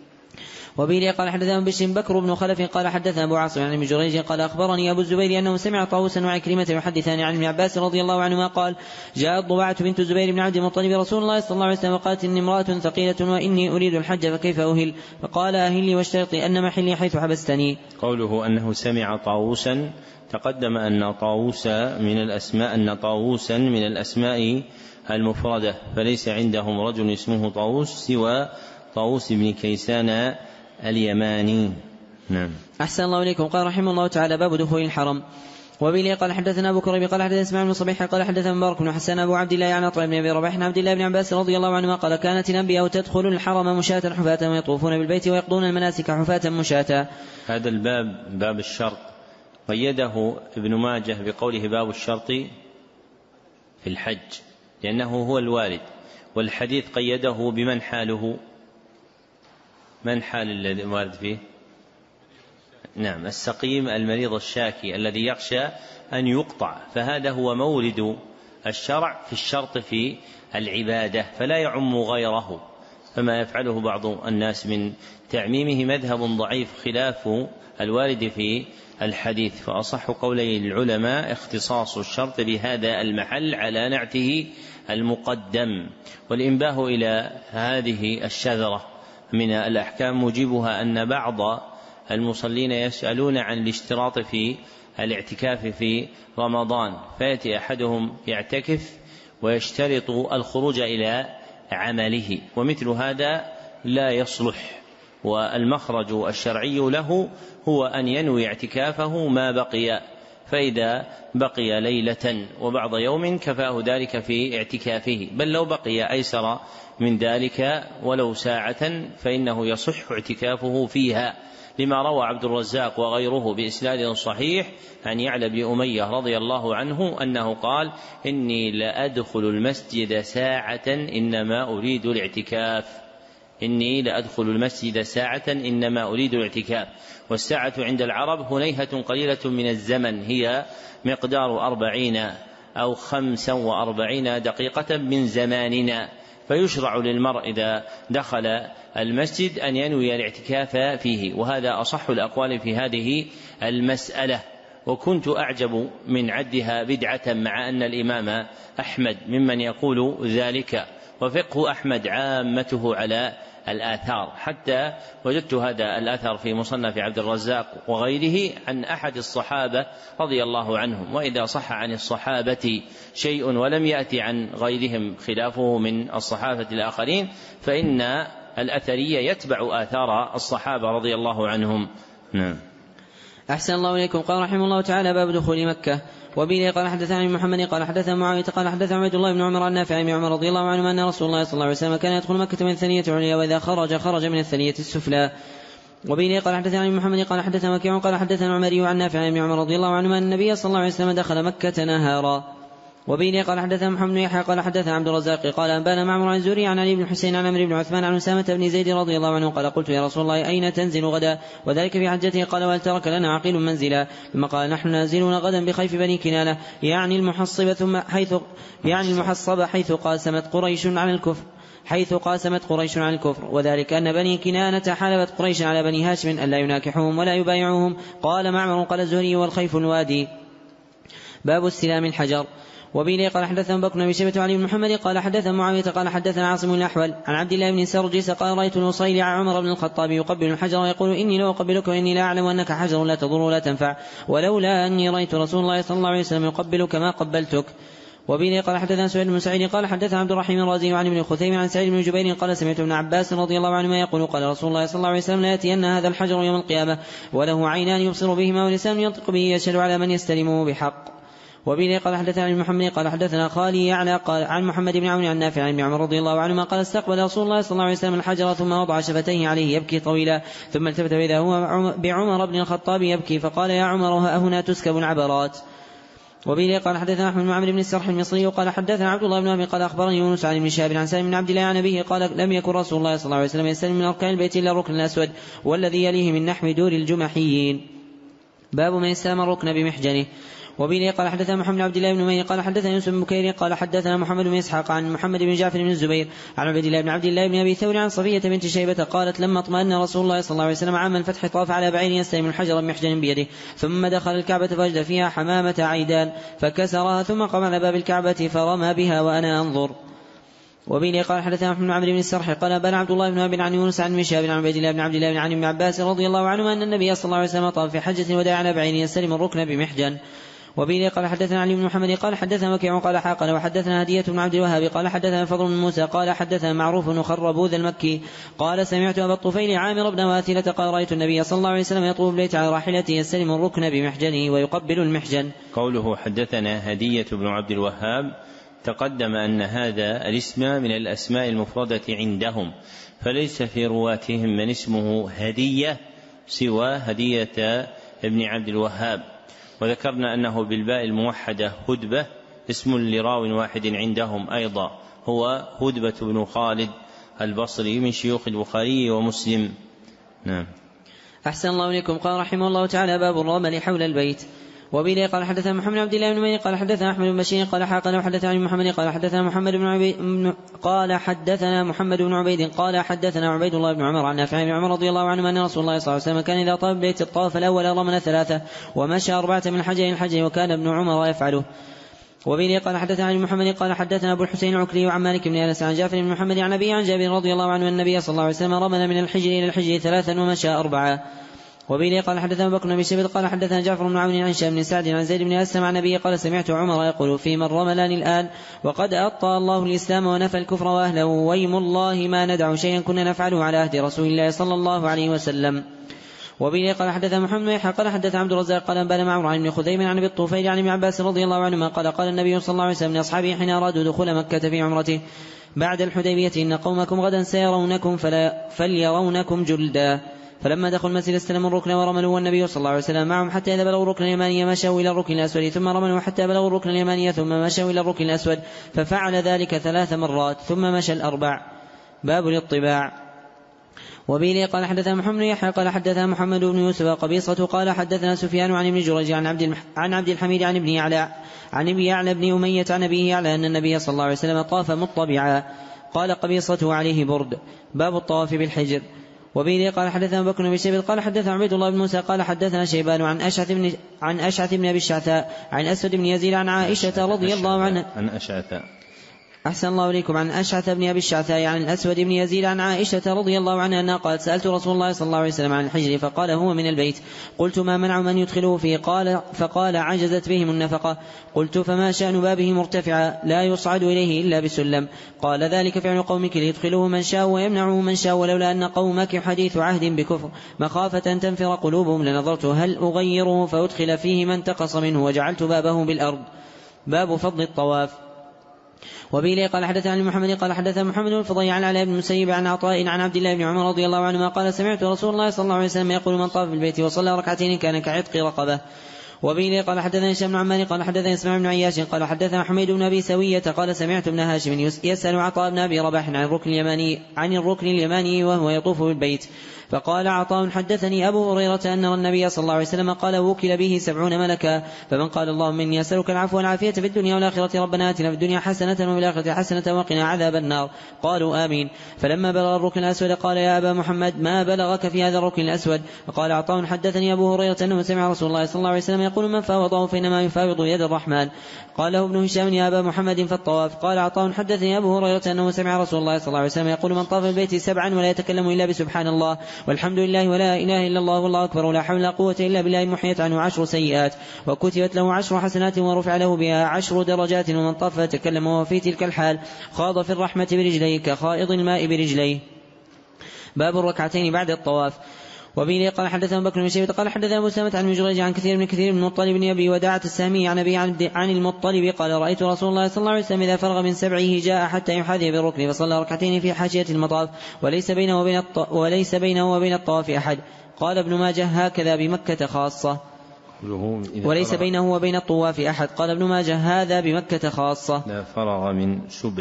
وبه قال حدثنا بشر بكر بن خلف قال حدثنا أبو عاصم عن ابن جريج قال أخبرني أبو الزبير أنه سمع طاووسا وعكرمة يحدثان عن ابن عباس رضي الله عنهما قال جاءت ضباعة بنت الزبير بن عبد المطلب رسول الله صلى الله عليه وسلم وقالت إني امرأة ثقيلة وإني أريد الحج فكيف أهل؟ فقال أهلي واشترطي أن محلي حيث حبستني. قوله أنه سمع طاووسا تقدم أن طاووسا من الأسماء المفردة فليس عندهم رجل اسمه طاووس سوى طاووس بن كيسان اليماني. نعم. أحسن الله إليكم. قال رحمه الله تعالى باب دخول الحرم. وبه قال حدثنا أبو كريب قال حدثنا اسماعيل بن صبيح قال حدثنا مبارك بن حسان أبو عبد الله عن عطاء بن أبي رباح عن عبد الله بن عباس رضي الله عنهما قال كانت الأنبياء تدخل الحرم مشاة حفاة ويطوفون بالبيت ويقضون المناسك حفاة مشاة. هذا الباب باب الشرط قيده ابن ماجه بقوله باب الشرط في الحج لأنه هو الوارد والحديث قيده بمن حاله من حال الذي وارد فيه؟ نعم السقيم المريض الشاكي الذي يخشى أن يقطع فهذا هو مورد الشرع في الشرط في العبادة فلا يعم غيره فما يفعله بعض الناس من تعميمه مذهب ضعيف خلاف الوارد في الحديث. فأصح قولي العلماء اختصاص الشرط بهذا المحل على نعته المقدم. والإنباه إلى هذه الشذرة من الأحكام موجبها أن بعض المصلين يسألون عن الاشتراط في الاعتكاف في رمضان فيأتي أحدهم يعتكف ويشترط الخروج إلى عمله ومثل هذا لا يصلح. والمخرج الشرعي له هو أن ينوي اعتكافه ما بقي فإذا بقي ليلة وبعض يوم كفاه ذلك في اعتكافه بل لو بقي أيسر من ذلك ولو ساعة فإنه يصح اعتكافه فيها لما روى عبد الرزاق وغيره بإسناد صحيح عن يعلى بن أمية رضي الله عنه أنه قال إني لأدخل المسجد ساعة إنما أريد الاعتكاف والساعة عند العرب هنيهة قليلة من الزمن هي مقدار 40 أو 45 دقيقة من زماننا فيشرع للمرء إذا دخل المسجد أن ينوي الاعتكاف فيه وهذا أصح الأقوال في هذه المسألة. وكنت أعجب من عدها بدعة مع أن الإمام أحمد ممن يقول ذلك وفقه أحمد عامته على الآثار، حتى وجدت هذا الأثر في مصنف عبد الرزاق وغيره عن أحد الصحابة رضي الله عنهم. وإذا صح عن الصحابة شيء ولم يأتي عن غيرهم خلافه من الصحابة الآخرين فإن الأثرية يتبع آثار الصحابة رضي الله عنهم. نعم. أحسن الله إليكم. قال رحمه الله تعالى: باب دخول مكة. وبه قال حدثنا محمد قال حدثنا معاوية قال حدثنا عبيد الله بن عمر عن نافع بن عمر رضي الله عنه أن رسول الله صلى الله عليه وسلم كان يدخل مكة من الثنية العليا، وإذا خرج من الثنية السفلى. وبه قال حدثنا محمد قال حدثنا وكيع قال حدثنا عمري عن نافع بن عمر رضي الله عنه أن النبي صلى الله عليه وسلم دخل مكة نهارا. وبه قال حدثنا محمد بن يحيى قال حدثنا عبد الرزاق قال أنبانا معمر عن الزهري عن علي بن حسين عن عمرو بن عثمان عن أسامة بن زيد رضي الله عنه قال: قلت يا رسول الله أين تنزل غدا؟ وذلك في حجته. قال: وهل ترك لنا عقيل منزلا؟ ثم قال: نحن نازلون غدا بخيف بني كنانة، يعني المحصبة حيث قاسمت قريش عن الكفر، وذلك أن بني كنانة حلبت قريش على بني هاشم ألا يناكحوهم ولا يبايعوهم. قال معمر: قال الزهري: والخيف الوادي. باب استلام الحجر. وبه قال حدثنا بكر بن شيبة وعلي بن محمد قال حدثنا معاوية قال حدثنا عاصم الأحول عن عبد الله بن سرجس قال: رأيت الوصيلع عمر بن الخطاب يقبل الحجر ويقول: إني لا أقبلك وإني لا أعلم أنك حجر لا تضر ولا تنفع، ولولا أني رأيت رسول الله صلى الله عليه وسلم يقبلك ما قبلتك. وبه قال حدثنا سعيد بن سعيد قال حدثنا عبد الرحيم الرازي وعن ابن خثيم عن سعيد بن جبير قال: سمعت ابن عباس رضي الله عنهما يقول: قال رسول الله صلى الله عليه وسلم: لا يأتين هذا الحجر يوم القيامة وله عينان يبصر بهما ولسان ينطق به يشهد على من يستلمه بحق. وبه قال حدثنا محمد قال حدثنا خالي يعلى قال عن محمد بن عون عن نافع عن ابن عمر رضي الله عنهما قال: استقبل رسول الله صلى الله عليه وسلم الحجر ثم وضع شفتيه عليه يبكي طويلا، ثم التفت فإذا هو بعمر بن الخطاب يبكي، فقال: يا عمر، ها هنا تسكب العبرات. وبه قال حدثنا أحمد بن عمرو بن السرح المصري قال حدثنا عبد الله بن وهب قال أخبرني يونس عن ابن شهاب عن سالم بن عبد الله عن أبيه قال: لم يكن رسول الله صلى الله عليه وسلم يستلم من أركان البيت إلا الركن الأسود والذي يليه من نحو دور الجمحيين. باب من استلم الركن بمحجنه. وبه قال حدثنا محمد بن عبد الله بن مير قال حدثنا يوسف بن بكير قال حدثنا محمد بن إسحاق عن محمد بن جعفر بن الزبير عن عبد الله بن عبد الله بن أبي ثور عن صفية بنت شيبة قالت: لما اطمأن رسول الله صلى الله عليه وسلم عام الفتح طاف على بعير يستلم الحجر بمحجن بيده، ثم دخل الكعبة فوجد فيها حمامة عيدان فكسرها، ثم قام على باب الكعبة فرمى بها وأنا أنظر. وبه قال حدثنا محمد بن عمرو بن السرح قال بن عبد الله بن وهب عن يونس عن مشاب عن عبد الله بن عبد الله عن ابن عباس رضي الله عنه أن النبي صلى الله عليه وسلم طاف في حجة الوداع على بعير يستلم الركن بمحجن. وبه قال حدثنا علي بن محمد قال حدثنا وكيع قال حاقل وحدثنا هدية بن عبد الوهاب قال حدثنا فضل بن موسى قال حدثنا معروف بن خربوذ المكي قال: سمعت أبا الطفيل عامر بن واثلة قال: رأيت النبي صلى الله عليه وسلم يطوف البيت على راحلته يستلم الركن بمحجنه ويقبل المحجن. قوله حدثنا هدية بن عبد الوهاب تقدم أن هذا الاسم من الأسماء المفردة عندهم، فليس في رواتهم من اسمه هدية سوى هدية ابن عبد الوهاب. وذكرنا أنه بالباء الموحدة هدبة اسم لراو واحد عندهم أيضا هو هدبة بن خالد البصري من شيوخ البخاري ومسلم. نعم. أحسن الله إليكم. قال رحمه الله تعالى: باب الرمل حول البيت. وبه قال حدثنا محمد بن عبد الله بن مير قال حدثنا أحمد بن بشير قال حاقنا وحدثنا عن محمد قال حدثنا محمد بن عبيد قال حدثنا محمد بن عبيد قال حدثنا عبيد الله بن عمر عن نافع بن عمر رضي الله عنه أن رسول الله صلى الله عليه وسلم كان إذا طاف البيت الطواف الأول رمل 3 ومشى 4 من الحجر وكان ابن عمر يفعله. وبه قال حدثنا عن محمد قال حدثنا أبو الحسين العكري عن مالك بن أنس عن جعفر بن محمد عن أبي عن جابر رضي الله عنه أن النبي صلى الله عليه وسلم رمل من الحجر إلى الحجر 3 ومشى 4. وبه قال حدثنا بكر بن شيبة قال حدثنا جعفر بن عون عن هشام بن سعد عن زيد بن أسلم عن أبيه قال: سمعت عمر يقول: في من رملان الآن وقد أبطى الله الإسلام ونفى الكفر وأهله، ويم الله ما ندع شيئا كنا نفعله على عهد رسول الله صلى الله عليه وسلم. وبه قال حدثنا محمد بن يحيى قال حدثنا عبد الرزاق قال أنبأنا معمر عن ابن خثيم عن ابي الطفيل عن ابن عباس رضي الله عنهما قال: قال النبي صلى الله عليه وسلم لأصحابه حين أرادوا دخول مكة في عمرته بعد الحديبية: إن قومكم غدا سيرونكم فليرونكم جلدا. فلما دخلوا المسجد استلموا الركن ورملوا والنبي صلى الله عليه وسلم معهم حتى إذا بلغوا الركن اليماني مشوا إلى الركن الأسود ثم رملوا حتى بلغوا الركن اليماني ثم مشوا إلى الركن الأسود، ففعل ذلك 3 مرات ثم مشى 4. باب الاطباع. وبه قال حدثنا محمد بن يحيى قال حدثنا محمد بن يوسف قبيصة قال حدثنا سفيان عن ابن جريج عن عبد الحميد عن ابن يعلى بن أمية عن أبيه يعلى أن النبي صلى الله عليه وسلم طاف مطبعا. قال قبيصة: عليه برد. باب الطواف بالحجر. وبه قال حدثنا بكر بن شيبة قال حدثنا عبيد الله بن موسى قال حدثنا شيبان عن أشعث بن أبي الشعثاء عن أسود بن يزيد عن عائشة رضي الله عنها أحسن الله إليكم. عن أشعث بن أبي الشعثاء عن الأسود بن يزيد عن عائشة رضي الله عنها أنها قالت سألت رسول الله صلى الله عليه وسلم عن الحجر فقال هو من البيت. قلت ما منع من يدخله فيه؟ فقال عجزت بهم النفقة. قلت فما شأن بابه مرتفعا لا يصعد إليه إلا بسلم؟ قال ذلك فعل قومك ليدخلوه من شاء ويمنعه من شاء ولولا أن قومك حديث عهد بكفر مخافة أن تنفر قلوبهم لنظرت هل أغيره فأدخل فيه من تقص منه وجعلت بابه بالأرض. باب فضل الطواف. وبه قال حدث عن محمد قال حدث محمد بن الفضيل عن علي بن المسيب عن عطاء عن عبد الله بن عمر رضي الله عنهما قال سمعت رسول الله صلى الله عليه وسلم يقول من طاف بالبيت وصلى ركعتين كان كعتق رقبة. وبه قال حدثنا هشام بن عمار قال حدثنا اسماعيل بن عياش قال حدثنا حميد بن ابي سويه قال سمعت ابن هاشم يسأل عطاء بن ابي رباح عن الركن اليماني وهو يطوف بالبيت. فقال عطاء حدثني أبو هريرة أن النبي صلى الله عليه وسلم قال وكل به 70 ملكا فمن قال اللهم إني أسألك العفو والعافية في الدنيا والآخرة ربنا آتنا في الدنيا حسنة وفي الآخرة حسنة وقنا عذاب النار قالوا آمين. فلما بلغ الركن الأسود قال يا أبا محمد ما بلغك في هذا الركن الأسود؟ فقال عطاء حدثني أبو هريرة أنه سمع رسول الله صلى الله عليه وسلم يقول من فاوضه فإنما يفاوض يد الرحمن. قال له ابن هشام يا أبا محمد فالطواف. قال عطاء حدثني أبو هريرة أنه سمع رسول الله صلى الله عليه وسلم يقول من طاف البيت 7 ولا يتكلم إلا بسبحان الله والحمد لله ولا إله إلا الله والله أكبر ولا حول ولا قوة إلا بالله محيت عنه 10 سيئات وكتبت له 10 حسنات ورفع له بها 10 درجات. ومن طاف فتكلم وهو في تلك الحال خاض في الرحمة برجليه كخائض الماء برجليه. باب الركعتين بعد الطواف. وبه قال حدثنا بكر بن شيبة قال حدثنا أبو سلمة عن جريج عن كثير بن المطلب بن أبي وداعة السامي عن أبي عن المطلب قال رأيت رسول الله صلى الله عليه وسلم إذا فرغ من 7 جاء حتى يحاذي بالركن فصلى ركعتين في حاشية المطاف وليس بينه وبين الطواف أحد. قال ابن ماجه هكذا بمكة خاصة وليس بينه وبين الطواف أحد. قال ابن ماجه هذا بمكة خاصة. لا فرغ من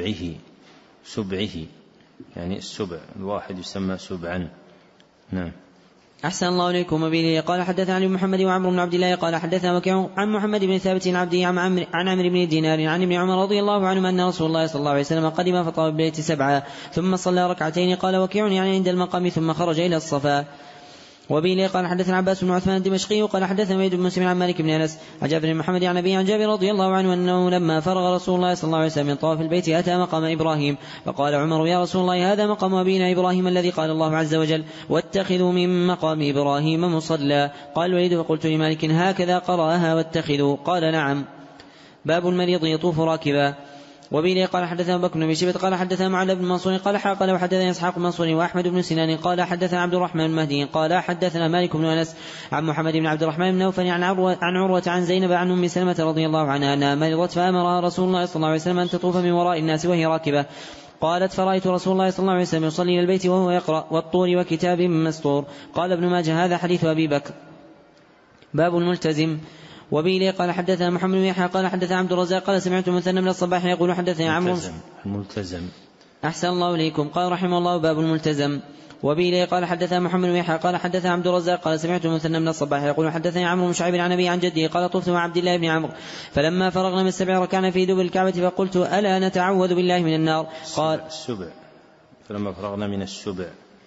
سبعه يعني السبع الواحد يسمى سبعا. نعم. أحسن الله إليكم. وبه قال حدثنا علي بن محمد وعمرو بن عبد الله قال حدثنا وكيع عن محمد بن ثابت عن عبده عن عمرو بن دينار عن ابن عمر رضي الله عنه أن رسول الله صلى الله عليه وسلم قدم فطاف بالبيت 7 ثم صلى ركعتين. قال وكيع يعني عند المقام ثم خرج إلى الصفا. وبه قال حدثنا عباس بن عثمان الدمشقي وقال حدثنا وليد بن مسلم عن مالك بن أنس عن جابر بن محمد عن أبي عن جابر رضي الله عنه أنه لما فرغ رسول الله صلى الله عليه وسلم من طواف البيت أتى مقام إبراهيم فقال عمر يا رسول الله هذا مقام أبينا إبراهيم الذي قال الله عز وجل واتخذوا من مقام إبراهيم مصلى. قال الوليد فقلت لمالك هكذا قرأها واتخذوا؟ قال نعم. باب المريض يطوف راكبا. وبه قال حدثنا بكر بن شيبة قال حدثنا معل بن منصور قال قال وحدثنا إسحاق بن منصور وأحمد بن سنان قال حدثنا عبد الرحمن بن مهدي قال حدثنا مالك بن أنس عن محمد بن عبد الرحمن بن نوفل عن عروة عن زينب عن أم سلمة رضي الله عنها أنها مرضت فأمرها رسول الله صلى الله عليه وسلم أن تطوف من وراء الناس وهي راكبة. قالت فرأيت رسول الله صلى الله عليه وسلم يصلي إلى البيت وهو يقرأ والطور وكتاب مسطور. قال ابن ماجه هذا حديث أبي بكر. باب الملتزم. وبه قال حدثنا محمد بن يحيى قال حدثنا عبد الرزاق قال سمعت مثنى من الصباح يقول حدثنا عمرو الملتزم. أحسن الله إليكم. قال رحمه الله باب الملتزم. وبه قال حدثنا محمد بن يحيى قال حدثنا عبد الرزاق قال سمعت مثنى من الصباح يقول حدثني عمرو بن شعيب عن أبي عن جده قال طفت مع عبد الله بن عمرو فلما فرغنا من 7 ركعنا في دبر الكعبة فقلت ألا نتعوذ بالله من النار؟ قال السبع. فلما فرغنا من السبع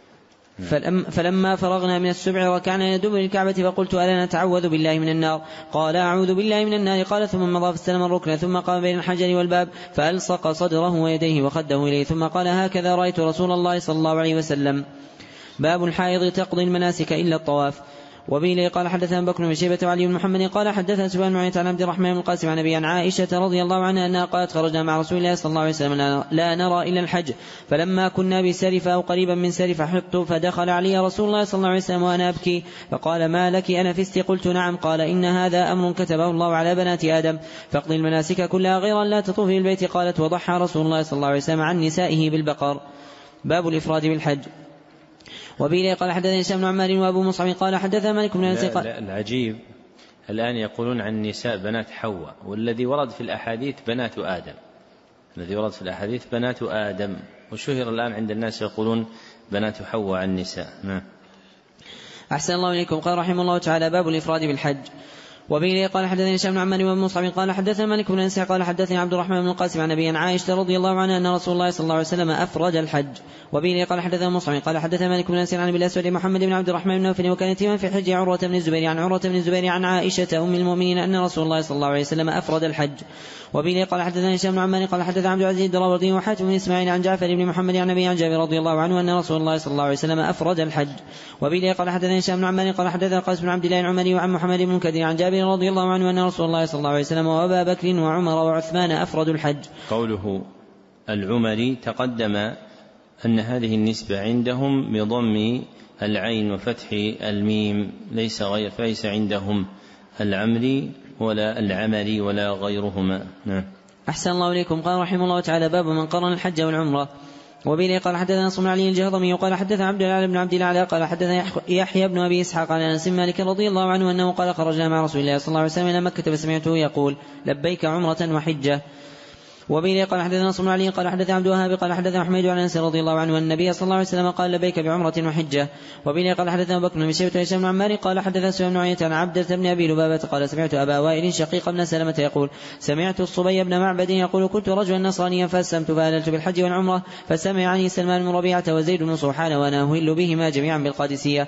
فلما فرغنا من السبع ركعنا يدب الكعبة فقلت ألا نتعوذ بالله من النار؟ قال أعوذ بالله من النار. قال ثم مضى فاستلم الركن ثم قام بين الحجر والباب فألصق صدره ويديه وخده إليه ثم قال هكذا رأيت رسول الله صلى الله عليه وسلم. باب الحائض تقضي المناسك إلا الطواف. وبه قال حدثنا بكر بن شيبة وعلي بن محمد قال حدثنا سفيان بن عيينة عن عبد الرحمن بن القاسم عن أبي عن عائشة رضي الله عنها أنها قالت خرجنا مع رسول الله صلى الله عليه وسلم لا نرى إلا الحج فلما كنا بسرفة أو قريبا من سرفة حط فدخل علي رسول الله صلى الله عليه وسلم وأنا أبكي فقال ما لك أنفست؟ قلت نعم. قال إن هذا أمر كتبه الله على بنات آدم فاقضي المناسك كلها غير أن لا تطوفي البيت. قالت وضحى رسول الله صلى الله عليه وسلم عن نسائه بالبقر. باب الإفراد بالحج. وبه قال حدثنا هشام بن عمار وابو مصعب قال حدثنا مالك بن انس. العجيب الآن يقولون عن النساء بنات حواء والذي ورد في الأحاديث بنات آدم وشهر الآن عند الناس يقولون بنات حواء عن النساء. أحسن الله إليكم. قال رحمه الله تعالى باب الإفراد بالحج. وبه قال حدثني هشام بن عمار بن مصعب قال حدثنا مالك بن انس قال حدثني عبد الرحمن بن القاسم عن ابي عائشه رضي الله عنها ان رسول الله صلى الله عليه وسلم افرج الحج. وبه قال حدثنا مصعب قال حدثنا مالك بن انس عن ابي الاسود محمد بن عبد الرحمن بن نوفل وكان يتيما في حج عروه بن الزبير عن عروه بن الزبير عن عائشه ام المؤمنين ان رسول الله صلى الله عليه وسلم افرد الحج. وبه قال حدثنا هشام بن عمار قال حدثنا عبد العزيز الدراوردي وحاتم بن اسماعيل عن جعفر بن محمد عن ابي عن جابر رضي الله عنه ان رسول الله صلى الله عليه وسلم افرد الحج. وبه قال حدثنا هشام بن عمار قال حدثنا قاسم بن عبد الله العمري وعن محمد بن منكدر عن جابر رضي الله عنه ان رسول الله صلى الله عليه وسلم وابا بكر وعمر وعثمان افردوا الحج. قوله العمري تقدم أن هذه النسبة عندهم بضم العين وفتح الميم ليس عندهم العمري ولا العمري ولا غيرهما. أحسن الله إليكم. قال رحمه الله تعالى باب من قرن الحج والعمرة. وبه قال حدثنا نصر بن علي الجهضمي وقال حدثنا عبد العال بن عبد العلاء قال حدثنا يحيى بن أبي إسحاق عن أنس مالك رضي الله عنه أنه قال خرجنا مع رسول الله صلى الله عليه وسلم إلى مكة فسمعته يقول لبيك عمرة وحجة. وبه قال حدثنا نصر بن علي قال حدثنا عبد الوهاب قال حدثنا حميد عن انس رضي الله عنه ان النبي صلى الله عليه وسلم قال لبيك بعمرة وحجة. وبه قال حدثنا بكر بن شيبة وهشام بن عمار قال حدثنا سفيان بن عيينة عن عبدة بن ابي لبابة قال سمعت ابا وائل شقيق بن سلمة يقول سمعت الصبي بن معبد يقول كنت رجلا نصرانيا فاسلمت فاهللت بالحج والعمرة فسمعني سلمان بن ربيعة وزيد بن صوحان وانا اهل بهما جميعا بالقادسية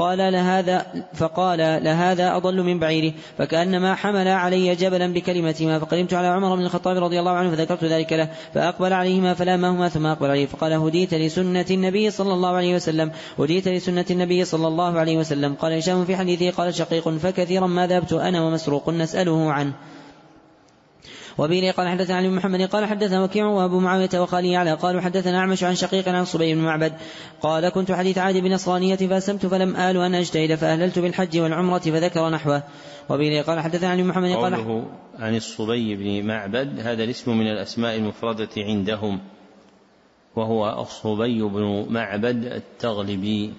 فقال لهذا اضل من بعيره فكأنما حمل علي جبلا بكلمتهما فقدمت على عمر بن الخطاب رضي الله عنه فذكرت ذلك له فأقبل عليهما فلامهما ثم أقبل عليه فقال هديت لسنة النبي صلى الله عليه وسلم هديت لسنة النبي صلى الله عليه وسلم. قال هشام في حديثه قال شقيق فكثيرا ما ذهبت أنا ومسروق نسأله عنه. وبه قال حدثنا علي بن محمد قال حدثنا وكيع وابو معاوية وخالي على قالوا حدثنا أعمش عن شقيق عن صبي بن معبد قال كنت حديث عهد بنصرانية فأسلمت فلم آل أن أجتهد فأهللت بالحج والعمرة فذكر نحوه. وبه قال حدثنا علي بن محمد قال قوله عن الصبي بن معبد هذا الاسم من الأسماء المفردة عندهم وهو الصبي بن معبد التغلبي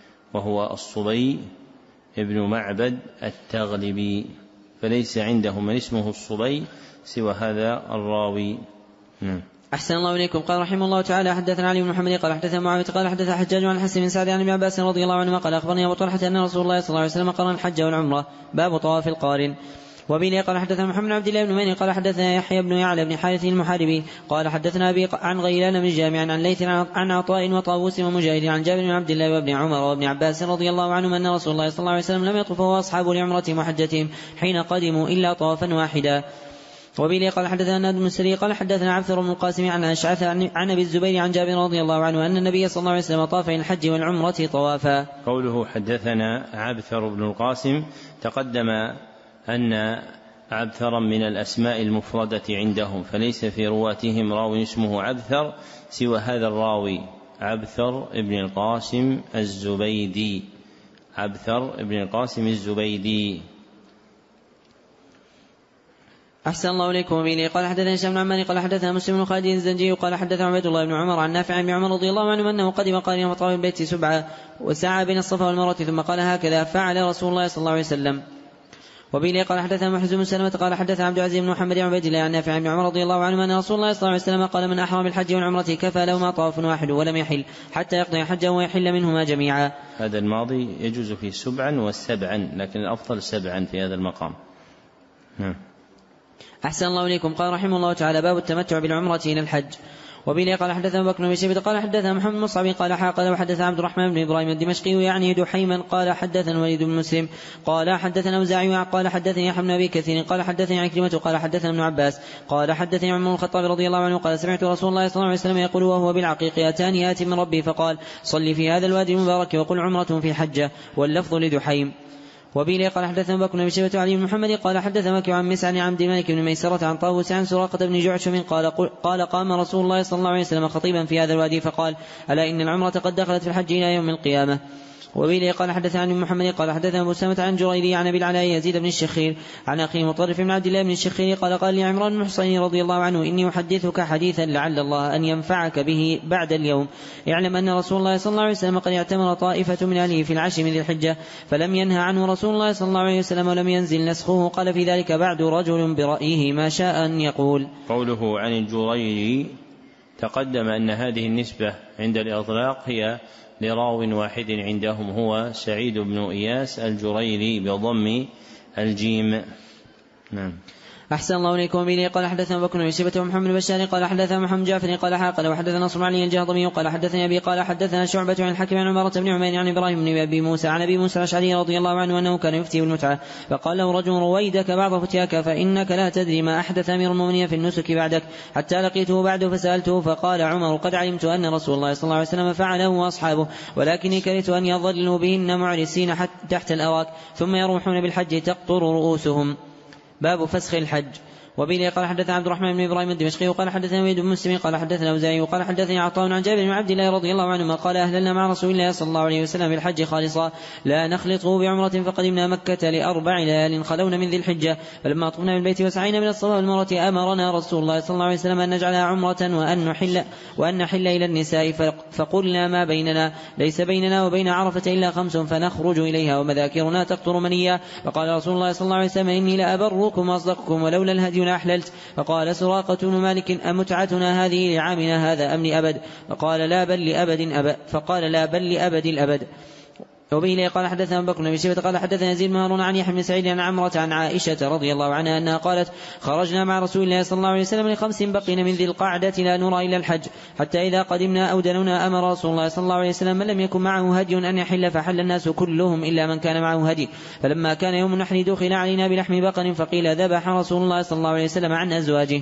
فليس عندهم من اسمه الصبي سوى هذا الراوي. أحسن الله إليكم. قال رحمه الله تعالى حدثنا علي بن محمد قال حدثنا معاوية قال حدثنا حجاج عن الحسن بن سعد عن ابن عباس رضي الله عنهما قال أخبرني أبو طلحة أن رسول الله صلى الله عليه وسلم قرن الحج والعمرة باب طواف القارن. وبه قال حدثنا محمد بن عبد الله بن مين قال حدثنا يحيى بن يعلى بن حارث المحاربي قال حدثنا أبي عن غيلان بن جامع عن ليث عن عطاء وطاووس ومجاهد عن جابر بن عبد الله وابن عمر وابن عباس رضي الله عنهم أن رسول الله صلى الله عليه وسلم لم يطف هو أصحابه لعمرتهم وحجتهم حين قدموا إلا طوافا واحدا. وبه قال حدثنا ناد بن سري قال حدثنا عبثر بن القاسم عن أشعث عن أبي الزبير عن جابر رضي الله عنه أن النبي صلى الله عليه وسلم طاف إلى الحج والعمرة طوافا. قوله حدثنا عبثر بن القاسم تقدم أن عبثرا من الأسماء المفردة عندهم فليس في رواتهم راوي اسمه عبثر سوى هذا الراوي عبثر بن القاسم الزبيدي. أحسن الله إليكم. وبه قال حدثنا هشام بن عمار قال حدثنا مسلم بن خالد الزنجي قال حدثنا عبيد الله بن عمر عن نافع بن عمر رضي الله عنه أنه قدم قارنا وطاف البيت سبعة وسعى بين الصفا والمروة ثم قال هكذا فعل رسول الله صلى الله عليه وسلم. وبه قال حدثنا محمد بن سلمة قال حدثنا عبد العزيز بن محمد عن عبيد الله عن نافع بن عمر رضي الله عنه أن رسول الله صلى الله عليه وسلم قال من أحرم بالحج والعمرة كفى له ما طواف واحد ولم يحل حتى يقضي حجه ويحل منهما جميعا. هذا الماضي يجوز فيه 7 و7 لكن الأفضل 7 في هذا المقام. أحسن الله إليكم. قال رحمه الله تعالى باب التمتع بالعمرة إلى الحج. وبه قال حدثنا بكر بن شيبة قال حدثنا محمد بن مصعب قال وحدثنا عبد الرحمن بن إبراهيم الدمشقي يعني دحيما قال حدثنا وليد بن مسلم قال حدثنا أوزاعي قال حدثني يحيى بن أبي كثير قال حدثني عكرمة قال حدثنا ابن عباس قال حدثني عمر بن الخطاب رضي الله عنه قال سمعت رسول الله صلى الله عليه وسلم يقول وهو بالعقيق أتاني آت من ربي فقال صلي في هذا الوادي المبارك وقل عمرة في حجة واللفظ لدحيم. وبه قال حدثنا بكر بن شيبة علي بن محمد قال حدثنا وكيع عن مسعر عن عبد الملك بن ميسرة عن طاووس عن سراقة بن جعشم قال قام رسول الله صلى الله عليه وسلم خطيبا في هذا الوادي فقال ألا إن العمرة قد دخلت في الحج إلى يوم القيامة. وبه قال حدثنا عن محمد قال حدثنا أبو سامة عن جريري عن أبي العلاء يزيد بن الشخير عن أخيه مطرف بن عبد الله بن الشخير قال لي عمران بن حصين رضي الله عنه إني أحدثك حديثا لعل الله أن ينفعك به بعد اليوم. اعلم أن رسول الله صلى الله عليه وسلم قد اعتمر طائفة من أهله في العشر من ذي الحجة فلم ينهى عنه رسول الله صلى الله عليه وسلم ولم ينزل نسخه قال في ذلك بعد رجل برأيه ما شاء أن يقول. قوله عن الجريري تقدم أن هذه النسبة عند الإطلاق هي لراو واحد عندهم هو سعيد بن إياس الجريري بضم الجيم. نعم. أحسن الله إليكم. به قال حدثنا بكر بن شيبة ومحمد بن قال حدثنا محمد جعفر قال قال وحدثنا نصر علي الجهضمي قال حدثني أبي قال حدثنا شعبة عن الحكم عن عمارة بن عمير عن إبراهيم بن أبي موسى عن أبي موسى الأشعري رضي الله عنه أنه كان يفتي بالمتعة فقال له رجل رويدك بعض فتياك فإنك لا تدري ما أحدث أمير المؤمنين في النسك بعدك حتى لقيته بعده فسألته فقال عمر قد علمت أن رسول الله صلى الله عليه وسلم فعله وأصحابه ولكني كرهت أن يظلوا بهن معرسين حتى تحت الأراك ثم يروحون بالحج تقطر رؤوسهم. باب فسخ الحج. وبه قال حدثنا عبد الرحمن بن إبراهيم الدمشقي وقال حدثنا وليد بن مسلم قال حدثنا أوزاعي وقال حدثني عطاء عن جابر بن عبد الله رضي الله عنهما قال أهللنا مع رسول الله صلى الله عليه وسلم بالحج خالصا لا نخلطه بعمرة فقدمنا مكة ل4 ليال خلون من ذي الحجة فلما طفنا من البيت وسعينا من الصفا والمروة أمرنا رسول الله صلى الله عليه وسلم أن نجعلها عمرة وأن نحل إلى النساء فقلنا ما بيننا ليس بيننا وبين عرفة إلا 5 فنخرج إليها ومذاكرنا تقطر منيا فقال رسول الله صلى الله عليه وسلم إني لأبركم وأصدقكم ولولا الهدي لأحللت فقال سراقة بن مالك أمتعتنا هذه لعامنا هذا أم لأبد فقال لا بل لأبد الأبد. وبه قال حدثنا بكر بن شيبة قال حدثنا يزيد بن هارون عن يحيى بن سعيد عن عمرة عن عائشة رضي الله عنها أنها قالت خرجنا مع رسول الله صلى الله عليه وسلم ل5 بقين من ذي القعدة لا نرى إلا الحج حتى إذا قدمنا أو دنونا أمر رسول الله صلى الله عليه وسلم من لم يكن معه هدي أن يحل فحل الناس كلهم إلا من كان معه هدي فلما كان يوم النحر دخل علينا بلحم بقر فقيل ذبح رسول الله صلى الله عليه وسلم عن أزواجه.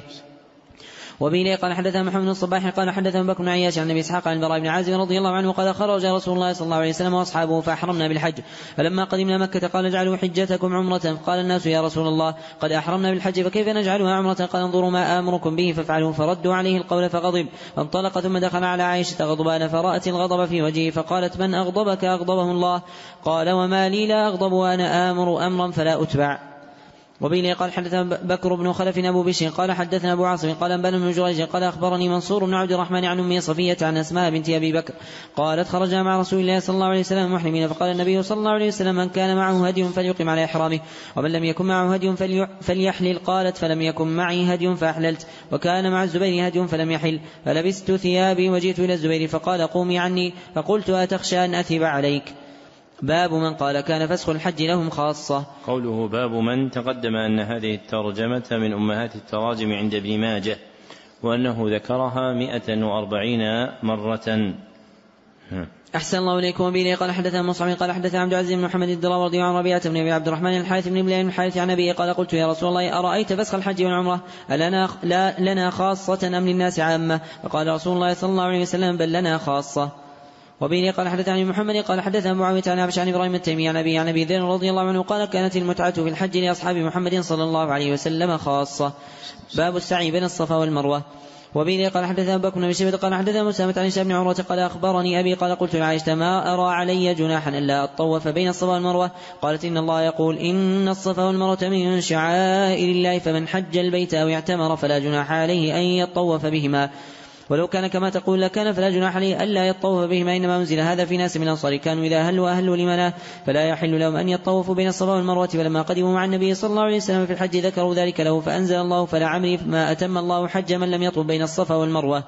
وبه قال حدثنا محمد بن الصباح قال حدثنا بكر بن عياش عن ابي اسحاق عن البراء بن عازب رضي الله عنه قال خرج رسول الله صلى الله عليه وسلم واصحابه فاحرمنا بالحج فلما قدمنا مكة قال اجعلوا حجتكم عمرة قال الناس يا رسول الله قد احرمنا بالحج فكيف نجعلها عمرة قال انظروا ما امركم به فافعلوا فردوا عليه القول فغضب فانطلق ثم دخل على عائشة غضبان فرأت الغضب في وجهه فقالت من اغضبك اغضبه الله قال وما لي لا اغضب وانا امر امرا فلا اتبع. وبه قال حدثنا بكر بن خلف أبو بشر قال حدثنا أبو عاصم قال أنبأنا بن جريج قال أخبرني منصور بن عبد الرحمن عن أمي صفية عن أسماء بنت أبي بكر قالت خرجنا مع رسول الله صلى الله عليه وسلم محرمين فقال النبي صلى الله عليه وسلم من كان معه هدي فليقم على إحرامه ومن لم يكن معه هدي فليحلل قالت فلم يكن معي هدي فأحللت وكان مع الزبير هدي فلم يحل فلبست ثيابي وجئت إلى الزبير فقال قومي عني فقلت أتخشى أن أثب عليك. باب من قال كان فسخ الحج لهم خاصة. قوله باب من تقدم أن هذه الترجمة من أمهات التراجم عند ابن ماجه وأنه ذكرها 140 مرة. أحسن الله إليكم. به قال حدثنا مصعب قال حدثنا عبد العزيز بن محمد الدراوردي عن ربيعة بن أبي عبد الرحمن الحارث بن بلال بن الحارث عن أبيه قال قلت يا رسول الله أرأيت فسخ الحج والعمرة لنا خاصة أم للناس عامة فقال رسول الله صلى الله عليه وسلم بل لنا خاصة. وبه قال حدثنا محمد قال حدثنا معاوية عن أبي عن إبراهيم التيمي عن أبي ذر رضي الله عنه قال كانت المتعة في الحج لأصحاب محمد صلى الله عليه وسلم خاصة. باب السعي بين الصفا والمروة. وبه قال حدثنا بكر بن شيبة قال حدثنا مسامة عن هشام بن عروة قال أخبرني أبي قال قلت لعائشة ما أرى علي جناحا ألا أطوف بين الصفا والمروة قالت إن الله يقول إن الصفا والمروة من شعائر الله فمن حج البيت أو اعتمر فلا جناح عليه أن يطوف بهما ولو كان كما تقول لكان فلا جناح عليه ألا يطوف بهما إنما أنزل هذا في ناس من الأنصار كانوا إذا أهلوا لمناه فلا يحل لهم أن يطوفوا بين الصفا والمروة فلما قدموا مع النبي صلى الله عليه وسلم في الحج ذكروا ذلك له فأنزل الله فلا عمري ما أتم الله حج من لم يطوف بين الصفا والمروة.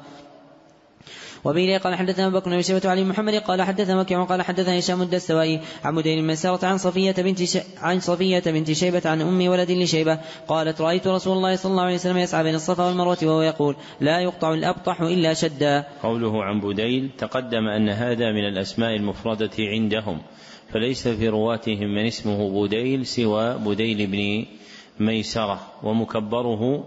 وبه قال حدثنا بكر بن شيبة علي محمد قال حدثنا وكيع قال حدثنا هشام الدستوائي عن مدين الميسرة عن صفية بنت شيبة عن أم ولد لشيبة قالت رأيت رسول الله صلى الله عليه وسلم يسعى بين الصفا والمروة وهو يقول لا يقطع الأبطح إلا شدا. قوله عن بديل تقدم أن هذا من الأسماء المفردة عندهم فليس في رواتهم من اسمه بديل سوى بديل بن ميسرة ومكبره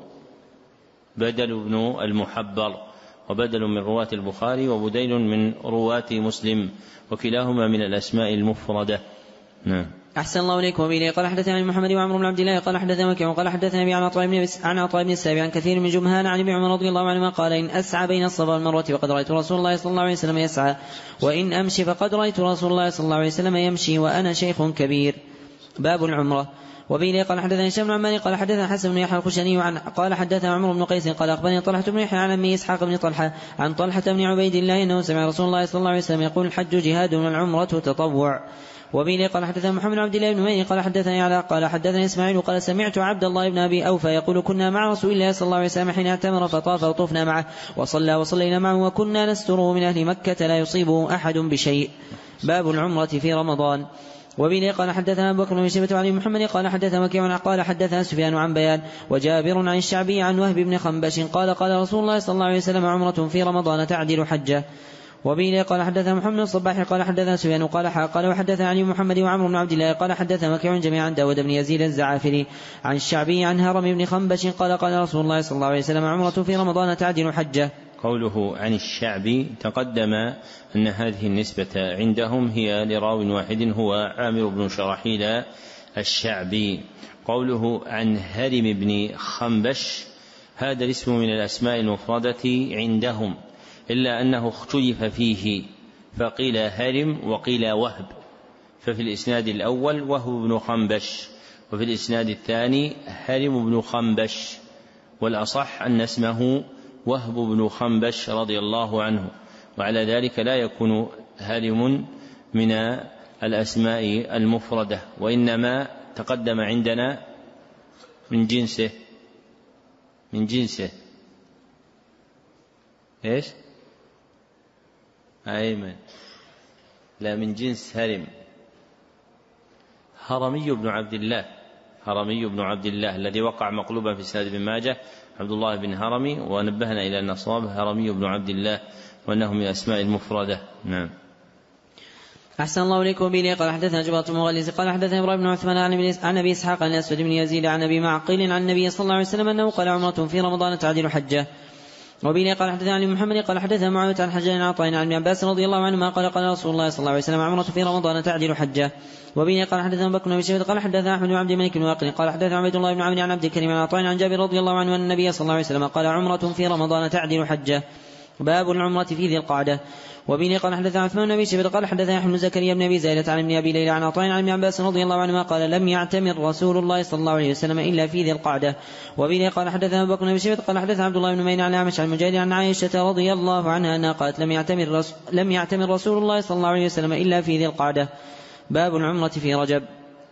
بدل بن المحبر وبدل من رواة البخاري وبديل من رواة مسلم وكلاهما من الأسماء المفردة. نعم. أحسن الله إليكم. وبه قال حدثنا محمد وعمر بن عبد الله قال حدثنا وكيع قال حدثنا أبي عن عطاء بن السابع عن كثير من جمهان عن ابن عمر رضي الله عنهما قال إن أسعى بين الصفا والمروة فقد رأيت رسول الله صلى الله عليه وسلم يسعى وإن أمشي فقد رأيت رسول الله صلى الله عليه وسلم يمشي وأنا شيخ كبير. باب العمرة. وبه قال حدثنا هشام بن عمار قال حدثنا حسن بن يحيى الخشني قال حدثنا عمرو بن قيس قال أخبرني طلحة بن يحيى عن أمي إسحاق بن طلحة عن طلحة بن عبيد الله أنه سمع رسول الله صلى الله عليه وسلم يقول الحج جهاد والعمرة تطوع. وبه قال حدثنا محمد بن عبد الله بن ميني قال حدثني على قال حدثني إسماعيل قال سمعت عبد الله بن أبي أوفى يقول كنا مع رسول الله صلى الله عليه وسلم حين اعتمر فطاف وطفنا معه وصلينا معه وكنا نستره من أهل مكة لا يصيبه أحد بشيء. باب العمرة في رمضان. وبه قال حدثنا أبو بكر بن شيبة وعلي محمد قال حدثنا وكيع قال حدثنا سفيان عن بيان وجابر عن الشعبي عن وهب بن خنبش قال قال رسول الله صلى الله عليه وسلم عمرة في رمضان تعدل حجة. وبه قال حدثنا محمد بن الصباح قال حدثنا سفيان قال وحدثنا علي محمد وعمرو بن عبد الله قال حدثنا وكيع جميعا داود بن يزيد الزعافري عن الشعبي عن هرم بن خنبش قال قال رسول الله صلى الله عليه وسلم عمرة في رمضان تعدل حجة. قوله عن الشعبي تقدم أن هذه النسبة عندهم هي لراو واحد هو عامر بن شراحيل الشعبي. قوله عن هرم بن خنبش هذا الاسم من الأسماء المفردة عندهم إلا أنه اختلف فيه فقيل هرم وقيل وهب، ففي الإسناد الأول وهب بن خنبش وفي الإسناد الثاني هرم بن خنبش، والأصح أن اسمه وهب بن خنبش رضي الله عنه، وعلى ذلك لا يكون هرم من الأسماء المفردة وإنما تقدم عندنا من جنسه إيش؟ أيمن لا من جنس هرم. هرمي بن عبد الله الذي وقع مقلوبا في سند بن ماجه عبد الله بن هرمي، ونبهنا إلى أن الصواب هرمي بن عبد الله وأنه من الأسماء المفردة. نعم. أحسن الله إليكم. به قال حدثنا جبرة المغلس قال حدثنا إبراهيم بن عثمان عن أبي إسحاق عن الأسود بن يزيد عن أبي معقل عن النبي صلى الله عليه وسلم أنه قال عمرة في رمضان تعدل حجة. وبه قال حدثنا علي محمد قال حدثنا معاوية عن حجاج عن عطاء عن ابن عباس رضي الله عنهما قال قال رسول الله صلى الله عليه وسلم عمرة في رمضان تعدل حجة. وبه قال حدثنا بكر بن شيبة قال حدثنا أحمد بن عبد الملك بن واقل قال حدثنا عبيد الله بن عمرو عن عبد الكريم عن عطاء عن جابر رضي الله عنه أن النبي صلى الله عليه وسلم قال عمرة في رمضان تعدل حجة. باب العمرة في ذي القعدة. وبه قال حدثنا عثمان بن أبي شيبة قال حدثنا أحمد زكريا بن أبي زايدة عن ابن أبي ليلى عن عطاء عن ابن عباس رضي الله عنهما قال لم يعتمر رسول الله صلى الله عليه وسلم إلا في ذي القعدة. وبه قال حدثنا أبو بكر بن أبي شيبة قال حدثنا عبد الله بن مين عن أعمش عن مجاهد عن عائشة رضي الله عنها أنها قالت لم يعتمر رسول الله صلى الله عليه وسلم إلا في ذي القعدة. باب العمرة في رجب.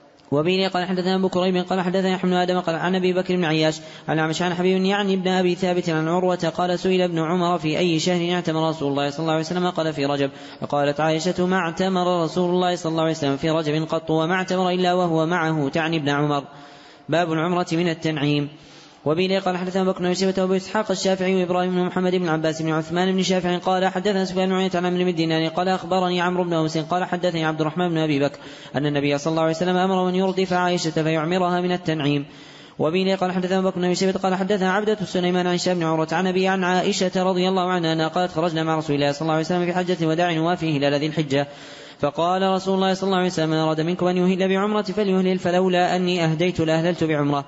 وبه قال حدثنا أبو كريب قال حدثنا يحيى بن آدم قال عن أبي بكر بن عياش عن أعمش عن حبيب يعني ابن أبي ثابت عن عروة قال سئل ابن عمر في أي شهر اعتمر رسول الله صلى الله عليه وسلم قال في رجب. فقالت عائشة ما اعتمر رسول الله صلى الله عليه وسلم في رجب قط وما اعتمر إلا وهو معه تعني ابن عمر. باب العمرة من التنعيم. وبه قال حدثنا بكر بن شيبة وابو اسحاق الشافعي وابراهيم بن محمد بن عباس بن عثمان بن شافع قال حدثنا سفيان بن عيينة عن عمرو بن دينار قال اخبرني عمرو بن اوس قال حدثني عبد الرحمن بن ابي بكر ان النبي صلى الله عليه وسلم امر ان يردف عائشة فيعمرها من التنعيم. وبه قال حدثنا بكر بن شيبة قال حدثنا عبدة سليمان عن هشام بن عروة عن ابي عن عائشة رضي الله عنها انها قالت خرجنا مع رسول الله صلى الله عليه وسلم في حجة الوداع نوافي هلال ذي الحجة فقال رسول الله صلى الله عليه وسلم من أراد منكم أن يهل بعمرة فليهلل فلولا أني أهديت لأهللت بعمرة.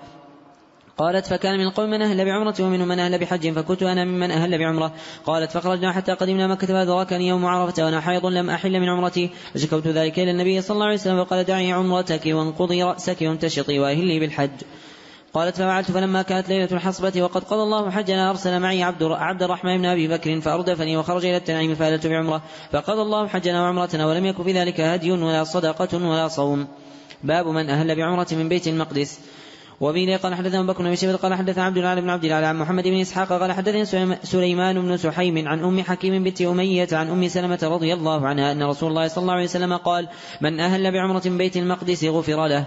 قالت فكان من القوم من أهل بعمرة ومنهم من أهل بحج فكنت أنا ممن أهل بعمرة. قالت فخرجنا حتى قدمنا مكة فأدركني يوم عرفة وأنا حيض لم أحل من عمرتي فشكوت ذلك إلى النبي صلى الله عليه وسلم فقال دعي عمرتك وانقضي رأسك وامتشطي وأهلي بالحج. قالت ففعلت فلما كانت ليلة الحصبة وقد قضى الله حجنا أرسل معي عبد الرحمن بن أبي بكر فأردفني وخرج إلى التنعيم فأهللت بعمرة فقضى الله حجنا وعمرتنا ولم يكن في ذلك هدي ولا صدقة ولا صوم. باب من أهل بعمرة من بيت المقدس. وبه قال حدثنا بكر بن شيبة قال حدثنا عبد العال بن عبد العال عن محمد بن إسحاق قال حدثنا سليمان بن سحيم عن أم حكيم بنت أمية عن أم سلمة رضي الله عنها أن رسول الله صلى الله عليه وسلم قال من أهل بعمرة من بيت المقدس غفر له.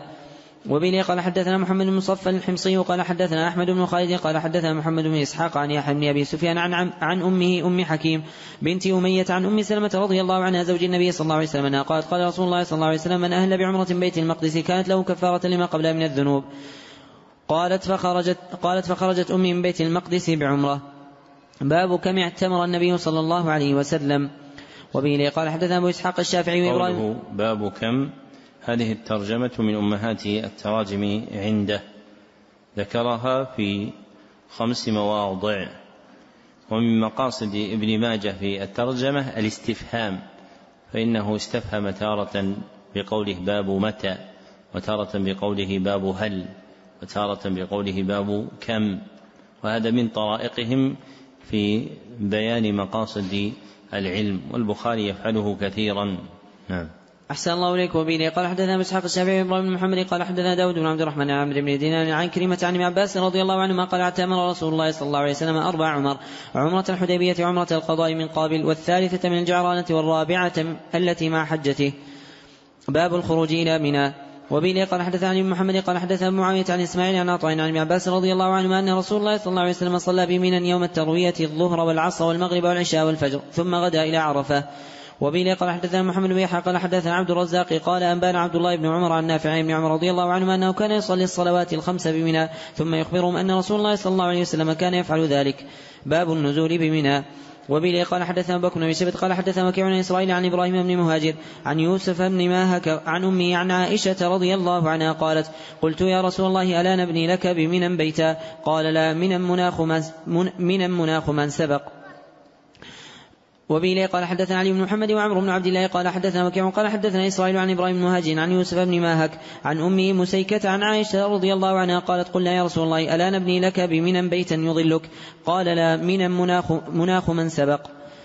وبه قال حدثنا محمد بن مصفى الحمصي قال حدثنا أحمد بن خالد قال حدثنا محمد بن إسحاق عن يحيى بن أبي سفيان عن أمه أم حكيم بنت أمية عن أم سلمة رضي الله عنها زوج النبي صلى الله عليه وسلم قالت قال رسول الله صلى الله عليه وسلم من أهل بعمرة من بيت المقدس كانت له كفارة لما قبلها من الذنوب. قالت فخرجت أمي من بيت المقدس بعمرة. باب كم اعتمر النبي صلى الله عليه وسلم. وبه قال حدثنا أبو إسحاق الشافعي وإبراهيم. باب كم هذه الترجمة من أمهات التراجم عنده ذكرها في 5 مواضع. ومن مقاصد ابن ماجه في الترجمة الاستفهام فإنه استفهم تارة بقوله باب متى وتارة بقوله باب هل وتارة بقوله باب كم، وهذا من طرائقهم في بيان مقاصد العلم والبخاري يفعله كثيرا. نعم. أحسن الله إليك. وبه قال حدثنا إسحاق الشافعي وإبراهيم بن محمد قال حدثنا داود بن عبد الرحمن عن عمرو بن دينار عن كريمة عن ابن عباس رضي الله عنهما قال اعتمر رسول الله صلى الله عليه وسلم 4 عمر: عمرة الحديبية وعمرة القضاء من قابل والثالثة من الجعرانة والرابعة التي مع حجته. باب الخروج إلى منى. وبه قال حدثنا عن محمد قال حدثنا معاوية عن إسماعيل عن عطاء عن ابن عباس رضي الله عنهما أن رسول الله صلى الله عليه وسلم صلى بمنى يوم التروية الظهر والعصر والمغرب والعشاء والفجر ثم غدا إلى عرفة. وبه قال حدثنا محمد بن يحيى قال حدثنا عبد الرزاق قال أنبانا عبد الله بن عمر عن نافع بن عمر رضي الله عنهما أنه كان يصلي الصلوات الخمس بمنى ثم يخبرهم أن رسول الله صلى الله عليه وسلم كان يفعل ذلك. باب النزول بمنى. وبه قال حدثنا بكر بن شبت قال حدثنا وكيع عن إسرائيل عن إبراهيم بن مهاجر عن يوسف بن ماهك عن أمي عن عائشة رضي الله عنها قالت قلت يا رسول الله ألا نبني لك بمنى بيتا؟ قال لا، من مناخ من سبق. وبه قال حدثنا علي بن محمد وعمر بن عبد الله قال حدثنا وكيع قال حدثنا إسرائيل عن إبراهيم بن مهاجر عن يوسف بن ماهك عن أمه مسيكة عن عائشة رضي الله عنها قالت قلنا يا رسول الله ألا نبني لك بمنى بيتا يظلك؟ قال لا، من مناخ من سبق.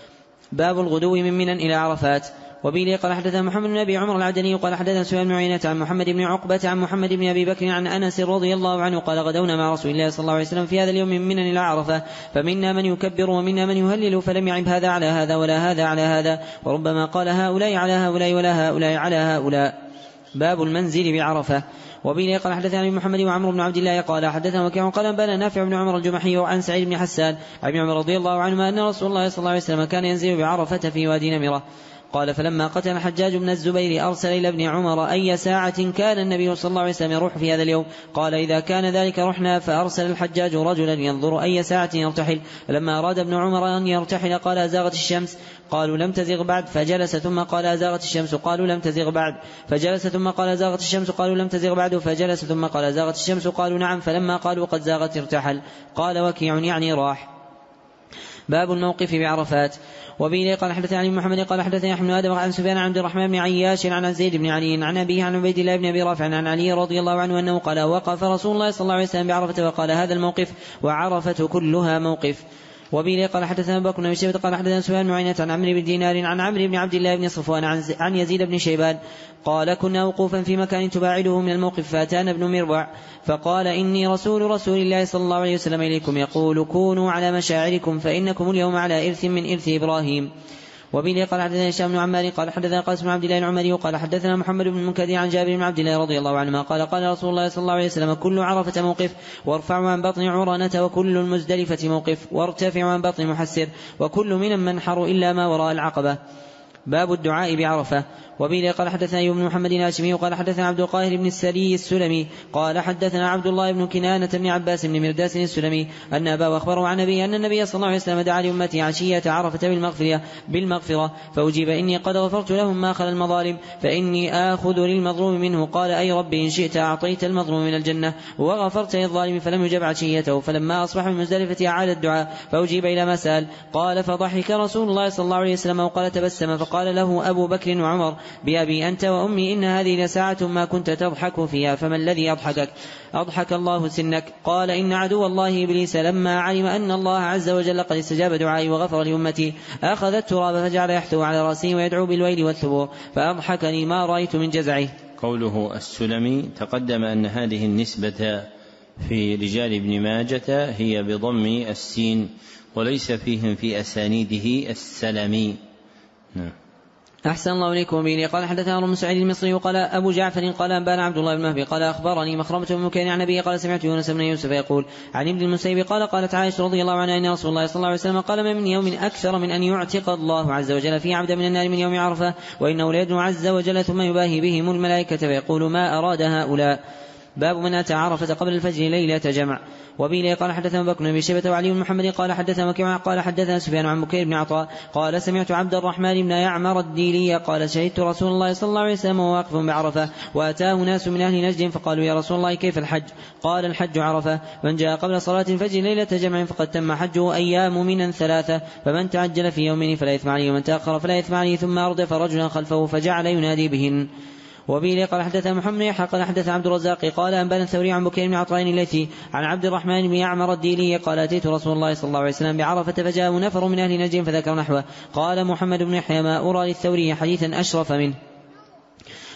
باب الغدو من منى إلى عرفات. وبه قال حدثنا محمد بن أبي عمر العدني قال حدثنا سفيان بن عيينة عن محمد بن عقبة عن محمد بن أبي بكر عن أنس رضي الله عنه قال غدونا مع رسول الله صلى الله عليه وسلم في هذا اليوم من منى إلى عرفة، فمنا من يكبر ومنا من يهلل، فلم يعب هذا على هذا ولا هذا على هذا، وربما قال هؤلاء على هؤلاء ولا هؤلاء على هؤلاء. باب المنزل بعرفة. وبه قال حدثنا محمد وعمر بن عبد الله قال حدثنا وكيع قال أنبانا نافع بن عمر الجمحي عن سعيد بن حسان عن ابن عمر رضي الله عنهما أن رسول الله صلى الله عليه وسلم كان ينزل بعرفة في وادي نمرة. قال فلما قتل الحجاج بن الزبير أرسل إلى ابن عمر أي ساعة كان النبي صلى الله عليه وسلم يروح في هذا اليوم؟ قال إذا كان ذلك رحنا. فأرسل الحجاج رجلا ينظر أي ساعة يرتحل، فلما أراد ابن عمر أن يرتحل قال أزاغت الشمس؟ قالوا لم تزغ بعد، فجلس ثم قال أزاغت الشمس؟ قالوا لم تزغ بعد، فجلس ثم قال أزاغت الشمس؟ قالوا لم تزغ بعد، فجلس ثم قال أزاغت الشمس؟ قالوا نعم، فلما قالوا قد زاغت ارتحل. قال وكيع يعني راح. باب الموقف بعرفات. وبه قال حدثنا علي محمد قال حدثنا يحيى بن آدم عن سفيان عن عبد الرحمن بن عياش عن زيد بن علي عن أبيه عن عبيد الله بن أبي رافع عن علي رضي الله عنه أنه قال وقف رسول الله صلى الله عليه وسلم بعرفة وقال هذا الموقف وعرفة كلها موقف. وبه قال حدثنا بكر بن شيبة قال حدثنا سفيان بن عيينة عن عمرو بن دينار عن عمرو بن عبد الله بن صفوان عن يزيد بن شيبان قال كنا وقوفا في مكان تباعده من الموقف، فأتانا ابن مربع فقال إني رسول الله صلى الله عليه وسلم إليكم يقول كونوا على مشاعركم فإنكم اليوم على إرث من إرث إبراهيم. وبه قال حدثنا هشام بن عمار قال حدثنا قاسم بن عبد الله العمري قال حدثنا محمد بن المنكدر عن جابر بن عبد الله رضي الله عنهما قال قال رسول الله صلى الله عليه وسلم كل عرفة موقف وارفعوا عن بطن عرانة وكل المزدلفة موقف وارتفعوا عن بطن محسر وكل من منحر إلا ما وراء العقبة. باب الدعاء بعرفة. وبه قال حدثنا أيوب بن محمد الهاشمي قال حدثنا عبد القاهر بن السري السلمي قال حدثنا عبد الله بن كنانة بن عباس بن مرداس السلمي أن أباه أخبره عن أبيه أن النبي صلى الله عليه وسلم دعا لأمتي عشية عرفة بالمغفرة فأجيب إني قد غفرت لهم ما خلا المظالم فإني آخذ للمظلوم منه. قال أي رب إن شئت أعطيت المظلوم من الجنة وغفرت للظالم، فلم يجب عشيته. فلما أصبح من مزدلفة أعاد الدعاء فأجيب إلى ما سأل. قال فضحك رسول الله صلى الله عليه وسلم وقال تبسم فقال له أبو بكر وعمر بأبي أنت وأمي إن هذه لساعة ما كنت تضحك فيها، فما الذي أضحكك؟ أضحك الله سنك. قال إن عدو الله إبليس لما علم أن الله عز وجل قد استجاب دعائي وغفر لأمتي أخذ التراب فجعل يحثو على رأسه ويدعو بالويل والثبور فأضحكني ما رأيت من جزعه. قوله السلمي تقدم أن هذه النسبة في رجال ابن ماجة هي بضم السين وليس فيهم في أسانيده السلمي. أحسن الله إليكم. به قال حدثنا عمرو بن سعيد المصري وقال أبو جعفر قال أنبانا عبد الله بن مهدي قال أخبرني مخرمة بن مكين عن أبيه قال سمعت يونس بن يوسف يقول عن ابن المسيب قال قالت عائشة رضي الله عنها أن رسول الله صلى الله عليه وسلم قال ما من يوم أكثر من أن يعتق الله عز وجل في عبد من النار من يوم عرفة وإنه ليدعو عز وجل ثم يباهي بهم الملائكة فيقول ما أراد هؤلاء. باب من أتى عرفة قبل الفجر ليلة جمع. وبه قال حدثنا بكر بن شيبة وعلي بن محمد قال حدثنا وكيع قال حدثنا سفيان عن بكير بن عطاء قال سمعت عبد الرحمن بن يعمر الديلي قال شهدت رسول الله صلى الله عليه وسلم واقف بعرفة وأتاه ناس من أهل نجد فقالوا يا رسول الله كيف الحج؟ قال الحج عرفة، من جاء قبل صلاة الفجر ليلة جمع فقد تم حجه أيام من 3 فمن تعجل في يومين فلا إثم عليه ومن تأخر فلا إثم عليه. ثم أردف رجلا خلفه فجعل ينادي بهن. وبه قال حدثنا محمد يحيى قال حدثنا عبد الرزاق قال أنبانا الثوري عن بكير بن عطاء الليثي عن عبد الرحمن بن يعمر الديلي قال أتيت رسول الله صلى الله عليه وسلم بعرفة فجاء نفر من أهل نجد فذكر نحوه. قال محمد بن يحيى ما أرى للثوري حديثا أشرف منه.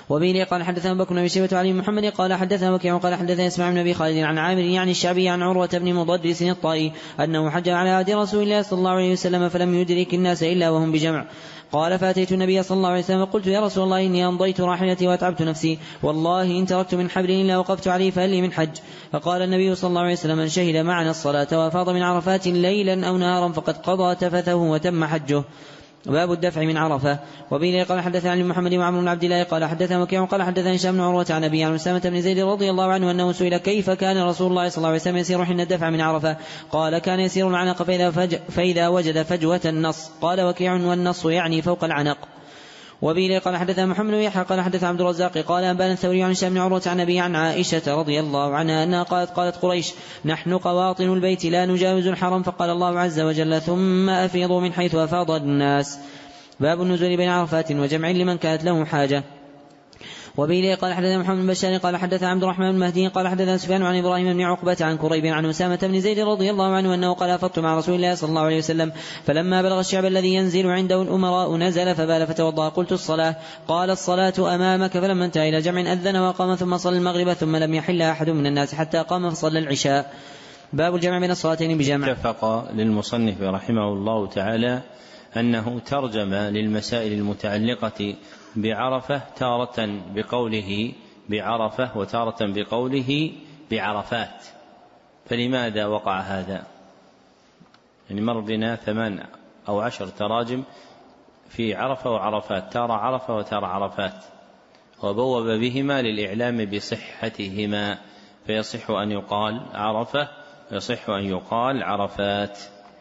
وبه قال حدثنا بكر بن شيبة علي محمد قال حدثنا وكيع قال حدثنا اسماعيل بن ابي خالد عن عامر يعني الشعبي عن عروة بن مضرس الطائي أنه حج على عهد رسول الله صلى الله عليه وسلم فلم يدرك الناس إلا وهم بجمع. قال فأتيت النبي صلى الله عليه وسلم وقلت يا رسول الله إني أمضيت راحلتي وأتعبت نفسي والله إن تركت من حبل إلا وقفت عليه فهل لي من حج؟ فقال النبي صلى الله عليه وسلم من شهد معنا الصلاة وأفاض من عرفات ليلا أو نهارا فقد قضى تفثه وتم حجه. باب الدفع من عرفة. وبه قال حدثنا عن محمد وعمر بن عبد الله قال حدثنا وكيع قال حدثنا هشام بن عروة عن أبي عن أسامة بن زيد رضي الله عنه أنه سئل كيف كان رسول الله صلى الله عليه وسلم يسير حين الدفع من عرفة؟ قال كان يسير العنق فإذا وجد فجوة النص. قال وكيع والنص يعني فوق العنق. وبه قال حدثنا محمد بن يحيى قال حدثنا عبد الرزاق قال أنبانا الثوري عن هشام بن عروة عن أبي عن عائشة رضي الله عنها أنها قالت قريش نحن قواطن البيت لا نجاوز الحرم فقال الله عز وجل ثم أفيضوا من حيث أفاض الناس. باب النزول بين عرفات وجمع لمن كانت له حاجة. وبه قال حدثنا محمد بن بشار قال حدثنا عبد الرحمن بن مهدي قال حدثنا سفيان عن إبراهيم بن عقبة عن كريب عن أسامة بن زيد رضي الله عنه أنه قال أفضت مع رسول الله صلى الله عليه وسلم فلما بلغ الشعب الذي ينزل عنده الأمراء نزل فبال فتوضأ قلت الصلاة؟ قال الصلاة أمامك. فلما انتهى إلى جمع أذن وقام ثم صلى المغرب ثم لم يحل أحد من الناس حتى قام فصلى العشاء. باب الجمع بين الصلاتين بجمع. اتفق للمصنف رحمه الله تعالى أنه ترجم للمسائل المتعلقة بعرفة تارة بقوله بعرفة وتارة بقوله بعرفات. فلماذا وقع هذا؟ يعني مر بنا 8 أو 10 تراجم في عرفة وعرفات، تارة عرفة وتارة عرفات، وبوب بهما للإعلام بصحتهما، فيصح أن يقال عرفة ويصح أن يقال عرفات.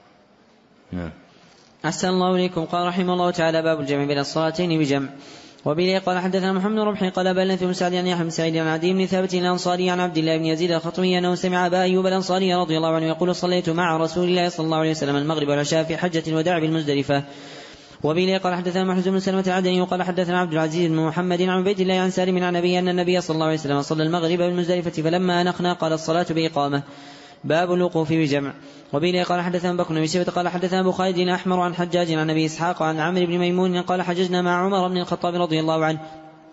أحسن الله إليكم. قال رحمه الله تعالى باب الجمع بين الصلاتين بجمع. وبه قال حدثنا محمد بن ربح قال بلغني بن سعد عن يحيى بن سعيد عن عدي بن ثابت الأنصاري عن عبد الله بن يزيد الخطمي أنه سمع أبا أيوب الأنصاري رضي الله عنه يقول صليت مع رسول الله صلى الله عليه وسلم المغرب والعشاء في حجة الوداع بالمزدلفة. وبه قال حدثنا محمد بن سلمة العدني وقال حدثنا عبد العزيز بن محمد عن عبيد الله عن سالم عن أبي أن النبي صلى الله عليه وسلم صلى المغرب بالمزدلفة فلما أنخنا قال الصلاة بإقامة. باب الوقوف بجمع. وبه قال حدثنا بكر بن شيبة قال حدثنا أبو خالد الأحمر عن حجاج عن أبي إسحاق عن عمرو بن ميمون قال حججنا مع عمر بن الخطاب رضي الله عنه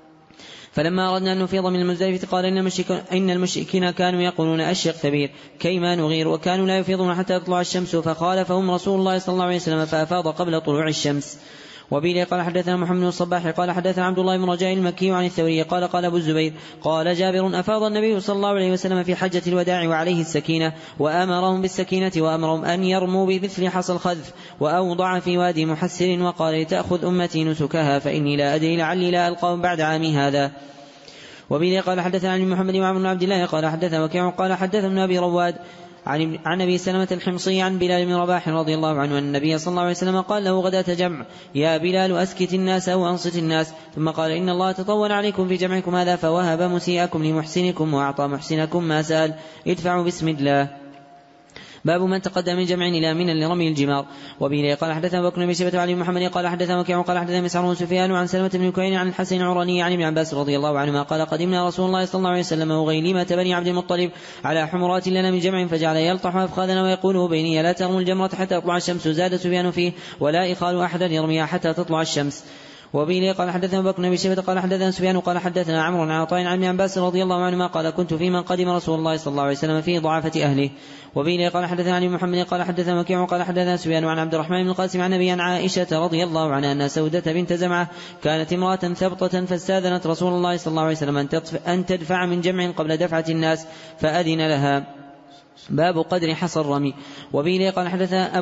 فلما أردنا أن نفيض من المزدلفة قال إن المشركين كانوا يقولون أشق ثبير كيما نغير وكانوا لا يفيضون حتى تطلع الشمس فخالفهم رسول الله صلى الله عليه وسلم فأفاض قبل طلوع الشمس. وبه قال حدثنا محمد بن الصباح قال حدثنا عبد الله بن رجاء المكي عن الثوري قال أبو الزبير قال جابر أفاض النبي صلى الله عليه وسلم في حجة الوداع وعليه السكينة وأمرهم بالسكينة وأمرهم أن يرموا بمثل حصى الخذف وأوضع في وادي محسر وقال لتأخذ أمتي نسكها فإني لا أدري لعلي لا ألقاهم بعد عامي هذا. وبه قال حدثنا عن محمد وعمر بن عبد الله قال حدثنا وكيع قال حدثنا أبي رواد عن أبي سلمة الحمصي عن بلال بن رباح رضي الله عنه أن النبي صلى الله عليه وسلم قال له غداة جمع يا بلال أسكت الناس وأنصت الناس ثم قال إن الله تطول عليكم في جمعكم هذا فوهب مسيئكم لمحسنكم وأعطى محسنكم ما سأل ادفعوا بسم الله. باب من تقدم من جمع إلى منى لرمي الجمار. وبه قال حدثنا بكر بن شيبة علي محمد قال حدثنا وكيع قال حدثنا مسعر وسفيان عن سلمة بن كهيل عن الحسن العراني عن ابن عباس رضي الله عنهما قال قدمنا رسول الله صلى الله عليه وسلم وغيلمة بني عبد المطلب على حمرات لنا من جمع فجعل يلطح أفخاذنا ويقول بيني لا ترموا الجمرة حتى تطلع الشمس. زاد سفيان فيه ولا إخال أحدا يرميها حتى تطلع الشمس. وبه قال حدثنا بكر بن شيبة قال حدثنا سفيان قال حدثنا عمرو عن عطاء عن ابن عباس رضي الله عنهما قال كنت في من قدم رسول الله صلى الله عليه وسلم في ضعفة أهله. وبه قال حدثنا علي محمد قال حدثنا وكيع قال حدثنا سفيان عن عبد الرحمن بن القاسم عن أبي عن عائشة رضي الله عنها أن سودة بنت زمعة كانت امرأة ثبطة فاستاذنت رسول الله صلى الله عليه وسلم أن تدفع من جمع قبل دفعة الناس فأذن لها. باب قدر حصى الرمي. وبه قال حدثنا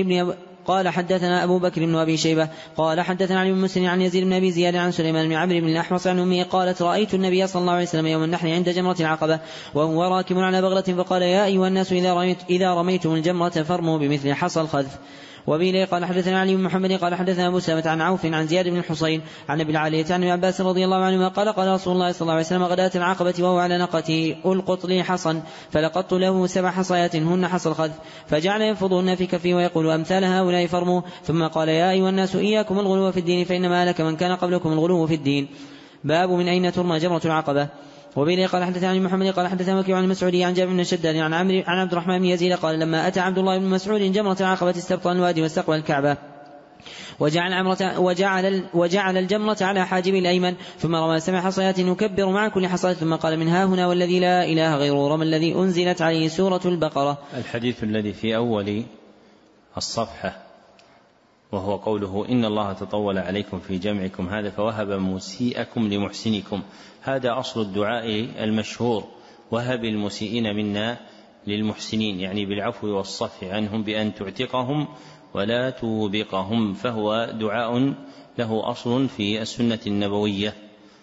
أبو بكر بن أبي شيبة قال حدثنا علي بن مسلم عن يزيد بن أبي زياد عن سليمان بن عمرو بن الأحمص عن أمه قالت رأيت النبي صلى الله عليه وسلم يوم النحر عند جمرة العقبة وهو راكب على بغلة فقال يا أيها الناس إذا رميتم الجمرة فارموا بمثل حصى الخذف. وبه قال حدثنا علي بن محمد قال حدثنا أبو سلمة عن عوف عن زياد بن الحصين عن أبي العالية عن ابن عباس رضي الله عنهما قال قال رسول الله صلى الله عليه وسلم غداة العقبة وهو على ناقته ألقط لي حصا فلقطت له 7 حصيات هن حصى الخذف فجعل ينفضهن في كفي ويقول أمثال هؤلاء فرموا ثم قال يا أيها الناس إياكم الغلو في الدين فإنما هلك من كان قبلكم الغلو في الدين. باب من أين ترمى جمرة العقبة. وبه قال حدثنا عن محمد قال حدثنا وكيع عن المسعودي عن جابر بن شداد عن عبد الرحمن بن يزيد قال لما أتى عبد الله بن مسعود جمرة العقبة استبطأ الوادي واستقبل الكعبة وجعل الجمرة على حاجب الأيمن ثم رمى 7 حصيات يكبر مع كل حصاة ثم قال من ها هنا والذي لا إله غيره رمى الذي أنزلت عليه سورة البقرة. الحديث الذي في أول الصفحة وهو قوله إن الله تطول عليكم في جمعكم هذا فوهب مسيئكم لمحسنكم، هذا أصل الدعاء المشهور، وهب المسيئين منا للمحسنين، يعني بالعفو والصفح عنهم بأن تعتقهم ولا توبقهم، فهو دعاء له أصل في السنة النبوية.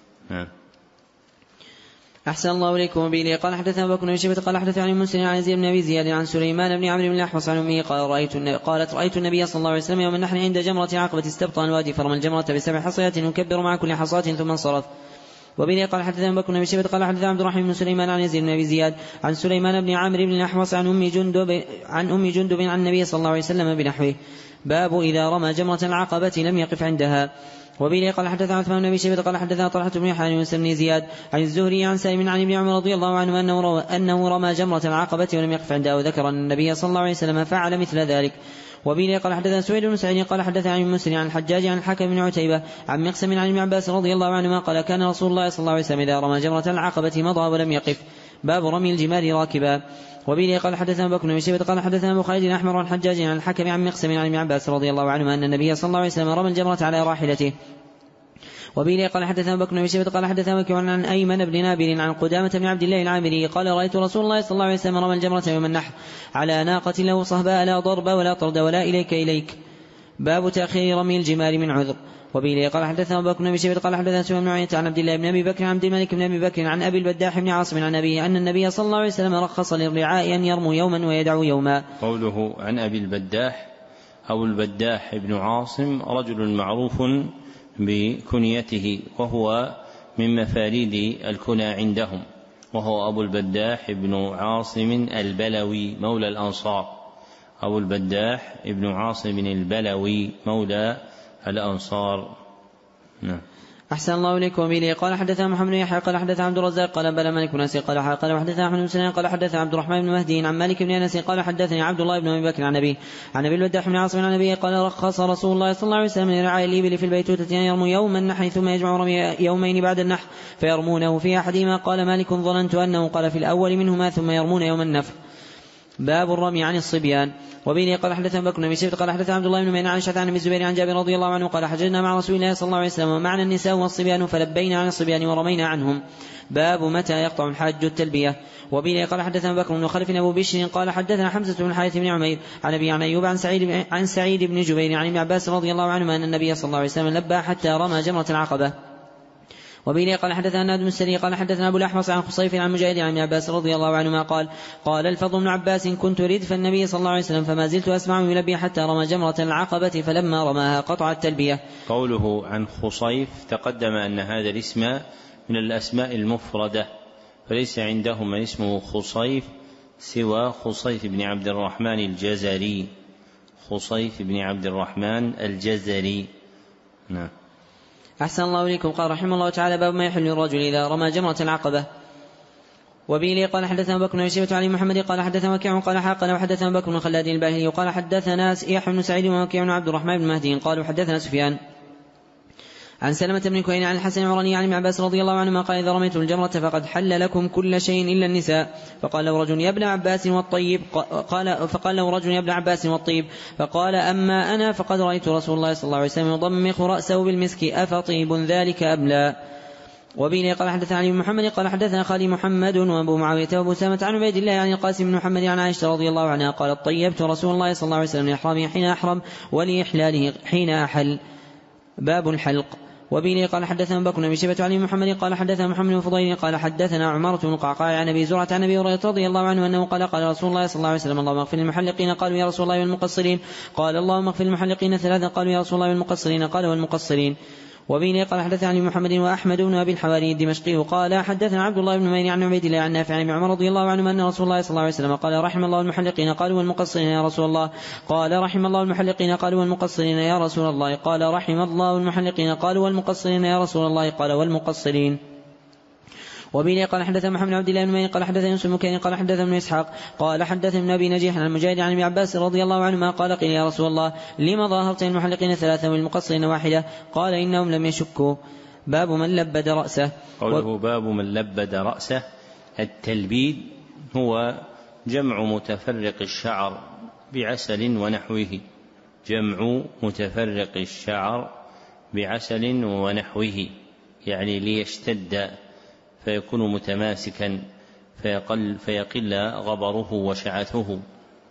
أحسن الله إليكم. وبه قال حدثنا أبو بكر بن شيبة قال حدثنا عن مسلم عن يزيد بن أبي زياد عن سليمان بن عمرو بن الأحوص عن أمه قالت رأيت النبي صلى الله عليه وسلم يوم النحر عند جمرة عقبة استبطأ الوادي فرمى الجمرة ب7 حصيات يكبر مع كل حصاة ثم انصرف. وبه قال حدثنا أبو بكر بن شيبة قال حدثنا عبد الرحمن بن سليمان عن يزيد بن أبي زياد عن سليمان بن عمرو بن الأحوص عن أم جندب عن النبي صلى الله عليه وسلم بنحوه. باب إذا رمى جمرة العقبة لم يقف عندها. وبه قال حدثنا عثمان بن أبي شيبة قال حدثنا طلحة بن يحيى عن بن زياد عن الزهري عن سالم عن ابن عمر رضي الله عنه أنه رمى جمرة العقبة ولم يقف عندها، وذكر أن النبي صلى الله عليه وسلم فعل مثل ذلك. وبه قال حدثنا سويد بن سعيد قال حدثنا عن مسلم عن الحجاج عن الحكم بن عتيبة عن مقسم عن ابن عباس رضي الله عنهما قال كان رسول الله صلى الله عليه وسلم إذا رمى جمرة العقبة مضى ولم يقف. باب رمي الجمال راكبا. وبه قال حدثنا بكر بن شيبة قال حدثنا أبو خالد الأحمر عن الحجاج عن الحكم عن مقسم عن ابن عباس رضي الله عنهما أن النبي صلى الله عليه وسلم رمى الجمرة على راحلته. وبه قال حدثنا بكر بن شيبة قال حدثنا وكيع عن أيمن بن نابل عن قدامة بن عبد الله العامري قال رأيت رسول الله صلى الله عليه وسلم رمى الجمرة يوم النحر على ناقة له صهباء لا ضرب ولا طرد ولا إليك. باب تأخير رمي الجمال من عذر. وبه قال حدثنا أبو بكر بن شيبة قال حدثنا سفيان بن عيينة عن عبد الله بن أبي بكر عن عبد الملك بن أبي بكر عن أبي البداح بن عاصم عن أبيه أن النبي صلى الله عليه وسلم رخص للرعاء أن يرموا يوما ويدعوا يوما. قوله عن أبي البداح أو البداح بن عاصم رجل معروف بكنيته، وهو من مفاريد الكنى عندهم، وهو أبو البداح بن عاصم البلوي مولى الأنصار، أبو البداح بن عاصم البلوي مولى الأنصار. أحسن الله إليكم. وبه قال حدثنا محمد بن يحيى قال حدثنا عبد الرزاق قال بلى مالك بن أنس قال حدثنا أحمد بن سنان قال حدثنا عبد الرحمن بن مهدي عن مالك بن أنس قال حدثني عبد الله بن أبي بكر عن أبي البداح بن عاصم عن أبيه قال رخص رسول الله صلى الله عليه وسلم لرعاء الإبل في البيتوتة أن يرموا يوم النحر ثم يجمع رمي يومين بعد النحر فيرمونه في أحدهما. قال مالك ظننت أنه قال في الأول منهما ثم يرمون يوم النفر. باب الرمي عن الصبيان. وبه قال حدثنا بكر بن شيبة قال حدثنا عبد الله بن مينان عن شعثان بن الزبير عن جابر رضي الله عنه قال حججنا مع رسول الله صلى الله عليه وسلم ومعنا النساء والصبيان فلبينا عن الصبيان ورمينا عنهم. باب متى يقطع الحاج التلبية. وبه قال حدثنا بكر بن خلف أبو بشر قال حدثنا حمزة بن الحارث بن عمير عن أبي عن أيوب عن سعيد بن جبير عن ابن عباس رضي الله عنهما أن النبي صلى الله عليه وسلم لبى حتى رمى جمرة العقبة. وبه قال حدثنا ناد بن السري قال حدثنا أبو الأحوص عن خصيف عن مجاهد عن ابن عباس رضي الله عنهما قال الفضل بن عباس كنت ردف النبي صلى الله عليه وسلم فما زلت أسمعه يلبي حتى رمى جمرة العقبة فلما رماها قطع التلبية. قوله عن خصيف تقدم أن هذا الاسم من الأسماء المفردة، فليس عندهم من اسمه خصيف سوى خصيف بن عبد الرحمن الجزري، خصيف بن عبد الرحمن الجزري. نعم. أحسن الله إليكم. قال رحمه الله تعالى باب ما يحل الرجل إذا رمى جمرة العقبة. وبه قال حدثنا بكر بن شيبة علي محمد قال حدثنا وكيع قال حاقنا وحدثنا بكر بن خلاد الباهلي قال حدثنا يحيى بن سعيد ووكيع بن عبد الرحمن بن مهدي قالوا حدثنا سفيان عن سلمة بن كهين عن الحسن العمراني عن ابن عباس رضي الله عنهما قال إذا رميتم الجمرة فقد حل لكم كل شيء إلا النساء. فقال له رجل يا ابن عباس والطيب فقال أما أنا فقد رأيت رسول الله صلى الله عليه وسلم يضمخ رأسه بالمسك أفطيب ذلك أم لا. وبه قال حدثنا علي بن محمد قال حدثنا خالي محمد وابو معاوية وابو سامة عن عبيد الله عن القاسم بن محمد عن عائشة رضي الله عنها قالت طيبت رسول الله صلى الله عليه وسلم لإحرامه حين أحرم ولإحلاله حين أحل. باب الحلق. وبه قال حدثنا بكر بن شيبة علي محمد قال حدثنا محمد بن فضيل قال حدثنا عمارة بن القعقاع عن أبي زرعة عن أبي هريرة رضي الله عنه أنه قال رسول الله صلى الله عليه وسلم اللهم اغفر للمحلقين قالوا يا رسول الله والمقصرين قال اللهم اغفر للمحلقين ثلاثا قالوا يا رسول الله والمقصرين قال والمقصرين. وبه قال حدثنا علي محمد وأحمد بن أبي الحواري الدمشقي قال حدثنا عبد الله بن مين عن عبيد الله عن نافع عن عمر رضي الله عنه أن رسول الله صلى الله عليه وسلم قال رحم الله المحلقين قالوا والمقصرين يا رسول الله قال رحم الله المحلقين قالوا والمقصرين يا رسول الله قال رحم الله المحلقين قالوا والمقصرين يا رسول الله قال والمقصرين. وبه قال حدثنا محمد بن عبد الله بن مين قال حدثنا يوسف بن كين قال حدثنا ابن إسحاق قال حدثنا ابن أبي نجيح عن المجاهد عن ابن عباس رضي الله عنهما قال قيل يا رسول الله لما ظاهرت المحلقين ثلاثة والمقصرين واحدة؟ قال إنهم لم يشكوا. باب من لبد رأسه. قوله باب من لبد رأسه، التلبيد هو جمع متفرق الشعر بعسل ونحوه، جمع متفرق الشعر بعسل ونحوه، يعني ليشتد فيكون متماسكا فيقل غبره وشعثه.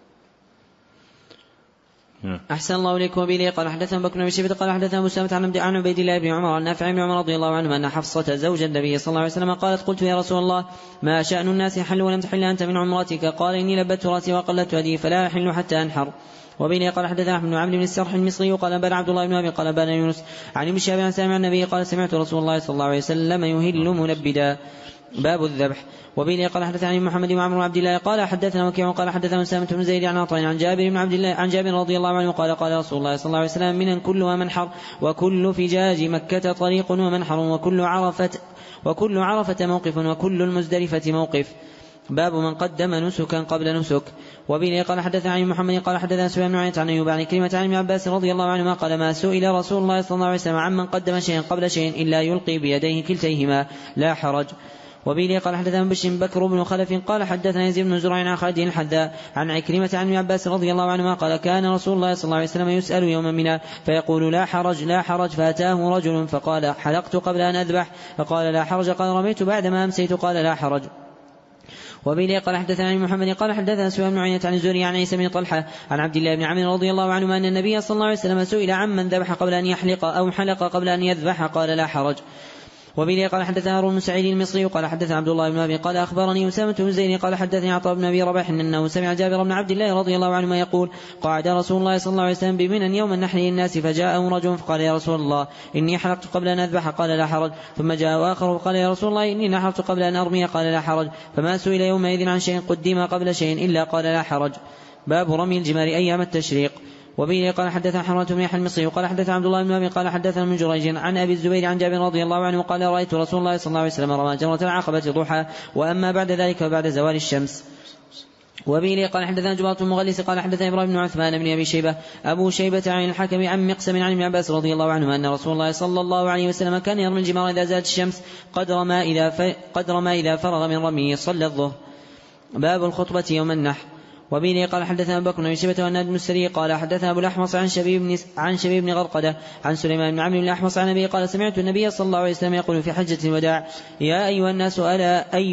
أحسن الله إليك. وبه قال حدثنا بكر بن شيبة قال حدثنا مسلمة عن عبيد الله بن عمر عن نافع بن عمر رضي الله عنه أن حفصة زوج النبي صلى الله عليه وسلم قالت قلت يا رسول الله ما شأن الناس حلوا ولم تحل أنت من عمرتك؟ قال إني لبت رأسي وقلت هدي فلا أحل حتى أنحر. وبه قال حدثنا أحمد بن عمرو بن السرح المصري قال بن عبد الله بن أبي قال بن يونس عن ابن شهاب عن سامع النبي قال سمعت رسول الله صلى الله عليه وسلم يهل ملبدا. باب الذبح. وبه قال حدثنا محمد بن عمرو عبد الله قال حدثنا وكيع قال حدثنا أسامة بن زيد عن عطاء عن جابر بن عبد الله عن جابر رضي الله عنه قال قال رسول الله صلى الله عليه وسلم من كلها منحر وكل فجاج مكة طريق ومنحر وكل عرفة موقف وكل المزدلفة موقف. باب من قدم نسكا قبل نسك. وبه قال حدثنا عن محمد قال حدثنا سفيان بن عيينة عن أيوب عن كلمة عن ابن عباس رضي الله عنهما قال ما سئل رسول الله صلى الله عليه وسلم عمن قدم شيئا قبل شيء إلا يلقي بيديه كلتيهما لا حرج. وبه قال حدثنا بكر بن خلف قال حدثنا يزيد بن زرع عن خالد الحذاء عن عكرمة عن ابن عباس رضي الله عنهما قال كان رسول الله صلى الله عليه وسلم يسأل يوما منا فيقول لا حرج لا حرج، فأتاه رجل فقال حلقت قبل أن أذبح فقال لا حرج، قال رميت بعدما أمسيت قال لا حرج. وبه قال حدثنا عن محمد قال حدثنا سفيان بن عيينة عن الزهري عن عيسى بن طلحة عن عبد الله بن عمرو رضي الله عنهما أن النبي صلى الله عليه وسلم سئل عمن ذبح قبل أن يحلق أو حلق قبل أن يذبح قال لا حرج. وبه قال حدثنا هارون بن سعيد المصري قال حدثنا عبد الله بن أبي قال أخبرني أسامة بن زيد قال حدثني عطاء بن أبي رباح أنه سمع جابر بن عبد الله رضي الله عنهما يقول قعد رسول الله صلى الله عليه وسلم بمنى يوم النحر للناس فجاءه رجل فقال يا رسول الله إني حلقت قبل أن أذبح قال لا حرج، ثم جاء آخر فقال يا رسول الله إني نحرت قبل أن أرمي قال لا حرج، فما سئل يومئذ عن شيء قدم قبل شيء إلا قال لا حرج. باب رمي الجمار أيام التشريق. وبه قال حدثنا حرمة بن يحيى المصري قال حدثنا عبد الله بن أبي قال حدثنا من جريج عن أبي الزبير عن جابر رضي الله عنه قال رأيت رسول الله صلى الله عليه وسلم رمى جمرة العقبة ضحى وأما بعد ذلك وبعد زوال الشمس. وبه قال حدثنا جبارة المغلس قال حدثنا إبراهيم بن عثمان بن أبي شيبة أبو شيبة عن الحكم عن مقسم عن ابن عباس رضي الله عنه أن رسول الله صلى الله عليه وسلم كان يرمي الجمار إذا زالت الشمس قدر ما إذا فرغ من رميه صلى الظهر. باب الخطبة يوم النحر. وبه قال حدثنا بكر بن شيبة والناد بن السري قال حدثنا أبو الأحمص عن شبيب بن غرقدة عن سليمان بن عمرو بن الأحمص عن أبي قال سمعت النبي صلى الله عليه وسلم يقول في حجة الوداع يا أيها الناس ألا أي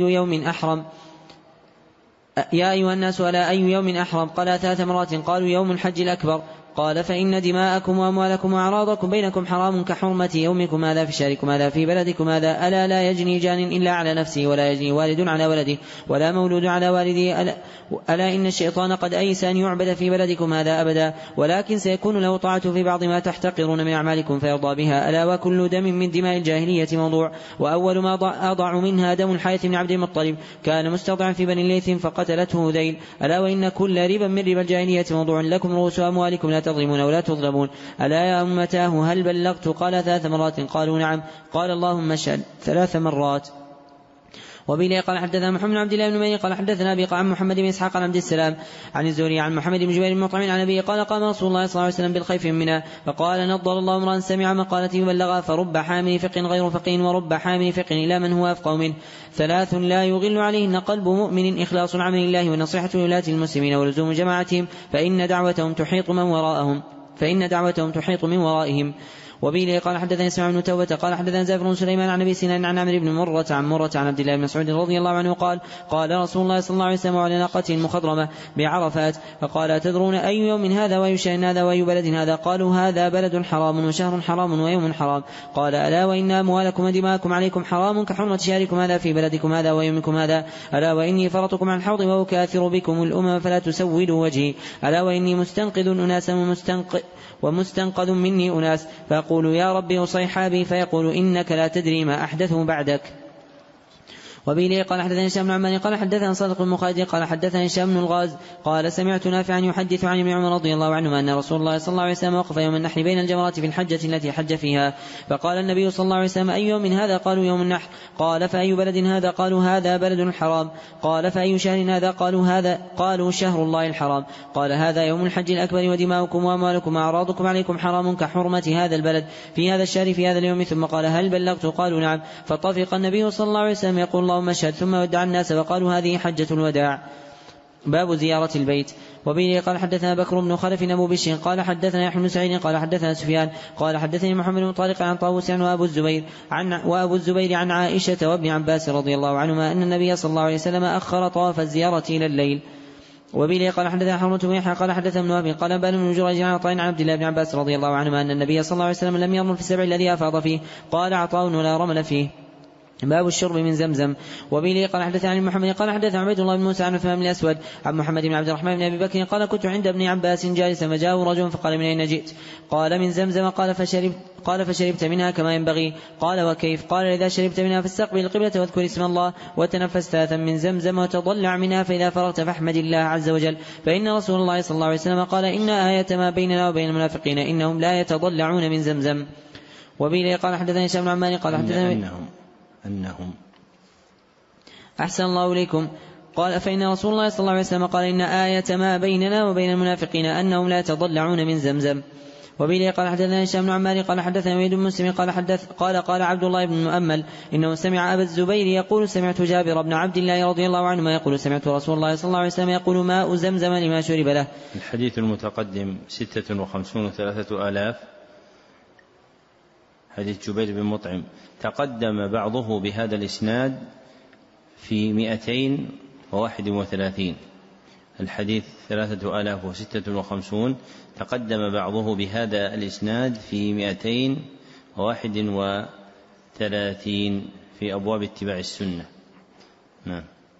يوم أحرم قال 3 مرات قالوا يوم الحج الأكبر قال فإن دماءكم وأموالكم وأعراضكم بينكم حرام كحرمة يومكم هذا في شهركم هذا في بلدكم هذا ألا لا يجني جان إلا على نفسه ولا يجني والد على ولده ولا مولود على والده ألا إن الشيطان قد أيس أن يعبد في بلدكم هذا أبدا ولكن سيكون له طاعة في بعض ما تحتقرون من أعمالكم فيرضى بها ألا وكل دم من دماء الجاهلية موضوع وأول ما أضع منها دم الحارث بن عبد المطلب كان مستضعا في بني الليث فقتلته ذيل ألا وإن كل ربا من ربا الجاهلية موضوع لكم رؤوس أموالكم لا تظلمون ولا تظلمون ألا يا أمتاه هل بلغت قال 3 مرات قالوا نعم قال اللهم اشهد 3 مرات. وبه قال حدثنا محمد بن عبد الله بن مهدي قال حدثنا أبي عن محمد بن إسحاق عن عبد السلام عن الزهري عن محمد بن جبير بن مطعم عن أبي قال قام رسول الله صلى الله عليه وسلم بالخيف منها فقال نضر الله امرأ سمع مقالتي وبلغها فرب حامل فقه غير فقه ورب حامل فقه إلى من هو أفقه منه 3 لا يغل عليهن قلب مؤمن إخلاص العمل لله ونصيحة لولاة المسلمين ولزوم جماعتهم فإن دعوتهم تحيط من ورائهم. وبه قال حدثنا اسماعيل بن توبة قال حدثنا زافر بن سليمان عن ابي سنان عن عمرو بن مرة عن عبد الله بن مسعود رضي الله عنه قال رسول الله صلى الله عليه وسلم على ناقته المخضرمة بعرفات فقال أتدرون أي يوم هذا وأي شهر هذا وأي بلد هذا قالوا هذا بلد حرام وشهر حرام ويوم حرام قال ألا وإن أموالكم ودماءكم عليكم حرام كحرمة شهركم هذا في بلدكم هذا ويومكم هذا ألا وإني فرطكم عن الحوض وأكاثر بكم الأمم فلا تسودوا وجهي ألا وإني مستنقذ أناسا ومستنقذ مني أناس فأقول يا ربي أصيحابي فيقول إنك لا تدري ما أحدثوا بعدك. وبه قال حدثنا هشام بن عمار قال حدثنا صادق بن خالد قال حدثنا هشام بن الغاز قال سمعت نافعا يحدث عن ابن عمر رضي الله عنهما أن رسول الله صلى الله عليه وسلم وقف يوم النحر بين الجمرات في الحجة التي حج فيها، فقال النبي صلى الله عليه وسلم: أي يوم هذا؟ قالوا: يوم النحر. قال: فأي بلد هذا؟ قالوا: هذا بلد الحرام. قال: فأي شهر هذا؟ قالوا: شهر الله الحرام. قال: هذا يوم الحج الأكبر، ودماؤكم وأموالكم وأعراضكم عليكم حرام كحرمة هذا البلد في هذا الشهر في هذا اليوم. ثم قال: هل بلغت؟ قالوا: نعم. فطفق النبي صلى الله عليه وسلم يقول: اللهم اشهد. ثم ودع الناس وقالوا: هذه حجة الوداع. باب زيارة البيت. وبه قال حدثنا بكر بن خلف أبو بشر قال حدثنا يحيى بن سعيد قال حدثنا سفيان قال حدثني محمد بن طارق عن طاووس وأبو الزبير عن عائشة وابن عباس رضي الله عنهما أن النبي صلى الله عليه وسلم أخر طواف الزيارة إلى الليل. وبه قال حدثنا حرمة بن يحيى قال حدثنا ابن وهب قال بان بن جريج عن عطاء عن عبد الله بن عباس رضي الله عنهما أن النبي صلى الله عليه وسلم لم يرمل في السبع الذي أفاض فيه. قال عطاء: ولا رمل فيه. باب الشرب من زمزم. وبه قال حدثنا عن محمد قال حدثنا عبيد الله بن موسى عن عثمان بن الأسود عن محمد بن عبد الرحمن بن أبي بكر قال: كنت عند ابن عباس جالسا فجاءه رجل فقال: من أين جئت؟ قال: من زمزم. قال: فشربت منها كما ينبغي؟ قال: وكيف؟ قال: إذا شربت منها فاستقبل القبلة واذكر اسم الله وتنفس ثلاثا من زمزم وتضلع منها، فإذا فرغت فاحمد الله عز وجل، فإن رسول الله صلى الله عليه وسلم قال: إن آية ما بيننا وبين المنافقين إنهم لا يتضلعون من زمزم. وبه قال حدثنا هشام بن عمار قال حدثنا أنهم أحسن الله إليكم قال: فإن رسول الله صلى الله عليه وسلم قال: إن آية ما بيننا وبين المنافقين أنهم لا يتضلعون من زمزم. وبه قال حدثنا هشام بن عمار قال حدثنا وليد بن مسلم قال عبد الله بن مؤمل إنه سمع أبا الزبير يقول: سمعت جابر بن عبد الله رضي الله عنهما يقول: سمعت رسول الله صلى الله عليه وسلم يقول: ماء زمزم لما شرب له. الحديث المتقدم 56 و3000 حديث جبير بن مطعم تقدم بعضه بهذا الإسناد في 231. الحديث 3056 تقدم بعضه بهذا الإسناد في 231 في أبواب اتباع السنة. نعم.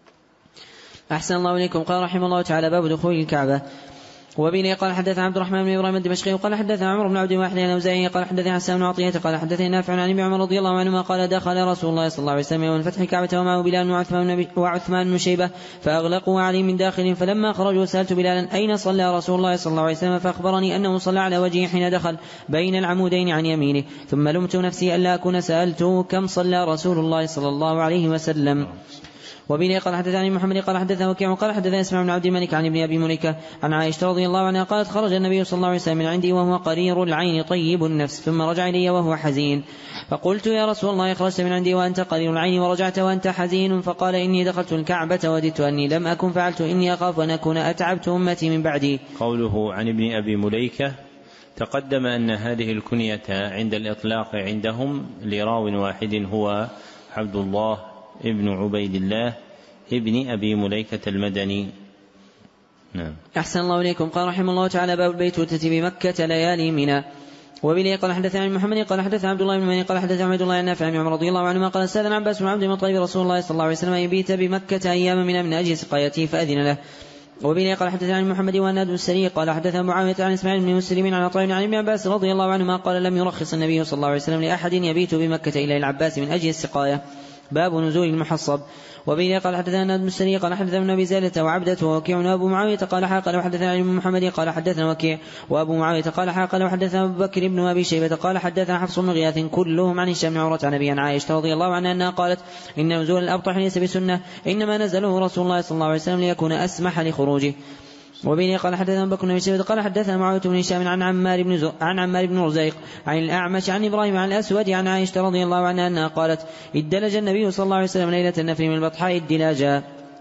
أحسن الله إليكم. قال رحمه الله تعالى: باب دخول الكعبة. وبه قال حدثنا عبد الرحمن بن إبراهيم الدمشقي قال حدثنا عمرو بن عبد الواحد الأوزاعي قال حدثنا حسان بن عطية قال حدثنا نافع عن ابن عمر رضي الله عنهما قال: دخل رسول الله صلى الله عليه وسلم يوم الفتح الكعبة ومعه بلال وعثمان بن شيبة فأغلقوا عليه من داخل، فلما خرجوا سألت بلالا: أين صلى رسول الله صلى الله عليه وسلم؟ فأخبرني أنه صلى على وجهه حين دخل بين العمودين عن يمينه، ثم لمت نفسي ألا أكون سألته: كم صلى رسول الله صلى الله عليه وسلم؟ وبه قال حدثني محمد قال حدثنا وكيع قال حدثنا اسماعيل بن عبد الملك عن ابن أبي مليكة عن عائشة رضي الله عنها قالت: خرج النبي صلى الله عليه وسلم من عندي وهو قرير العين طيب النفس، ثم رجع إلي وهو حزين، فقلت: يا رسول الله، خرجت من عندي وأنت قرير العين ورجعت وأنت حزين؟ فقال: إني دخلت الكعبة وددت أني لم أكن فعلت، إني أخاف أن أكون أتعبت أمتي من بعدي. قوله عن ابن أبي مليكة تقدم أن هذه الكنية عند الإطلاق عندهم لراو واحد هو عبد الله ابن عبيد الله ابن أبي مليكة المدني. نعم. أحسن الله إليكم. قال رحمه الله تعالى: باب البيتوتة بمكة ليالي منى. وبه قال حدثنا محمد قال حدثنا عبد الله بن مني قال حدثنا عبد الله النافع عن عمر رضي الله عنهما قال: استأذن عباس بن عبد المطلب رسول الله صلى الله عليه وسلم يبيت بمكة أيام من أجل سقايته فأذن له. وبه قال حدثنا عن محمد وهناد بن السري قال حدثنا معاوية عن اسماعيل بن مسلم عن عطاء عن ابن عباس رضي الله عنهما قال: لم يرخص النبي صلى الله عليه وسلم لأحد يبيت بمكة إلا العباس من أجل السقاية. باب نزول المحصب. وبه قال حدثنا ابن السري قال حدثنا ابن أبي زالة وعبدة ووكيع وأبو معاوية قال حاقل وحدثنا علي بن محمد قال حدثنا وكيع وأبو معاوية قال حاقل وحدثنا أبو بكر بن أبي شيبة قال حدثنا حفص بن غياث كلهم عن هشام بن عروة عن أبي عائشة رضي الله عنها أنها قالت: إن نزول الأبطح ليس بسنة، إنما نزله رسول الله صلى الله عليه وسلم ليكون أسمح لخروجه. وبه قال حدثنا بكر بن شيبة قال حدثنا معاوية بن هشام عن عمار بن رزيق عن الأعمش عن إبراهيم عن الأسود عن عائشة رضي الله عنها أنها قالت: ادلج النبي صلى الله عليه وسلم ليلة النفر من البطحاء الدلاجا.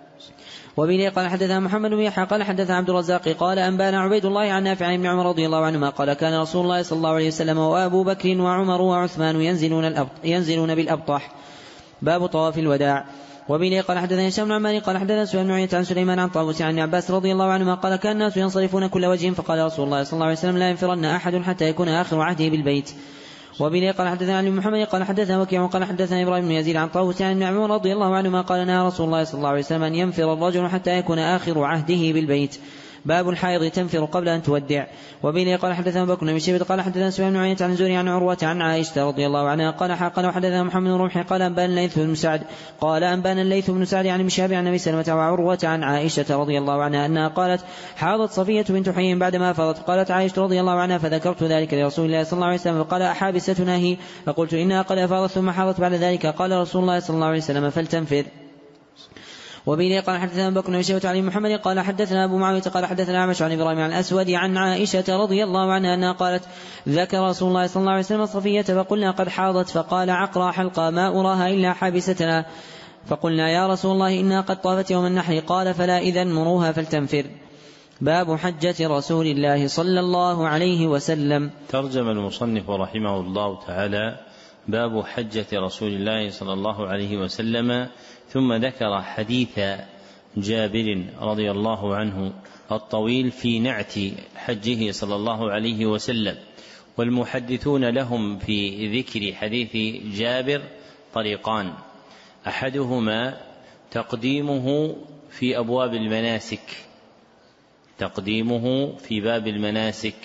وبه قال حدثنا محمد بن يحيى قال حدثنا عبد الرزاق قال: أنبانا عبيد الله عن نافع عن ابن عمر رضي الله عنهما قال: كان رسول الله صلى الله عليه وسلم وأبو بكر وعمر وعثمان ينزلون بالأبطح. باب طواف الوداع. وبه قال حدثنا هشام بن عمار قال حدثنا سفيان بن عيينة عن سليمان عن طاووس عن عباس رضي الله عنهما قال: كان الناس ينصرفون كل وجه، فقال رسول الله صلى الله عليه وسلم: لا ينفرن أحد حتى يكون آخر عهده بالبيت. وبه قال حدثنا علي بن محمد قال حدثنا وكيع قال حدثنا إبراهيم بن يزيد عن طاووس عن ابن عمر رضي الله عنهما قال: نهى رسول الله صلى الله عليه وسلم أن ينفر الرجل حتى يكون آخر عهده بالبيت. باب الحائض تنفر قبل أن تودع. وبه قال حدثنا بكر بن شيبة قال حدثنا سفيان بن عيينة عن زهري عن عروة عن عائشة رضي الله عنها قال وحدثنا محمد بن رمح قال أنبانا الليث بن سعد عن مشاب عن أبي سلمة وعروة عن عائشة رضي الله عنها أنها قالت حاضت صفية بنت حيي بعدما أفاضت. قالت عائشة رضي الله عنها فذكرت ذلك لرسول الله صلى الله عليه وسلم فقال أحابستنا هي؟ فقلت إنها قد أفاضت ثم حاضت بعد ذلك. قال رسول الله صلى الله عليه وسلم فلتنفر. وبه قال حدثنا بكر بن شيبة عن محمد قال حدثنا أبو معاوية قال حدثنا أعمش عن إبراهيم عن الأسود عن عائشة رضي الله عنها أنها قالت ذكر رسول الله صلى الله عليه وسلم صفية فقلنا قد حاضت فقال عقرى حلقى ما أراها إلا حابستنا. فقلنا يا رسول الله إنها قد طافت يوم النحر. قال فلا إذن مروها فلتنفر. باب حجة رسول الله صلى الله عليه وسلم. ترجم المصنف رحمه الله تعالى باب حجة رسول الله صلى الله عليه وسلم، ثم ذكر حديث جابر رضي الله عنه الطويل في نعت حجه صلى الله عليه وسلم. والمحدثون لهم في ذكر حديث جابر طريقان، أحدهما تقديمه في أبواب المناسك، تقديمه في باب المناسك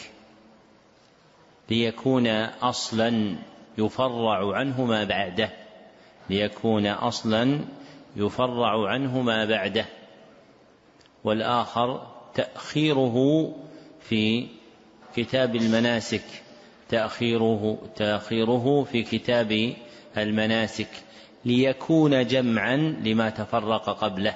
ليكون أصلا يفرع عنه ما بعده، ليكون أصلا يفرع عنه ما بعده. والآخر تأخيره في كتاب المناسك، تأخيره في كتاب المناسك ليكون جمعا لما تفرق قبله،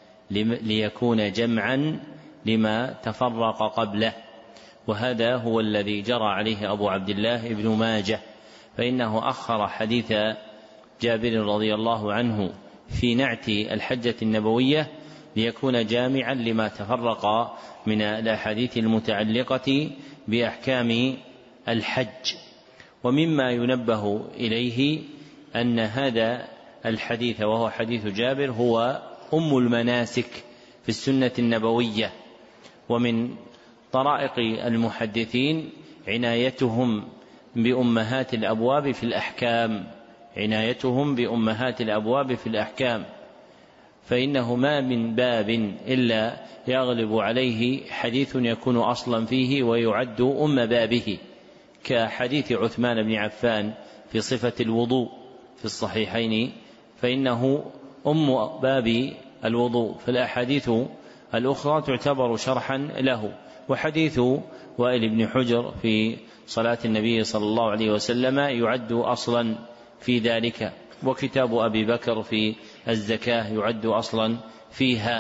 ليكون جمعا لما تفرق قبله. وهذا هو الذي جرى عليه أبو عبد الله ابن ماجه، فإنه أخر حديث جابر رضي الله عنه في نعت الحجة النبوية ليكون جامعا لما تفرق من الأحاديث المتعلقة بأحكام الحج. ومما ينبه إليه أن هذا الحديث وهو حديث جابر هو أم المناسك في السنة النبوية. ومن طرائق المحدثين عنايتهم بأمهات الأبواب في الأحكام، عنايتهم بأمهات الأبواب في الأحكام، فإنه ما من باب إلا يغلب عليه حديث يكون أصلا فيه ويعد أم بابه، كحديث عثمان بن عفان في صفة الوضوء في الصحيحين، فإنه أم باب الوضوء، فالأحاديث الأخرى تعتبر شرحا له. وحديث وائل بن حجر في صلاة النبي صلى الله عليه وسلم يعد أصلا في ذلك، وكتاب أبي بكر في الزكاة يعد أصلا فيها.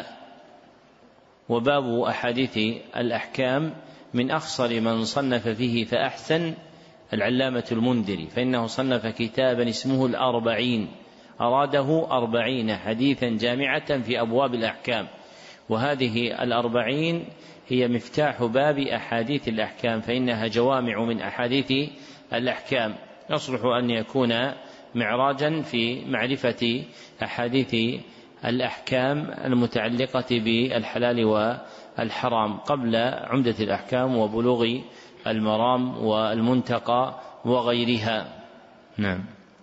وباب أحاديث الأحكام من أخصر من صنف فيه فأحسن العلامة المنذري، فإنه صنف كتابا اسمه الأربعين، أراده 40 حديثا جامعة في أبواب الأحكام. وهذه الأربعين هي مفتاح باب أحاديث الأحكام، فإنها جوامع من أحاديث الأحكام، يصلح أن يكون معراجا في معرفة أحاديث الأحكام المتعلقة بالحلال والحرام قبل عمدة الأحكام وبلوغ المرام والمنتقى وغيرها. نعم.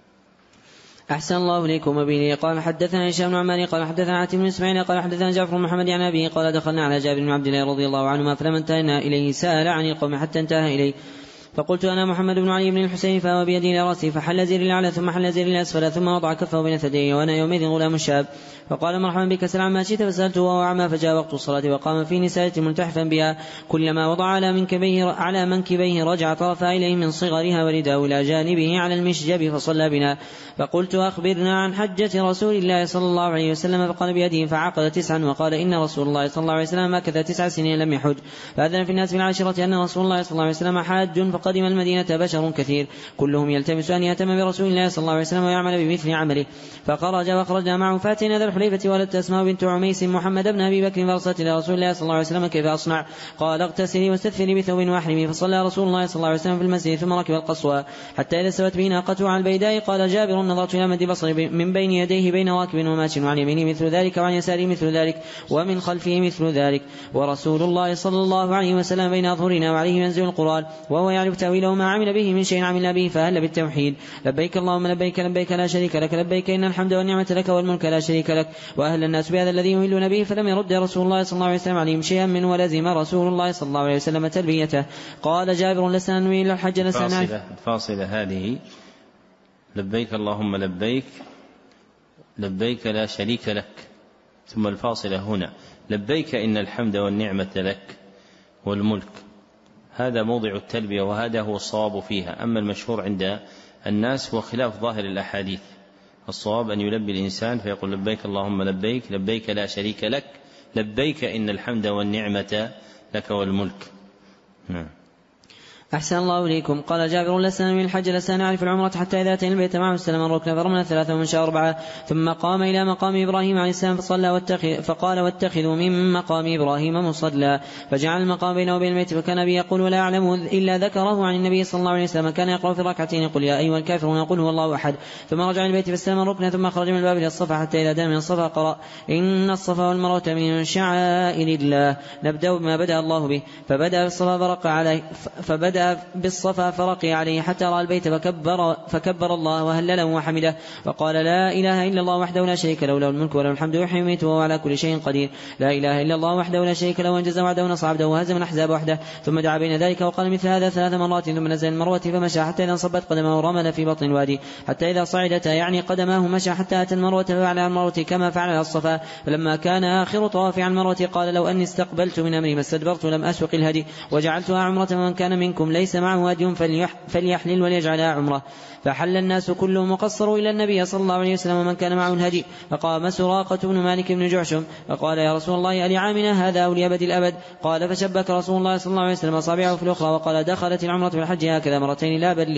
أحسن الله إليكم. وبه قال حدثنا هشام بن عمار قال حدثنا عتيم بن إسماعيل قال حدثنا جعفر بن محمد عن أبيه قال دخلنا على جابر بن عبد الله رضي الله عنهما فلما انتهينا إليه سأل عن القوم حتى انتهى إليه، فقلت أنا محمد بن علي بن الحسين، فهو بيدي إلى رأسي فحل زير الأعلى ثم حل زير الأسفل ثم وضع كفه بين ثديه، وأنا يومئذ غلام شاب، فقال مرحبا بك سل عما شئت، فسألته وهو أعمى، فجاء وقت الصلاة وقام في نساء ملتحفا بها، كلما وضع على منكبيه رجع طرفا إليه من صغرها ورداه إلى جانبه على المشجب فصلى بنا. فقلت أخبرنا عن حجة رسول الله صلى الله عليه وسلم، فقال بيده فعقد 9 وقال إن رسول الله صلى الله عليه وسلم مكث 9 سنين لم يحج، فأذن في الناس في العاشرة أن رسول الله صلى الله عليه وسلم حاج، فقدم المدينة بشر كثير كلهم يلتمس أن يهتم برسول الله صلى الله عليه وسلم ويعمل بمثل عمله، فخرج وخرجنا معه، فاتينا ذا الحليفة ولدت أسماء بنت عميس محمد بن أبي بكر، فأرسلت إلى رسول الله صلى الله عليه وسلم كيف أصنع؟ قال اغتسلي واستثفري بثوب واحرمي، فصلى رسول الله صلى الله عليه وسلم في المسجد ثم ركب القصوى حتى إذا استوت به ناقته على البيداء. قال جابر نظرت إلى مد بصري من بين يديه بين راكب وماش، وعن يمينه مثل ذلك وعن يساره مثل ذلك ومن خلفه مثل ذلك، ورسول الله صلى الله عليه وسلم بين أظهرنا وعليه ينزل القرآن وهو يعرف يعرف تأويله ما عمل به من شيء عملنا به فهل بالتوحيد. لبيك اللهم لبيك لبيك لا شريك لك لبيك إن الحمد والنعمة لك والملك لا شريك لك. وأهل الناس بهذا الذي يهلون به فلم يرد رسول الله صلى الله عليه وسلم عليهم شيئا من ولزم رسول الله صلى الله عليه وسلم تلبيته. قال جابر لسنا ننوي إلا الحج الفاصلة هذه لبيك اللهم لبيك لبيك لا شريك لك، ثم الفاصلة هنا لبيك إن الحمد والنعمة لك والملك، هذا موضع التلبية وهذا هو الصواب فيها. أما المشهور عند الناس هو خلاف ظاهر الأحاديث، الصواب أن يلبي الإنسان فيقول لبيك اللهم لبيك لبيك لا شريك لك لبيك إن الحمد والنعمة لك والملك. أحسن الله إليكم. قال جابر لسنا من الحج لسنا نعرف العمرة حتى إذا أتينا البيت معه استلم الركن فرمنا 3 ومن شاء 4 ثم قام إلى مقام إبراهيم عليه السلام فقال واتخذوا من مقام إبراهيم مصلى، فجعل المقام بينه وبين البيت فكان أبي يقول ولا أعلم إلا ذكره عن النبي صلى الله عليه وسلم كان يقرأ في الركعتين يقول يا أيها الكافرون يقول هو الله أحد، ثم رجع البيت فاستلم الركن ثم خرج من الباب إلى الصفا حتى إذا دنا من الصفا قرأ إن الصفا والمروة من شعائر الله نبدأ بما بدأ الله به، فبدأ بالصفا فرقي عليه حتى رأى البيت فكبر الله وهلله وحمده وقال لا إله إلا الله وحده لا شريك له له الملك وله الحمد يحيي ويميت وهو على كل شيء قدير، لا إله إلا الله وحده لا شريك له وأنجز وعده ونصر عبده وهزم الأحزاب وحده، ثم دعا بين ذلك وقال مثل هذا 3 مرات ثم نزل المروة فمشى حتى إذا انصبت قدمه ورمل في بطن الوادي حتى إذا صعدتا يعني قدماه مشى حتى أتى المروة ففعل على المروة كما فعل على الصفا، فلما كان آخر طواف عن المروة قال لو أني استقبلت من أمري ما استدبرت لم أسوق الهدي وجعلتها عمرة ومن كان منكم ليس معه هدي فليحلل وليجعلها عمرة، فحل الناس كلهم وقصروا إلى النبي صلى الله عليه وسلم ومن كان معه الهدي، فقام سراقة بن مالك بن جعشم فقال يا رسول الله ألعامنا هذا أو لأبد الأبد؟ قال فشبك رسول الله صلى الله عليه وسلم أصابعه في الأخرى وقال دخلت العمرة في الحج هكذا مرتين لا بل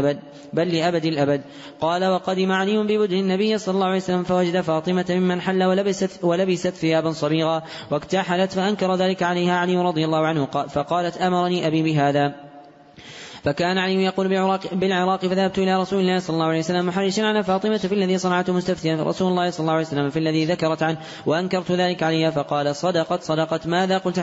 لأبد الأبد. قال وقدم علي ببدن النبي صلى الله عليه وسلم فوجد فاطمة ممن حل ولبست ثيابا صبيغا واكتحلت فأنكر ذلك عليها علي رضي الله عنه فقالت أمرني أبي بهذا، فكان علي يقول بالعراق فذهبت إلى رسول الله صلى الله عليه وسلم محرشا على فاطمة في الذي صنعته مستفتيا رسول الله صلى الله عليه وسلم في الذي ذكرت عنه وأنكرت ذلك عليها فقال صدقت ماذا قلت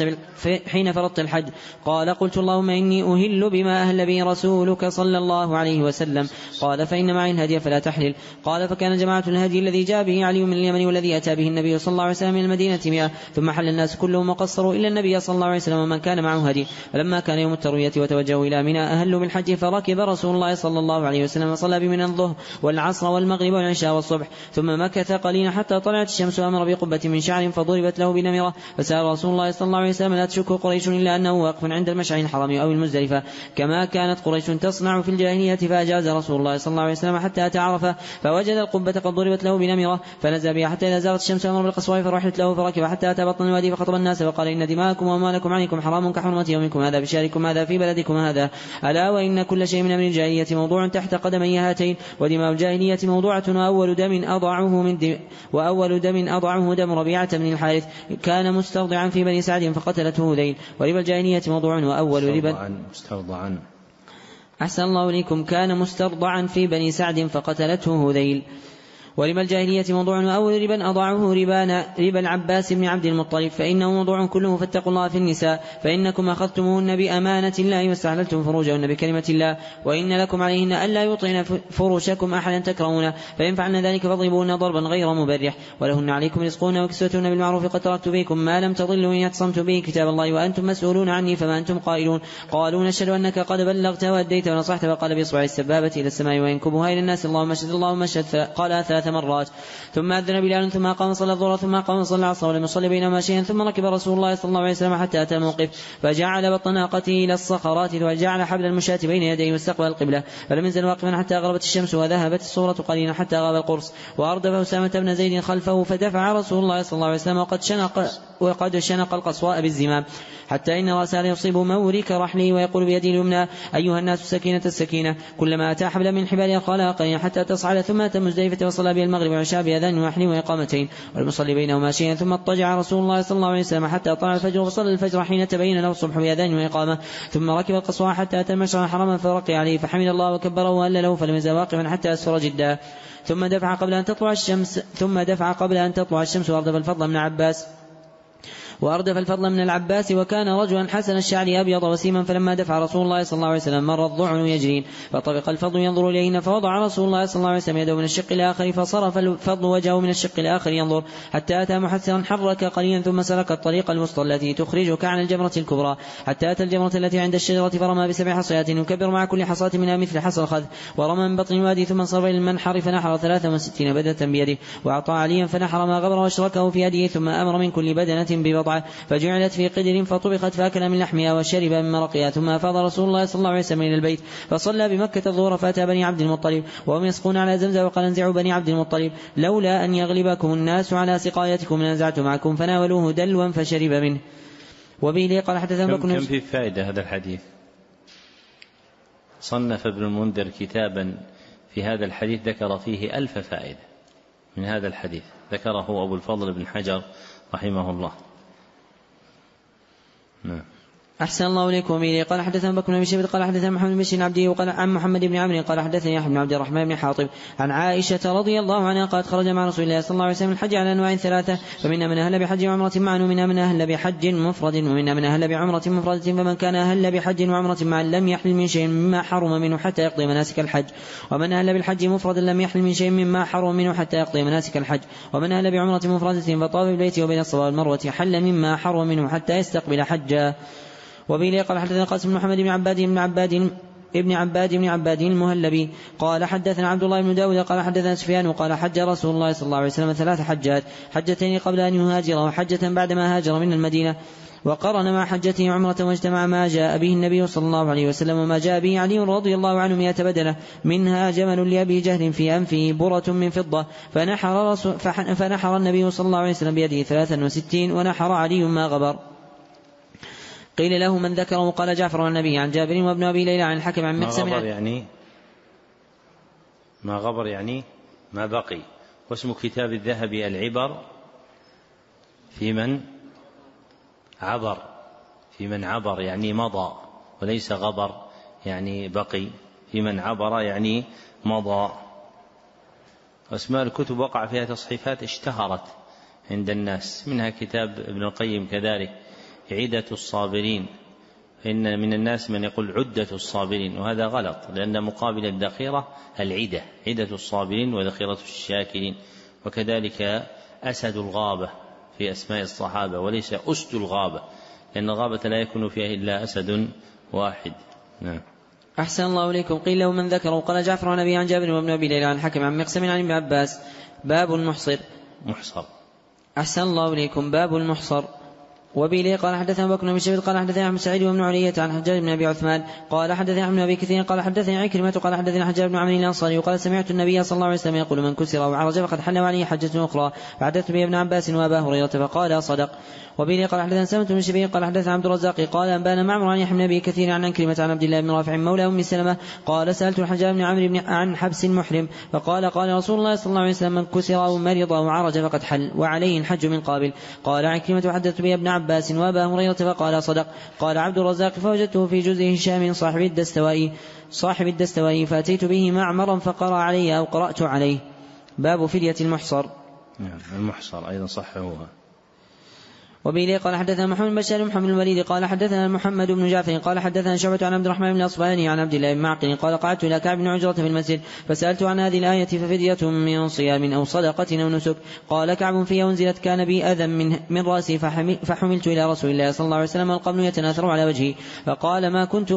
حين فرضت الحج؟ قال قلت اللهم إني أهل بما أهل به رسولك صلى الله عليه وسلم. قال فإن معي الهدي فلا تحلل. قال فكان جماعة الهدي الذي جاء به علي من اليمن والذي أتى به النبي صلى الله عليه وسلم من المدينة 100 ثم حل الناس كلهم وقصروا إلا النبي صلى الله عليه وسلم ومن كان معه هدي، فلما كان يوم التروية وتوجهوا إلى منى أهلوا بالحج فركب رسول الله صلى الله عليه وسلم وصلى بمنى الظهر والعصر والمغرب والعشاء والصبح ثم مكث قليلا حتى طلعت الشمس وأمر بقبة من شعر فضربت له بنمرة، فسأل رسول الله صلى الله عليه وسلم لا تشك قريش إلا أنه واقف عند المشعر الحرام أو المزدلفة كما كانت قريش تصنع في الجاهلية، فأجاز رسول الله صلى الله عليه وسلم حتى أتى عرفة فوجد القبة قد ضربت له بنمرة فنزل بها حتى إذا زاغت الشمس وأمر بالقصواء فرحلت له فركب حتى أتى بطن الوادي فخطب الناس وقال إن دماءكم وأموالكم عليكم حرام كحرمة يومكم هذا بشاركم هذا في بلدكم هذا، ألا وإن كل شيء من أمر الجاهلية موضوع تحت قدمي هاتين ودماء الجاهلية موضوعة وأول دم أضعه دم ربيعة بن الحارث كان مسترضعا في بني سعد فقتلته هذيل، وربا الجاهلية موضوع وأول ربا أحسن الله إليكم كان مسترضعا في بني سعد فقتلته هذيل، وربا الجاهلية موضوع وأول ربا أضعه ربا العباس بن عبد المطلب فإنه موضوع كله فاتقوا الله في النساء فإنكم أخذتموهن بأمانة الله واستحللتم فروجهن بكلمة الله وإن لكم عليهن ألا يطعن فرشكم أحدا تكرهون فإن فعلن ذلك فاضربوهن ضربا غير مبرح ولهن عليكم رزقهن وكسوتهن بالمعروف قد تركت فيكم ما لم تضلوا إن اعتصمتم به كتاب الله وأنتم مسؤولون عني فما أنتم قائلون. قالوا نشهد أنك قد بلغت وأديت ونصحت فقال بإصبع السبابة إلى السماء وينكبها إلى الناس اللهم اشهد قال 3 مرات ثم أذن بلال ثم قام صلى الظهر ثم قام صلى العصر ولم يصلي بينهما شيئا ثم ركب رسول الله صلى الله عليه وسلم حتى أتى الموقف فجعل بطن ناقته إلى الصخرات وجعل حبل المشاة بين يديه واستقبل القبلة فلم ينزل واقفا حتى غربت الشمس وذهبت الصورة قليلا حتى غاب القرص وأردف أسامة بن زيد خلفه فدفع رسول الله صلى الله عليه وسلم وقد شنق القصواء بالزمام حتى إن رأسه يصيب مورك رحله ويقول بيده اليمنى أيها الناس السكينة كلما أتى حبل من حبال الخلاقين حتى تصعد ثم أتى مزدلفة وصلى بها المغرب والعشاء بأذان وحل وإقامتين والمصلي بينهما شيئا ثم اضطجع رسول الله صلى الله عليه وسلم حتى طلع الفجر وصلى الفجر حين تبين له الصبح بأذان وإقامة ثم ركب القصواء حتى أتى المشعر الحرام فرقي عليه فحمد الله وكبره وهلله فلم يزل واقفا حتى أسفر جدا ثم دفع قبل أن تطلع الشمس وأردف الفضل بن عباس وأردف الفضل من العباس، وكان رجلا حسن الشعر أبيض وسيما، فلما دفع رسول الله صلى الله عليه وسلم مر الضعن يجرين، فطبق الفضل ينظر إليهن، فوضع رسول الله صلى الله عليه وسلم يده من الشق الآخر، فصرف الفضل وجهه من الشق الآخر ينظر، حتى أتى محسرا حرك قليلا، ثم سلك الطريق الوسطى التي تخرجك عن الجمرة الكبرى، حتى أتى الجمرة التي عند الشجرة، فرمى ب7 حصيات يكبر مع كل حصاة منها مثل حصى الخذ، ورمى من بطن الوادي، ثم انصرف إلى المنحر فنحر 63 بدنة بيده، وأعطى عليا فنحر ما غبر واشركه في يده، ثم أمر من كل بدنة ببضعة، فجعلت في قدر فطبخت، فأكل من لحمها وشرب من مرقها، ثم أفاض رسول الله صلى الله عليه وسلم إلى البيت، فصلى بمكة الظهر، فأتى بني عبد المطلب وهم يسقون على زمزم، وقال انزعوا بني عبد المطلب لولا أن يغلبكم الناس على سقايتكم لنزعت معكم، فناولوه دلوا فشرب منه. وبه قال حدثنا كم في فائدة هذا الحديث. صنف ابن المنذر كتابا في هذا الحديث ذكر فيه 1000 فائدة من هذا الحديث، ذكره أبو الفضل بن حجر رحمه الله. نعم. أحسن الله إليكم. قال حدثنا بكر بن شيبة قال حدثنا محمد بن بشير عبدي وقال عن محمد بن عمرو قال حدثني يحيى بن عبد الرحمن بن حاطب عن عائشة رضي الله عنها قالت خرج مع رسول الله صلى الله عليه وسلم الحج على أنواع 3، فمنا من أهل بحج وعمرة معا، ومنا من أهل بحج مفرد، ومنا من أهل بعمرة مفردة، فمن كان أهل بحج وعمرة معا لم يحل من شيء مما حرم منه حتى يقضي مناسك الحج، ومن أهل بالحج مفردا لم يحل من شيء مما حرم منه حتى يقضي مناسك الحج، ومن أهل بعمرة مفردة فطاف بالبيت وبين الصفا والمروة حل مما حرم منه حتى يستقبل حجا. وبه قال حدثنا قاسم بن محمد بن عباد المهلبي قال حدثنا عبد الله بن داود قال حدثنا سفيان قال حج رسول الله صلى الله عليه وسلم 3 حجات، حجتين قبل أن يهاجر، وحجة بعدما هاجر من المدينة، وقرن مع حجته عمرة، واجتمع ما جاء به النبي صلى الله عليه وسلم وما جاء به علي رضي الله عنه 100 بدنة، منها جمل لأبي جهل في أنفه برة من فضة، فنحر النبي صلى الله عليه وسلم بيده 63، ونحر علي ما غبر. قيل له من ذكره؟ قال جعفر عن النبي عن جابر وابن أبي ليلى عن الحكم عن مقسم. ما غبر يعني ما بقي. واسم كتاب الذهبي العبر في من عبر يعني مضى، وليس غبر يعني بقي، في من عبر يعني مضى. واسماء الكتب وقع فيها تصحيفات اشتهرت عند الناس، منها كتاب ابن القيم كذلك عدة الصابرين، إن من الناس من يقول عدة الصابرين، وهذا غلط، لأن مقابل الذخيرة عدة الصابرين وذخيرة الشاكرين. وكذلك أسد الغابة في أسماء الصحابة، وليس أسد الغابة، لأن الغابة لا يكون فيها إلا أسد واحد. نعم. أحسن الله إليكم. قيل له من ذكره؟ قال جعفر عن أبي عن جابر وابن أبي ليلى عن الحكم عن مقسم عن ابن عباس. باب المحصر. أحسن الله إليكم. باب المحصر. وبه قال حدثنا بكر بن شيبة قال حدثنا أحمد سعيد وابن علية عن حجاج بن أبي عثمان قال حدثنا أحمد بن أبي كثير قال حدثنا عكرمة قال حدثنا حجاج بن عمرو الأنصاري قال سمعت النبي صلى الله عليه وسلم يقول من كسر أو عرج فقد حل عليه حجة أخرى، فحدثت به ابن عباس وأبا هريرة فقال صدق. وبه قال حدثنا سلمة بن شبيب قال حدثنا عبد الرزاق قال أنبانا معمر عن يحيى بن أبي كثير عن عكرمة عن عبد الله بن رافع مولى أم سلمة قال سألت الحجاج بن عمرو عن حبس محرم، فقال قال رسول الله صلى الله عليه وسلم من كسر أو مرض أو عرج فقد حل وعليه الحج من قابل. قال عكرمة حدثت به ابن عباس وأبا هريرة فقال صدق. قال عبد الرزاق فوجدته في جزء هشام صاحب الدستوائي فأتيت به معمرا فقرأ علي أو قرأت عليه. باب فدية المحصر. المحصر أيضا صححوها. وبه قال حدثنا محمد بن بشار محمد الوليد قال حدثنا محمد بن جعفر قال حدثنا شعبة عن عبد الرحمن بن الأصبهاني عن عبد الله بن معقل قال قعدت إلى كعب بن عجرة في المسجد فسألت عن هذه الآية ففدية من صيام أو صدقة أو نسك. قال كعب فيها أنزلت كان بي أذى من رأسي فحملت إلى رسول الله صلى الله عليه وسلم والقبل يتناثر على وجهي فقال ما كنت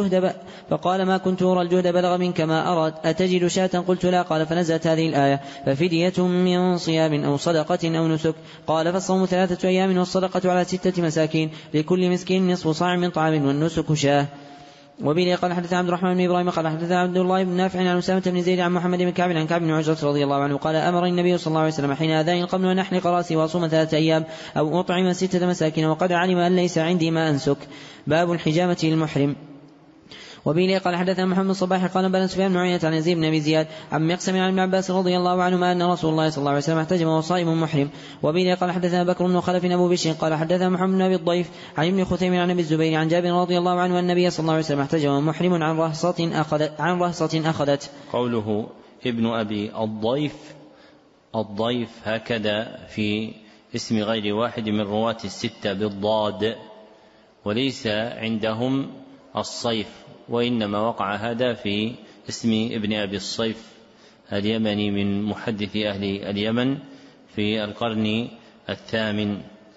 أرى الجهد بلغ منك ما أراد أتجد شاة؟ قلت لا. قال فنزلت هذه الآية ففدية من صيام أو صدقة أو نسك. قال فالصوم 3 أيام والصدقة على 6 مساكين لكل مسكين نصف صاع من طعام والنسك شاه. وبه قال حدثنا عبد الرحمن بن إبراهيم قال حدثنا عبد الله بن نافع عن أسامة بن زيد عن محمد بن كعب عن كعب بن عجرة رضي الله عنه قال أمر النبي صلى الله عليه وسلم حين أذاني القبل أن أحلق رأسي وأصوم 3 أيام أو أطعم 6 مساكين وقد علم أن ليس عندي ما أنسك. باب الحجامة للمحرم. وبه قال حدثنا محمد الصباح قال بن سفيان بن عيينة عن يزيد بن أبي زياد عن مقسم عن ابن عباس رضي الله عنهما أن رسول الله صلى الله عليه وسلم احتجم وصائم محرم. وبه قال حدثنا بكر بن خلف أبو بشر قال حدثنا محمد بن أبي الضيف عن ابن خثيم عن أبي الزبير عن جابر رضي الله عنه أن النبي صلى الله عليه وسلم احتجم محرم عن رهصة أخذت. قوله ابن أبي الضيف هكذا في اسم غير واحد من رواة الستة بالضاد، وليس عندهم الصيف، وإنما وقع هذا في اسم ابن أبي الصيف اليمني من محدث أهل اليمن في القرن الثامن.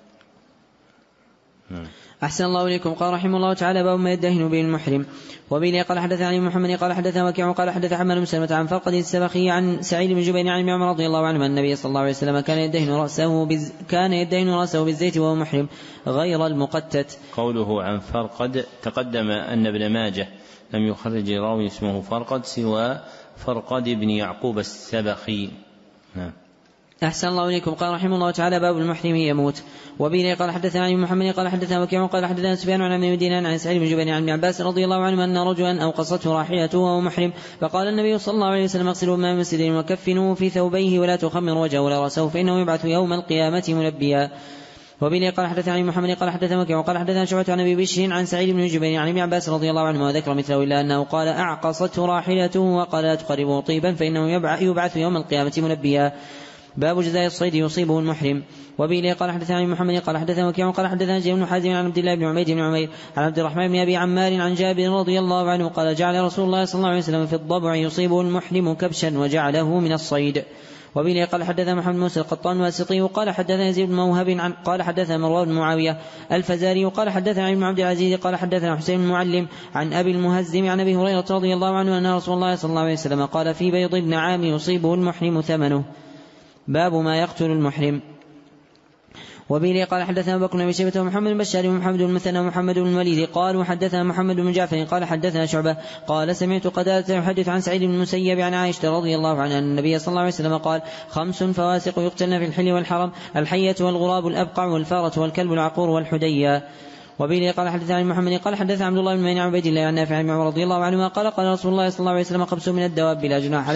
أحسن الله إليكم. قال رحمه الله تعالى: باب ما يدهن به المحرم. وبه قال حدثنا علي محمد قال حدثنا وكيع قال حدث حماد بن سلمة عن فرقد السبخي عن سعيد بن جبير عن ابن عمر رضي الله عنه أن النبي صلى الله عليه وسلم كان يدهن رأسه بالزيت وهو محرم غير المقتت. قوله عن فرقد تقدم أن ابن ماجه لم يخرج راوي اسمه فرقد سوى فرقد بن يعقوب السبخي. أحسن الله إليكم. قال رحمه الله تعالى: باب المحرم يموت. وبه قال حدثنا علي محمد قال حدثنا وكيع قال حدثنا سفيان عن ابن مدينة عن سعيد بن جبير عن ابن عباس رضي الله عنه أن رجلا أوقصته راحلته وهو محرم، فقال النبي صلى الله عليه وسلم: اغسلوا ماء مسجد وكفنوه في ثوبيه ولا تخمر وجهه ولا رأسه فإنه يبعث يوم القيامة ملبيا. وبه قال حدثنا علي محمد قال حدثنا وكيع قال حدثنا شعبة عن ابي بشر عن سعيد بن جبير عن ابن عباس رضي الله عنه وذكر مثله الا انه قال: اعقصته راحلته وقال: لا تقربه طيبا فانه يبعث يوم القيامة ملبيا. باب جزاء الصيد يصيبه المحرم. وبه قال حدثنا علي محمد قال حدثنا وكيع قال حدثنا جرير بن حازم عن عبد الله بن عبيد بن عمير عن عبد الرحمن بن ابي عمار عن جابر رضي الله عنه قال: جعل رسول الله صلى الله عليه وسلم في الضبع يصيبه المحرم كبشا وجعله من الصيد. وبه قال حدثنا محمد موسى القطان والسطي قال حدثنا يزيد بن موهب قال حدثنا مروان بن معاوية الفزاري قال حدثنا ابن عبد العزيز قال حدثنا حسين بن معلم عن ابي المهزم عن ابي هريرة رضي الله عنه ان رسول الله صلى الله عليه وسلم قال: في بيض النعام يصيبه المحرم ثمنه. باب ما يقتل المحرم. وبه قال حدثنا بكر بن ابي شيبة ومحمد بن بشار ومحمد بن المثنى ومحمد بن الوليد قالوا حدثنا محمد بن جعفر قال حدثنا شعبة قال: سمعت قتادة يحدث عن سعيد بن المسيب عن عائشة رضي الله عنها أن النبي صلى الله عليه وسلم قال: 5 فواسق يقتلن في الحل والحرم: الحية والغراب الأبقع والفارة والكلب العقور والحدية. وبه قال حدثنا محمد قال حدثنا عبد الله بن معين عن عبيد الله عن نافع عن عمر رضي الله عنهما قال: قال رسول الله صلى الله عليه وسلم: 5 من الدواب لا جناح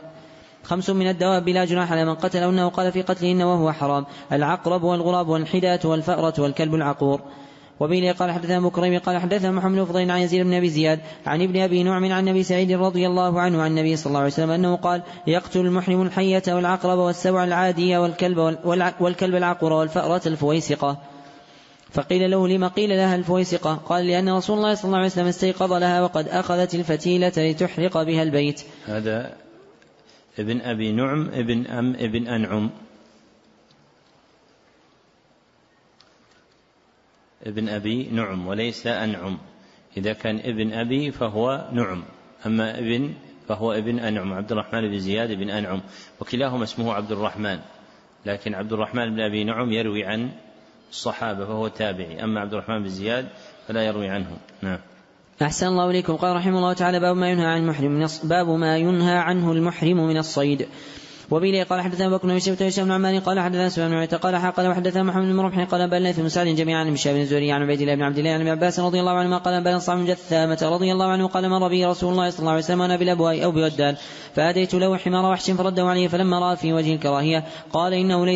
على من قتلهن وقال في قتلهن وهو حرام: العقرب والغراب والحداة والفأرة والكلب العقور. وبه قال حدثنا بكريم قال حدثنا محمد بن فضيل عن يزيد بن ابي زياد عن ابن ابي نعم عن ابي سعيد رضي الله عنه عن النبي صلى الله عليه وسلم انه قال: يقتل المحرم الحية والعقرب والسبع العادية والكلب العقور والفأرة الفويسقة. فقيل له: لما قيل لها الفويسقة؟ قال: لأن رسول الله صلى الله عليه وسلم استيقظ لها وقد أخذت الفتيلة لتحرق بها البيت. هذا ابن أبي نعم ابن أنعم ابن أبي نعم وليس أنعم. إذا كان ابن أبي فهو نعم، أما ابن فهو ابن أنعم، عبد الرحمن بن زياد بن أنعم، وكلاهما اسمه عبد الرحمن، لكن عبد الرحمن بن أبي نعم يروي عن الصحابة فهو تابعي، أما عبد الرحمن بن زياد فلا يروي عنه. نعم. أحسن الله إليكم. قال رحمه الله تعالى: باب ما ينهى عنه المحرم من الصيد. وبه قال حدثنا بكر بن شيبة وهشام بن عمار قال حدثنا سفيان بن عيينة قال حقل وحدثنا محمد بن رمح قال بل ليث بن سعد جميعا عن بشار بن الزهري عن عبيد الله بن عبد الله عن ابن عباس رضي الله عنهما قال بل صعب جثامة رضي الله عنه قال: مر بي رسول الله صلى الله عليه وسلم وانا بالابواء او بودان فأديت له حمار وحش فرده عليه، فلما رأى في وجه الكراهية قال: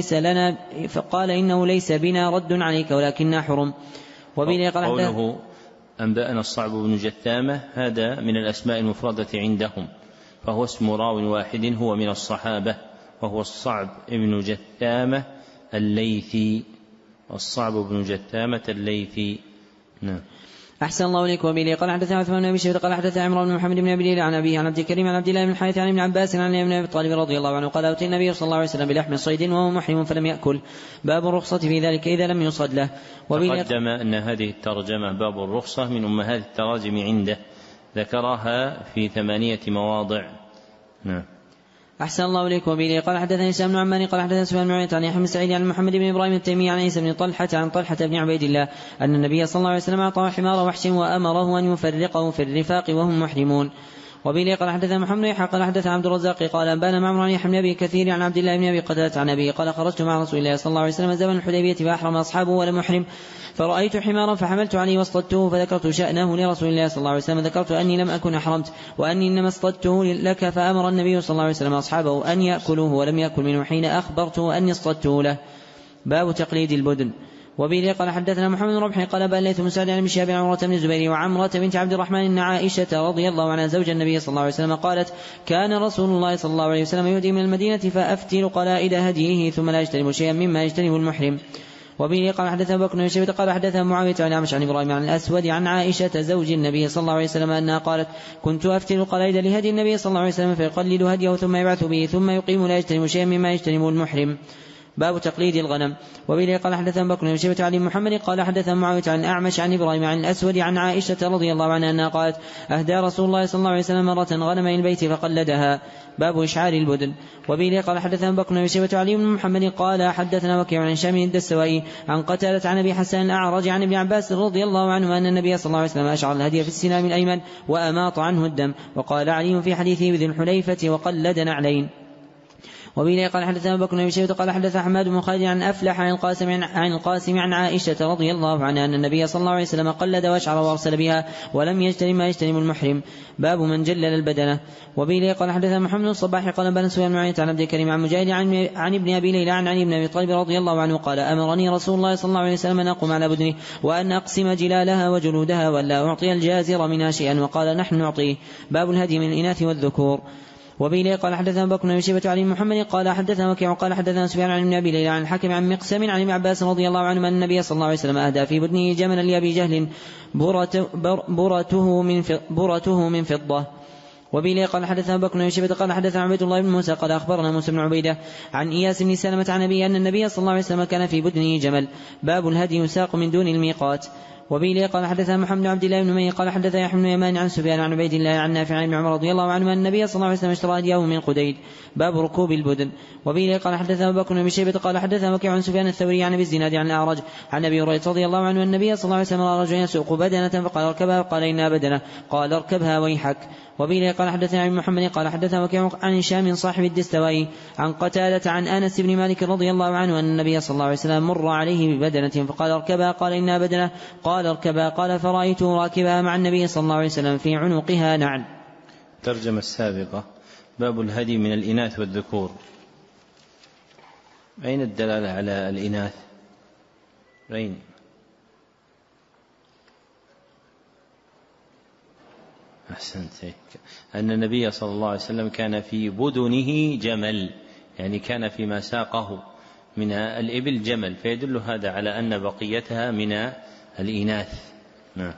إنه ليس بنا رد عليك ولكننا حرم. وبه قال قوله أنبأنا الصعب بن جثامة هذا من الأسماء المفردة عندهم، فهو اسم راو واحد هو من الصحابة، وهو الصعب بن جثامة الليثي، الصعب بن جثامة الليثي. نعم. أحسن الله إليك. وبه قال حدثنا عثمان بن أبي شيبة قال حدثنا عمران بن محمد بن أبي ليلى عن أبيه عن عبد الكريم عن عبد الله بن الحارث عن ابن عباس عن ابن أبي طالب رضي الله عنه قال: أتي النبي صلى الله عليه وسلم بلحم صيد وهو محرم فلم يأكل. باب الرخصة في ذلك إذا لم يصد له. تقدم أن هذه الترجمة باب الرخصة من أمهات التراجم عنده، ذكرها في 8 مواضع. نعم. أحسن الله إليك. وبه قال حدثنا هشام بن عمار قال حدثنا سفيان بن عيينة عن يحيى بن سعيد عن محمد بن إبراهيم التيمي عن عيسى بن طلحة عن طلحة بن عبيد الله أن النبي صلى الله عليه وسلم أعطاه حمار وحش وأمره أن يفرقه في الرفاق وهم محرمون. وبه قال حدثنا محمد يحيى قال حدثنا عبد الرزاق قال أنبانا معمر عن يحيى بن أبي كثير عن عبد الله بن أبي قتادة عن أبيه قال: خرجت مع رسول الله صلى الله عليه وسلم زمن الحديبية فأحرم أصحابه ولم يحرم، فرأيت حمارا فحملت عليه واصطدته فذكرت شأنه لرسول الله صلى الله عليه وسلم، ذكرت أني لم أكن أحرمت وأني إنما اصطدته لك، فأمر النبي صلى الله عليه وسلم أصحابه أن يأكلوه ولم يأكل منه حين أخبرته أني اصطدته له. باب تقليد البدن. وبه قال حدثنا محمد بن ربح قال بل ليث بن سعد عن شهاب عمرة بن الزبير وعمرة بنت عبد الرحمن أن عائشة رضي الله عنها زوج النبي صلى الله عليه وسلم قالت كان رسول الله صلى الله عليه وسلم يهدي من المدينة فأفتل قلائد هديه ثم لا يجتنب شيئا مما يجتنب المحرم. وبه قال حدثنا بكر بن شيبة قال حدثنا معاوية عن أعمش عن إبراهيم عن الأسود عن عائشة زوج النبي صلى الله عليه وسلم أنها قالت كنت أفتل قلائد لهدي النبي صلى الله عليه وسلم فيقلد هديه ثم يبعث به ثم يقيم لا يجتنب شيئا مما يجتنب المحرم. باب تقليد الغنم. وبه قال حدثنا بكر بن شيبة عن محمد قال حدثنا معاوية عن أعمش عن إبراهيم عن الأسود عن عائشة رضي الله عنها أنها قالت أهدى رسول الله صلى الله عليه وسلم مرة غنما البيت فقلدها. باب إشعار البدن. وبه قال حدثنا بكر بن شيبة علي بن محمد قال حدثنا وكيع عن هشام الدستوائي عن قتادة عن أبي حسن الأعرج عن ابن عباس رضي الله عنه أن النبي صلى الله عليه وسلم أشعر الهدي في السنام الأيمن وأماط عنه الدم. وقال علي في حديثه بذي الحليفة وقلد نعلين. وبه قال حدثنا بكر بن شيبة قال حدثنا حماد بن خالد عن أفلح عن القاسم عن عائشة رضي الله عنها أن النبي صلى الله عليه وسلم قلد واشعر وارسل بها ولم يجتنب ما يجتنب المحرم. باب من جلل البدنة. وبه قال حدثنا محمد الصباح قال بن سفيان معين عن عبد الكريم عن مجاهد عن ابن أبي ليلى عن علي بن أبي طالب رضي الله عنه قال أمرني رسول الله صلى الله عليه وسلم أن أقوم على بدنه وأن أقسم جلالها وجلودها ولا أعطي الجازر منها شيئا وقال نحن نعطيه. باب الهدي من الإناث والذكور. وبه قال حدثنا بكر بن شيبة علي محمد قال حدثنا وكيع قال حدثنا سفيان عن ابن أبي ليلى عن الحكم عن مقسم عن ابن عباس رضي الله عنه أن النبي صلى الله عليه وسلم أهدى في بدنه جملا لأبي جهل برته من فضة. وبه قال حدثنا بكر بن شيبة قال حدثنا عبيد الله بن موسى قال أخبرنا موسى بن عبيدة عن إياس بن سلمة عن أبي أن النبي صلى الله عليه وسلم كان في بدنه جمل. باب الهدي يساق من دون الميقات. وبه قال حدثنا محمد بن عبد الله بن مي قال حدثنا يحيى بن يمان عن سفيان عن عبيد الله عن نافع عن ابن عمر رضي الله عنه أن النبي صلى الله عليه وسلم اشترى هديه من قديد. باب ركوب البدن. وبه قال حدثنا بكر بن شيبة قال حدثنا وكيع عن سفيان الثوري عن ابي الزناد عن الأعرج عن ابي هريرة رضي الله عنه أن النبي صلى الله عليه وسلم رأى رجلا يسوق بدنة فقال اركبها قال إنها بدنة قال اركبها ويحك. وبه قال حدثنا عن محمد قال حدثنا وكيع عن هشام صاحب الدستوائي عن قتادة عن أنس بن مالك رضي الله عنه أن النبي صلى الله عليه وسلم مر عليه ببدنة فقال اركبها قال إنها بدنة قال اركبها قال فرأيته راكبها مع النبي صلى الله عليه وسلم في عنقها نعل. الترجمة السابقة. باب الهدي من الإناث والذكور. أين الدلالة على الإناث؟ أين؟ أحسنت. أن النبي صلى الله عليه وسلم كان في بدنه جمل، يعني كان فيما ساقه من الإبل جمل، فيدل هذا على أن بقيتها من الإناث. نعم.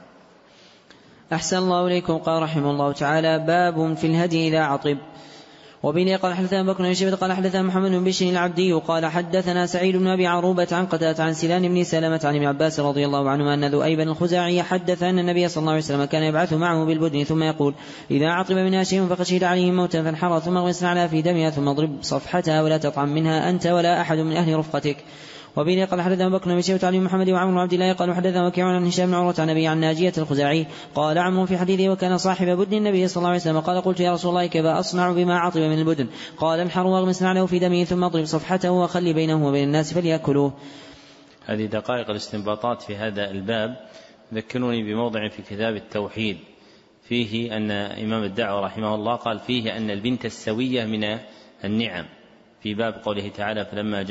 أحسن الله إليكم. قال رحمه الله تعالى باب في الهدي إذا عطب. وبه قال حدثنا بكر بن شيبة قال حدثنا محمد بن بشر العبدي قال حدثنا سعيد بن أبي عروبة عن قتادة عن سنان بن سلمة عن ابن عباس رضي الله عنه أن ذؤيبا الخزاعي حدث أن النبي صلى الله عليه وسلم كان يبعث معه بالبدن ثم يقول إذا عطب منها شيء فخشيت عليه موتا فانحر ثم اغمس على في دمها ثم اضرب صفحتها ولا تطعم منها أنت ولا أحد من أهل رفقتك. وبه قال حدثنا بكر بن شيبة عن محمد وعمر بن عبد الله قال حدثنا وكيع عن هشام بن عروة عن أبي عن ناجية الخزاعي قال عمرو في حديثه وكان صاحب بدن النبي صلى الله عليه وسلم قال قلت يا رسول الله كيف أصنع بما عطب من البدن؟ قال انحر واغمس له في دمه ثم اضرب صفحته وخلي بينه وبين الناس فليأكلوه. هذه دقائق الاستنباطات في هذا الباب. ذكروني بموضع في كتاب التوحيد فيه أن إمام الدعوة رحمه الله قال فيه أن البنت السوية من النعم، في باب قوله تعالى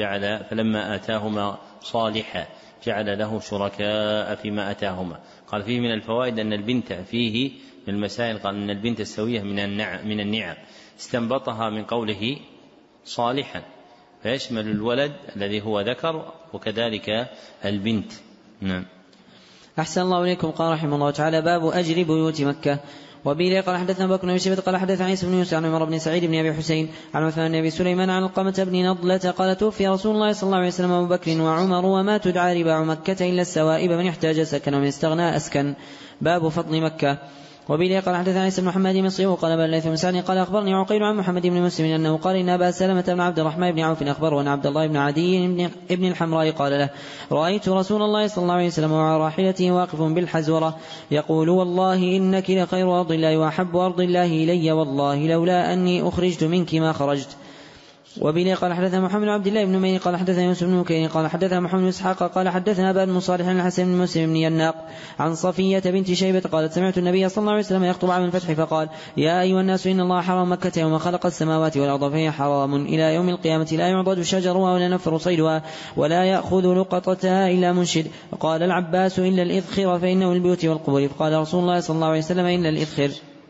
فلما آتاهما صالحا جعل له شركاء فيما آتاهما. قال فيه من الفوائد أن البنت فيه من المسائل، قال أن البنت السوية من النعم، استنبطها من قوله صالحا فيشمل الولد الذي هو ذكر وكذلك البنت. نعم. أحسن الله إليكم. قال رحمه الله تعالى باب أجر بيوت مكة. وبه قال حدثنا بكر بن شيبة قال حدثنا عيسى بن يوسف عن عمر بن سعيد بن أبي حسين عن عثمان بن أبي سليمان عن القمة بن نضلة قال توفي رسول الله صلى الله عليه وسلم أبو بكر وعمر وما تدعى رباع مكة إلا السوائب من احتاج سكن ومن استغنى أسكن. باب فضل مكة. وبه قال حدثنا عيسى بن محمد مصري وقال بل ليث بن سعد قال أخبرني عقيل عن محمد بن مسلم أنه قال إن أبا سلمة بن عبد الرحمن بن عوف أخبره أن عبد الله بن عدي ابن الحمراء قال له رأيت رسول الله صلى الله عليه وسلم وعلى راحلته واقف بالحزورة يقول والله إنك لخير أرض الله وأحب أرض الله إلي والله لولا أني أخرجت منك ما خرجت. وبه قال حدثنا محمد عبد الله بن مين قال حدثنا يوسف بن مكين قال حدثنا محمد بن اسحاق قال حدثنا ابان بن صالح عن الحسن بن مسلم بن يناق عن صفية بنت شيبة قالت سمعت النبي صلى الله عليه وسلم يخطب عام الفتح فقال يا أيها الناس إن الله حرم مكة يوم خلق السماوات والأرض فهي حرام إلى يوم القيامة لا يعضد شجرها ولا نفر صيدها ولا يأخذ لقطتها إلا منشد. قال العباس إلا الإذخر فإنه البيوت والقبور. فقال رسول الله صلى الله عليه وسلم إلا الإذخر.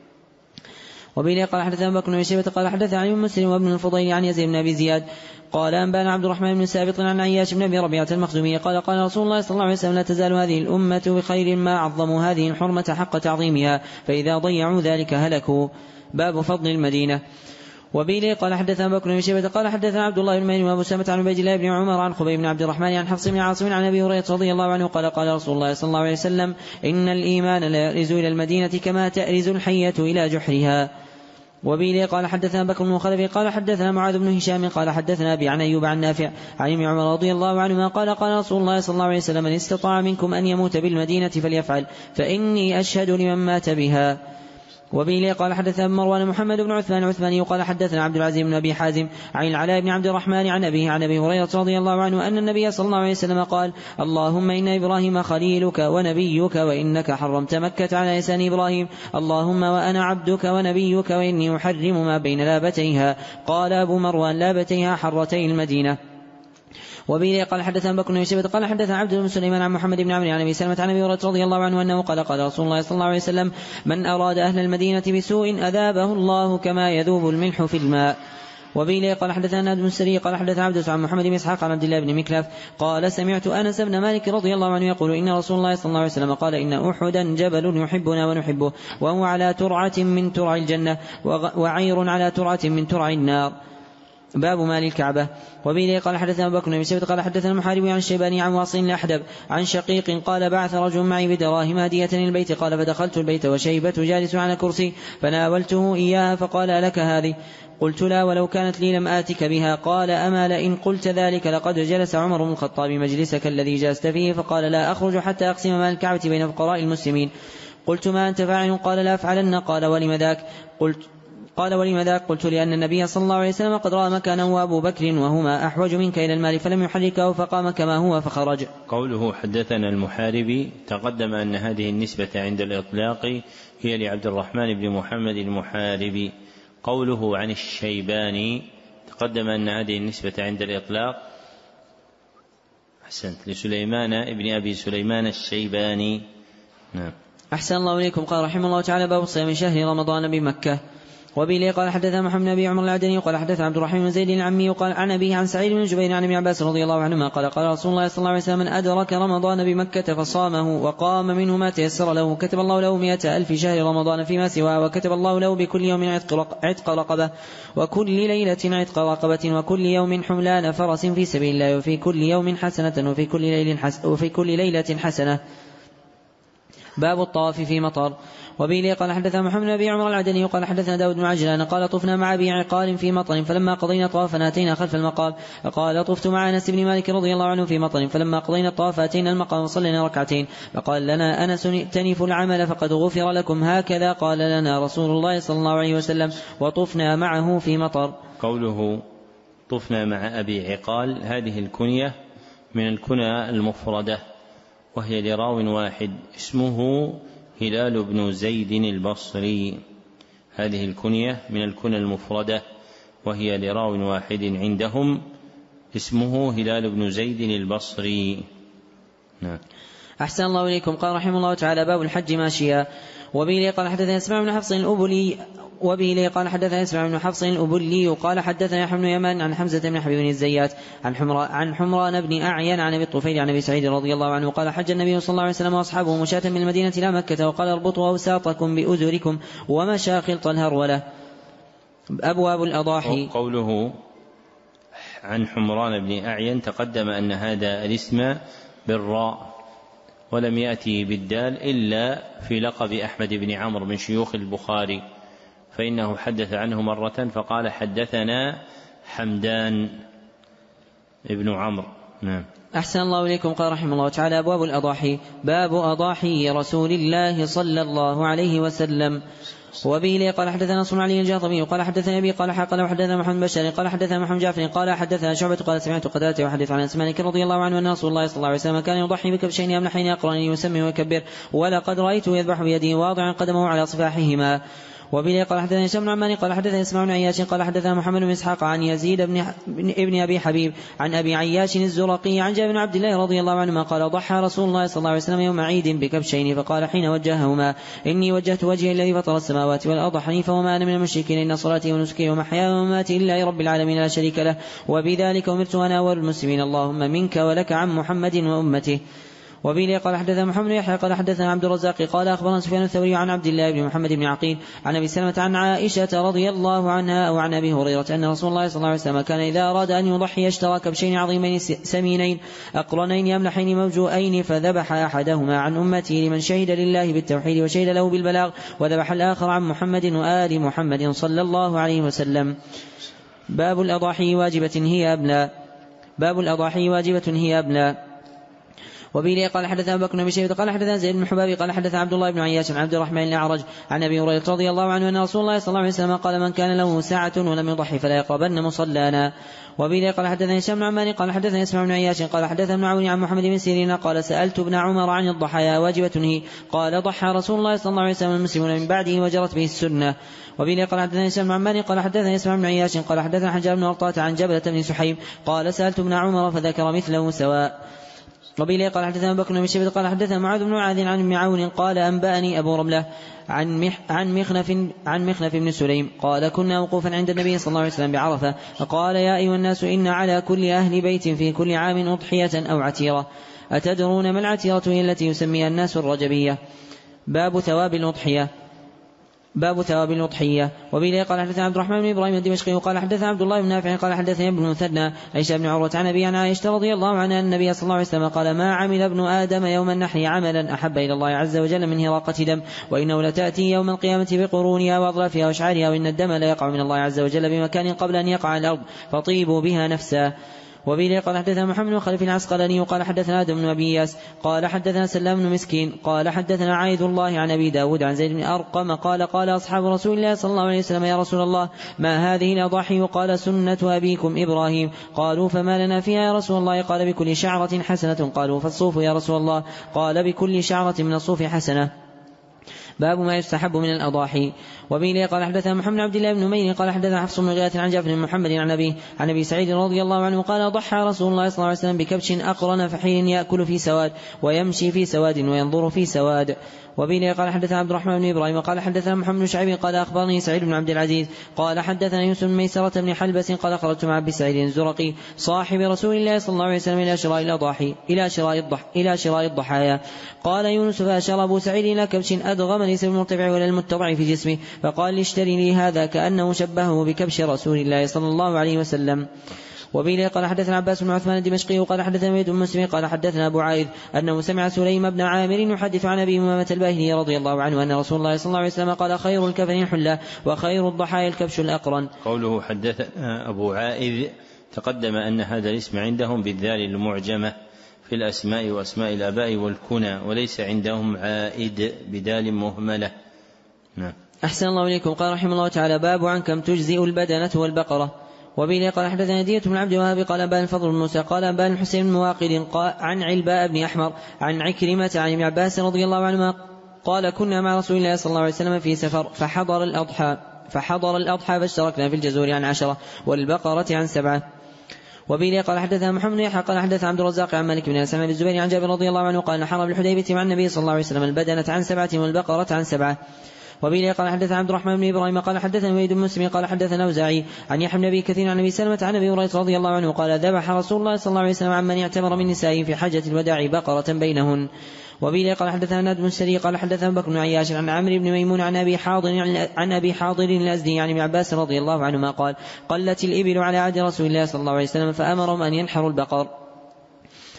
وبه قال حدثنا بكر بن شيبة قال حدثنا علي بن مسلم وابن الفضيل عن يزيد بن أبي زياد قال أنبانا عبد الرحمن بن سابط عن عياش بن أبي ربيعة المخزومي قال قال رسول الله صلى الله عليه وسلم لا تزال هذه الأمة بخير ما عظموا هذه الحرمة حق تعظيمها فإذا ضيعوا ذلك هلكوا. باب فضل المدينة. وبه قال حدثنا بكر بن شيبة قال حدثنا عبد الله بن ميمون وابو سامة عن عبيد الله بن عمر عن خبيب بن عبد الرحمن عن حفص بن عاصم عن ابي هريرة رضي الله عنه قال قال رسول الله صلى الله عليه وسلم إن الإيمان لا يأرز إلى المدينة كما تأرز الحية إلى جحرها. وبه قال حدثنا بكر بن خلف قال حدثنا معاذ بن هشام قال حدثنا أبي عن أيوب عن نافع عن ابن عمر رضي الله عنهما قال قال رسول الله صلى الله عليه وسلم من استطاع منكم أن يموت بالمدينة فليفعل فإني أشهد لمن مات بها. وبه قال حدثنا مروان محمد بن عثمان عثماني قال حدثنا عبد العزيز بن أبي حازم عن العلاء بن عبد الرحمن عن أبيه عن أبي هريرة رضي الله عنه أن النبي صلى الله عليه وسلم قال اللهم إن إبراهيم خليلك ونبيك وإنك حرمت مكة على لسان إبراهيم اللهم وأنا عبدك ونبيك وإني أحرم ما بين لابتيها. قال أبو مروان لابتيها حرتي المدينة. وبه قال حدثنا بكر بن شيبة قال حدثنا عبد بن سليمان عن محمد بن عمرو عن ابي سلمة عن ابي هريرة رضي الله عنه انه قال قال رسول الله صلى الله عليه وسلم من اراد اهل المدينة بسوء اذابه الله كما يذوب الملح في الماء. وبه قال حدثنا بن السري قال حدثنا عبد عن محمد بن اسحاق عن عبد الله بن مكلف قال سمعت انس بن مالك رضي الله عنه يقول ان رسول الله صلى الله عليه وسلم قال ان احدا جبل يحبنا ونحبه وهو على ترعة من ترع الجنة وعير على ترعة من ترع النار. باب مال الكعبة. وبه قال حدثنا أبو بكر بن شيبة قال حدثنا المحارب عن الشيباني عن واصل الأحدب عن شقيق قال بعث رجل معي بدراهم هدية للبيت قال فدخلت البيت وشيبة جالس على كرسي فناولته إياها فقال لك هذه؟ قلت لا ولو كانت لي لم آتك بها. قال أما لئن قلت ذلك لقد جلس عمر بن الخطاب مجلسك الذي جلست فيه فقال لا أخرج حتى أقسم مال الكعبة بين فقراء المسلمين. قلت ما أنت فاعل؟ قال لا أفعلن. قال ولم ذاك؟ قلت لأن النبي صلى الله عليه وسلم قد رأى مكانا وأبو بكر وهما أحوج منك إلى المال فلم يحركه فقام كما هو فخرج. قوله حدثنا المحاربي تقدم أن هذه النسبة عند الإطلاق هي لعبد الرحمن بن محمد المحاربي. قوله عن الشيباني تقدم أن هذه النسبة عند الإطلاق أحسنت لسليمان ابن أبي سليمان الشيباني. نعم. أحسن الله إليكم. قال رحمه الله تعالى باب صيام شهر رمضان بمكة. وبه قال حدثنا محمد بن أبي عمر العدني قال حدثنا عبد الرحمن بن زيد العمي قال عن أبيه عن سعيد بن جبير عن ابن عباس رضي الله عنهما قال قال رسول الله صلى الله عليه وسلم من أدرك رمضان بمكة فصامه وقام منه ما تيسر له كتب الله له 100,000 شهر رمضان فيما سواه وكتب الله له بكل يوم عتق رقبة وكل ليلة عتق رقبة وكل يوم حملان فرس في سبيل الله وفي كل يوم حسنة وفي كل ليلة حسنة. باب الطواف في مطر. وبه قال حدثنا محمد بن أبي عمر العدني قال حدثنا داود بن عجلان قال طفنا مع أبي عقال في مطر فلما قضينا طوافنا أتينا خلف المقام فقال طفت مع أنس بن مالك رضي الله عنه في مطر فلما قضينا الطواف أتينا المقام وصلينا ركعتين فقال لنا أنس ائتنفوا العمل فقد غفر لكم هكذا قال لنا رسول الله صلى الله عليه وسلم وطفنا معه في مطر. قوله طفنا مع أبي عقال هذه الكنية من الكنى المفردة وهي لراو واحد اسمه هلال بن زيد البصري. هذه الكنية من الكنى المفردة وهي لراو واحد عندهم اسمه هلال بن زيد البصري. نعم. أحسن الله إليكم. قال رحمه الله تعالى باب الحج ماشيا. وبه قال حدثنا اسماعيل بن حفص الأبلي قال حدثنا يحيى بن يمان عن حمزة بن حبيب بن الزيات عن حمران بن أعين عن أبي الطفيل عن أبي سعيد رضي الله عنه قال حج النبي صلى الله عليه وسلم وأصحابه مشاة من المدينة إلى مكة وقال اربطوا أوساطكم بأزركم ومشى خلط الهرولة. أبواب الأضاحي. قوله عن حمران بن أعين تقدم أن هذا الاسم بالراء ولم يأتي بالدال إلا في لقب أحمد بن عمرو من شيوخ البخاري فإنه حدث عنه مرة فقال حدثنا حمدان ابن عمرو نعم. أحسن الله إليكم. قال رحمه الله تعالى: أبواب الأضاحي. باب أضاحي رسول الله صلى الله عليه وسلم. وبه قال حدثنا نصر علي الجهضمي قال حدثنا أبي قال حدثنا محمد بشار قال حدثنا محمد جعفر قال حدثنا شعبة قال سمعت قتادة يحدث عن أنس مالك رضي الله عنه أن رسول الله صلى الله عليه وسلم كان يضحي بكبشين أملحين أقرنين يسمي ويكبر، ولقد رأيته يذبح بيده واضعا قدمه على صفاحهما. وبه قال حدثنا هشام بن عمان قال حدثنا اسماعيل بن عياش قال حدثنا محمد بن اسحاق عن يزيد ابن ابي حبيب عن ابي عياش الزرقي عن جابر بن عبد الله رضي الله عنهما قال: ضحى رسول الله صلى الله عليه وسلم يوم عيد بكبشين، فقال حين وجههما: اني وجهت وجهي الذي فطر السماوات والارض حنيفا وما انا من المشركين، ان صلاتي ونسكي ومحياي ومماتي لله رب العالمين لا شريك له، وبذلك امرت انا اول المسلمين، اللهم منك ولك عن محمد وامته. وبه قال حدثنا محمد بن يحيى قال حدثنا عبد الرزاق قال أخبرنا سفيان الثوري عن عبد الله بن محمد بن عقيل عن أبي سلمة عن عائشة رضي الله عنها أو عن أبي هريرة أن رسول الله صلى الله عليه وسلم كان إذا أراد أن يضحي اشترى كبشين عظيمين سمينين أقرنين يملحين موجوئين، فذبح أحدهما عن أمته لمن شهد لله بالتوحيد وشهد له بالبلاغ، وذبح الآخر عن محمد وآل محمد صلى الله عليه وسلم. باب الأضاحي واجبة هي أبناء. باب الأضاحي واجبة هي أبناء. وبه قال حدثنا أبو بكر بن شيبة قال حدثنا زيد بن حباب قال حدثنا عبد الله بن عياش عن عبد الرحمن الأعرج عن أبي هريرة رضي الله عنه أن رسول الله صلى الله عليه وسلم قال: من كان له ساعة ولم يضحي فلا يقربن مصلانا. وبه قال حدثنا هشام بن عمان قال حدثنا اسماعيل بن عياش قال حدثنا ابن عون عن محمد بن سيرين قال: سألت ابن عمر عن الضحايا واجبة هي؟ قال: ضحى رسول الله صلى الله عليه وسلم المسلمون من بعده وجرت به السنة. وبه قال حدثنا هشام بن عمان قال حدثنا اسماعيل بن عياش قال حدثنا حجاج بن أرطاة عن جبلة بن سحيم قال: سألت ابن عمر فذكر مثله سواء. وبه قال حدثنا أبو بكر بن شيبة قال حدثنا معاذ بن معاذ عن ابن عون قال: أنبأني أبو رملة عن مخنف بن سليم قال: كنا وقوفا عند النبي صلى الله عليه وسلم بعرفة، فقال: يا أيها الناس، إن على كل أهل بيت في كل عام أضحية أو عتيرة، أتدرون ما العتيرة؟ هي التي يسميها الناس الرجبية. باب ثواب الأضحية. باب ثواب الأضحية. وبه قال حدثنا عبد الرحمن بن إبراهيم الدمشقي قال حدثنا عبد الله بن نافع قال حدثنا ابن مثنى عائشة بن عروة عن أبي عن عائشة رضي الله عنها أن النبي صلى الله عليه وسلم قال: ما عمل ابن آدم يوم النحر عملا أحب إلى الله عز وجل من هراقة دم، وإنه لتأتي يوم القيامة بقرونها وأظلافها وأشعارها، وإن الدم لا يقع من الله عز وجل بمكان قبل أن يقع على الأرض، فطيبوا بها نفسا. وبه قال حدثنا محمد بن خلف العسقلاني قال حدثنا آدم بن أبي إياس قال حدثنا سلام بن مسكين قال حدثنا عايد الله عن أبي داود عن زيد بن أرقم قال: قال أصحاب رسول الله صلى الله عليه وسلم: يا رسول الله، ما هذه الأضاحي؟ قال: سنة أبيكم إبراهيم. قالوا: فما لنا فيها يا رسول الله؟ قال: بكل شعرة حسنة. قالوا: فالصوف يا رسول الله؟ قال: بكل شعرة من الصوف حسنة. باب ما يستحب من الأضاحي. وبه قال حدثنا محمد عبد الله بن نمير قال حدثنا حفص بن غياث عن جعفر بن محمد عن أبي سعيد رضي الله عنه قال: ضحى رسول الله صلى الله عليه وسلم بكبش أقرن فحين يأكل في سواد ويمشي في سواد وينظر في سواد. وبه قال حدثنا عبد الرحمن بن إبراهيم قال حدثنا محمد بن شعيب قال: أخبرني سعيد بن عبد العزيز قال حدثنا يوسف بن ميسرة بن حلبس قال: خرجت مع أبي سعيد الزرقي صاحب رسول الله صلى الله عليه وسلم إلى شراء الضحايا. قال يونس: فأشار أبو سعيد إلى كبش أدغم ليس بالمرتفع ولا المتضع في جسمه، فقال: اشتري لي هذا، كأنه شبهه بكبش رسول الله صلى الله عليه وسلم. وبه قال حدثنا عباس بن عثمان الدمشقي قال حدثنا وليد بن مسلم قال حدثنا أبو عائذ أنه سمع سليم بن عامر يحدث عن أبي أمامة الباهلي رضي الله عنه أن رسول الله صلى الله عليه وسلم قال: خير الكفن الحلة، وخير الضحايا الكبش الأقرن. قوله حدثنا أبو عائذ تقدم أن هذا الاسم عندهم بالذال المعجمة في الأسماء وأسماء الآباء والكنى، وليس عندهم عائد بدال مهملة. نعم. أحسن الله إليكم. قال رحمه الله تعالى: باب عن كم تجزئ البدنة والبقرة. وبه قال حدثنا دية بن عبد الوهاب قال: أنبأنا الفضل بن موسى قال: أنبأنا الحسين بن مواقد عن علباء بن أحمر عن عكرمة عن ابن عباس رضي الله عنهما قال: كنا مع رسول الله صلى الله عليه وسلم في سفر فحضر الأضحى فاشتركنا في الجزور عن 10 والبقرة عن 7. وبه قال حدثنا محمد بن يحيى قال حدثنا عبد الرزاق عن مالك بن أنس عن الزبير عن جابر رضي الله عنه قال: نحر بالحديبية مع النبي صلى الله عليه وسلم البدنة عن 7 والبقرة عن 7. وبه قال حدثنا عبد الرحمن بن إبراهيم قال حدثنا وليد بن مسلم قال حدثنا أوزاعي عن يحيى بن أبي كثير عن أبي سلمة عن أبي هريرة رضي الله عنه قال: ذبح رسول الله صلى الله عليه وسلم عمن اعتمر من نسائه في حجة الوداع بقرة بينهن. وبه قال حدثنا ناد بن السري قال حدثنا بكر بن عياش عن عمرو بن ميمون عن أبي حاضر الأزدي عن ابن عباس رضي الله عنهما قال: قلت الإبل على عهد رسول الله صلى الله عليه وسلم فأمرهم أن ينحروا البقر.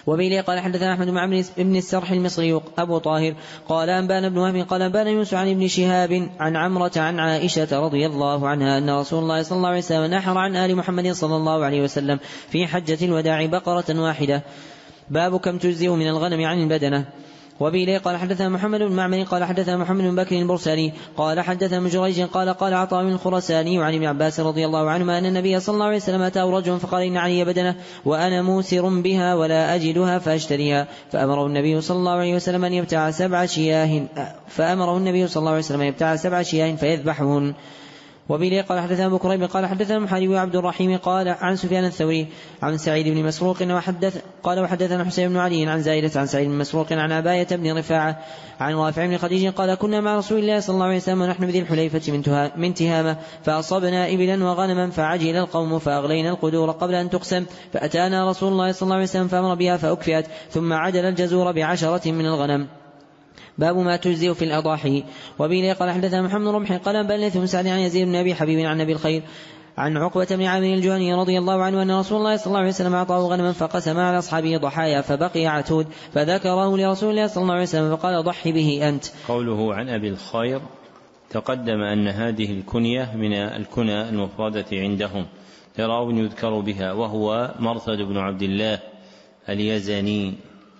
وبه قال حدثنا أحمد بن عمرو بن السرح المصري أبو طاهر قال أنبانا بن وهب قال أنبانا يونس عن ابن شهاب عن عمرة عن عائشة رضي الله عنها أن رسول الله صلى الله عليه وسلم نحر عن آل محمد صلى الله عليه وسلم في حجة الوداع بقرة واحدة. باب كم تجزئ من الغنم عن البدنة. وبه قال حدثنا محمد بن معمر قال حدثنا محمد بن بكر البرساني قال حدثنا من جريج قال عطاء بن الخرساني عن ابن عباس رضي الله عنهما أن النبي صلى الله عليه وسلم أتاه رجل فقال إن علي بدنة وأنا موسر بها ولا أجدها فأشتريها، فأمره النبي صلى الله عليه وسلم أن يبتاع 7 شياه فيذبحهن. وبه قال حدثنا أبو كريب قال حدثنا محارب وعبد الرحيم قال عن سفيان الثوري عن سعيد بن مسروق وحدثنا حسين بن علي عن زائدة عن سعيد بن مسروق عن عباية بن رفاعة عن رافع بن خديج قال كنا مع رسول الله صلى الله عليه وسلم ونحن بذي الحليفة من تهامة فأصبنا إبلا وغنما فعجل القوم فأغلينا القدور قبل أن تقسم، فأتانا رسول الله صلى الله عليه وسلم فأمر بها فأكفئت، ثم عدل الجزور ب10 من الغنم. باب ما تجزئ في الأضاحي. وبه قال حدثنا محمد رمح قال بل ليث بن سعد عن يزيد بن أبي حبيب عن نبي الخير عن عقبة بن عامر الجهني رضي الله عنه أن رسول الله صلى الله عليه وسلم أعطاه غنما فقسم على أصحابه ضحايا فبقي عتود فذكره لرسول الله صلى الله عليه وسلم فقال ضحي به أنت. قوله عن أبي الخير تقدم أن هذه الكنية من الكنى المفردة عندهم لراو يذكر بها وهو مرثد بن عبد الله اليزني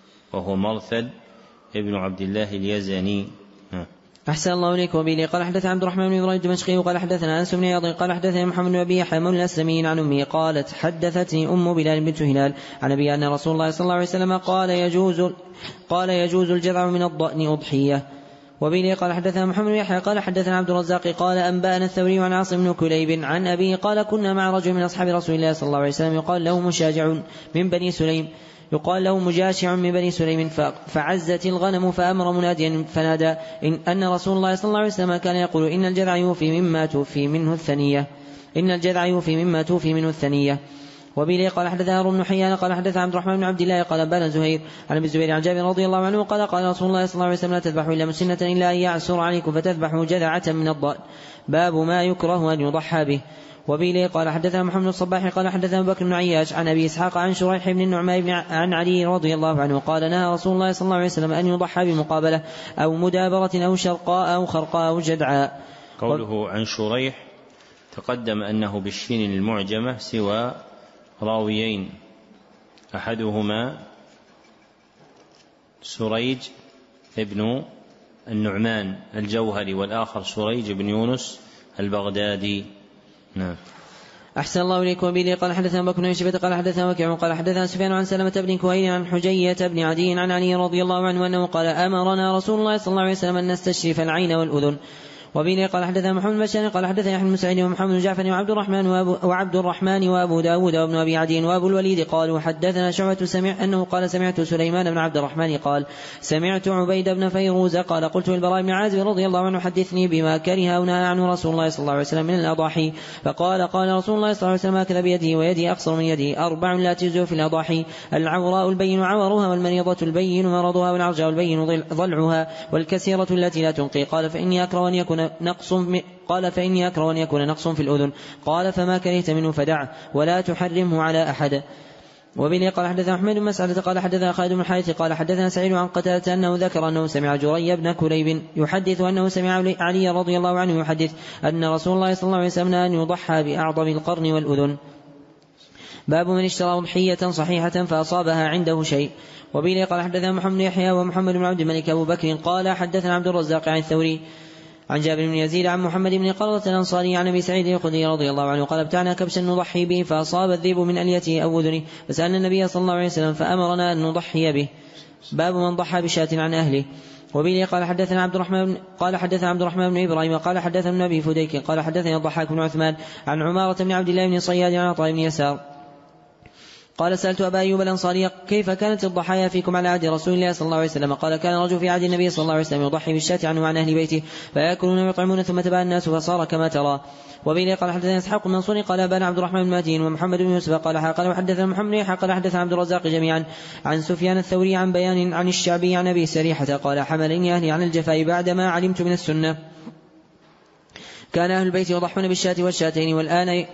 ابن عبد الله اليزني. أحسن الله إليك. وبه قال حدث عبد الرحمن بن إبراهيم الدمشقي وقال حدثنا أنس بن عياض قال حدثنا محمد بن أبي يحيى مولى الأسلميين عن أمه قالت حدثتني أم بلال بنت هلال عن أبي أن رسول الله صلى الله عليه وسلم قال يجوز الجذع من الضأن أضحية. وبه قال حدثنا محمد بن يحيى قال حدثنا عبد الرزاق قال أنبأنا الثوري عن عاصم بن كليب عن أبيه قال كنا مع رجل من أصحاب رسول الله صلى الله عليه وسلم يقال له مجاشع من بني سليم فعزت الغنم فأمر مناديا فنادى أن رسول الله صلى الله عليه وسلم كان يقول إن الجذع يوفي مما توفي منه الثنية. وبه قال حدثنا هارون بن حيان قال حدث عبد الرحمن بن عبد الله قال بان زهير عن ابي الزبير عن جابر رضي الله عنه قال رسول الله صلى الله عليه وسلم لا تذبحوا الا مسنة الا ان يعسر عليكم فتذبحوا جذعة من الضأن. باب ما يكره ان يضحى به. وبه قال حدثنا محمد الصباح قال حدثنا أبو بكر بن عياش عن أبي إسحاق عن شريح بن النعمان عن علي رضي الله عنه قال نهى رسول الله صلى الله عليه وسلم أن يضحى بمقابلة أو مدابرة أو شرقاء أو خرقاء أو جدعاء. قوله عن شريح تقدم أنه بالشين المعجمة سوى راويين أحدهما سريج ابن النعمان الجوهري والآخر سريج بن يونس البغدادي. نعم. أحسن الله إليك. وبه قال حدثنا بكر بن شيبة قال حدثنا وكيع قال حدثنا سفيان عن سلمة بن كهيل عن حجية بن عدي عن علي رضي الله عنه أنه قال أمرنا رسول الله صلى الله عليه وسلم أن نستشرف العين والأذن. وبه قال حدثنا محمد بن بشار قال حدثنا يحيى بن سعيد ومحمد بن جعفر وعبد الرحمن وأبو داود وابن أبي عدي وأبو الوليد قالوا حدثنا شعبة أنه قال سمعت سليمان بن عبد الرحمن قال سمعت عبيد بن فيروز قال قلت للبراء بن عازب رضي الله عنه حدثني بما كره ونهى عنه رسول الله صلى الله عليه وسلم من الأضاحي. فقال رسول الله صلى الله عليه وسلم هكذا بيده ويدي أقصر من يده 4 لا تجزئ في الأضاحي العوراء البين عورها والمريضة البين مرضها والعرجاء البين ضلعها والكسيرة التي لا تنقي. قال فإني أكره أن يكون نقص في الأذن. قال فما كرهت منه فدعه ولا تحرمه على أحد. وبه قال حدثنا أحمد بن مسعدة قال حدثنا خالد بن الحارث قال حدثنا سعيد عن قتادة أنه ذكر أنه سمع جري بن كليب يحدث أنه سمع علي رضي الله عنه يحدث أن رسول الله صلى الله عليه وسلم أن يضحى بأعظم القرن والأذن. باب من اشترى أضحية صحيحة فأصابها عنده شيء. وبه قال حدثنا محمد بن يحيى ومحمد بن عبد الملك أبو بكر قال حدثنا عبد الرزاق عن الثوري عن جابر بن يزيد عن محمد بن قرة الأنصاري عن أبي سعيد الخدري رضي الله عنه قال ابتعنا كبشا نضحي به فأصاب الذئب من أليته أو أذنه فسألنا النبي صلى الله عليه وسلم فأمرنا أن نضحي به. باب من ضحى بشاة عن أهله. وبه قال حدثنا عبد الرحمن بن إبراهيم قال حدثنا ابن أبي فديك قال حدثنا الضحاك بن عثمان عن عمارة بن عبد الله بن صياد عن عطاء بن يسار قال سألت أبا أيوب الأنصاري كيف كانت الضحايا فيكم على عهد رسول الله صلى الله عليه وسلم؟ قال كان رجل في عهد النبي صلى الله عليه وسلم يضحي بالشاة عنه وعن أهل بيته فيأكلون ويطعمون ثم تبع الناس فصار كما ترى. وبه قال حدثنا إسحاق بن منصور قال أبانا عبد الرحمن بن مهدي ومحمد بن يوسف قال وحدثنا محمد بن يحيى قال حدثنا عبد الرزاق جميعا عن سفيان الثوري عن بيان عن الشعبي عن أبي سريحة قال حملني أهلي عن الجفاء بعدما علمت من السنة. كان أهل البيت يضحون بالشاة والشاتين والآن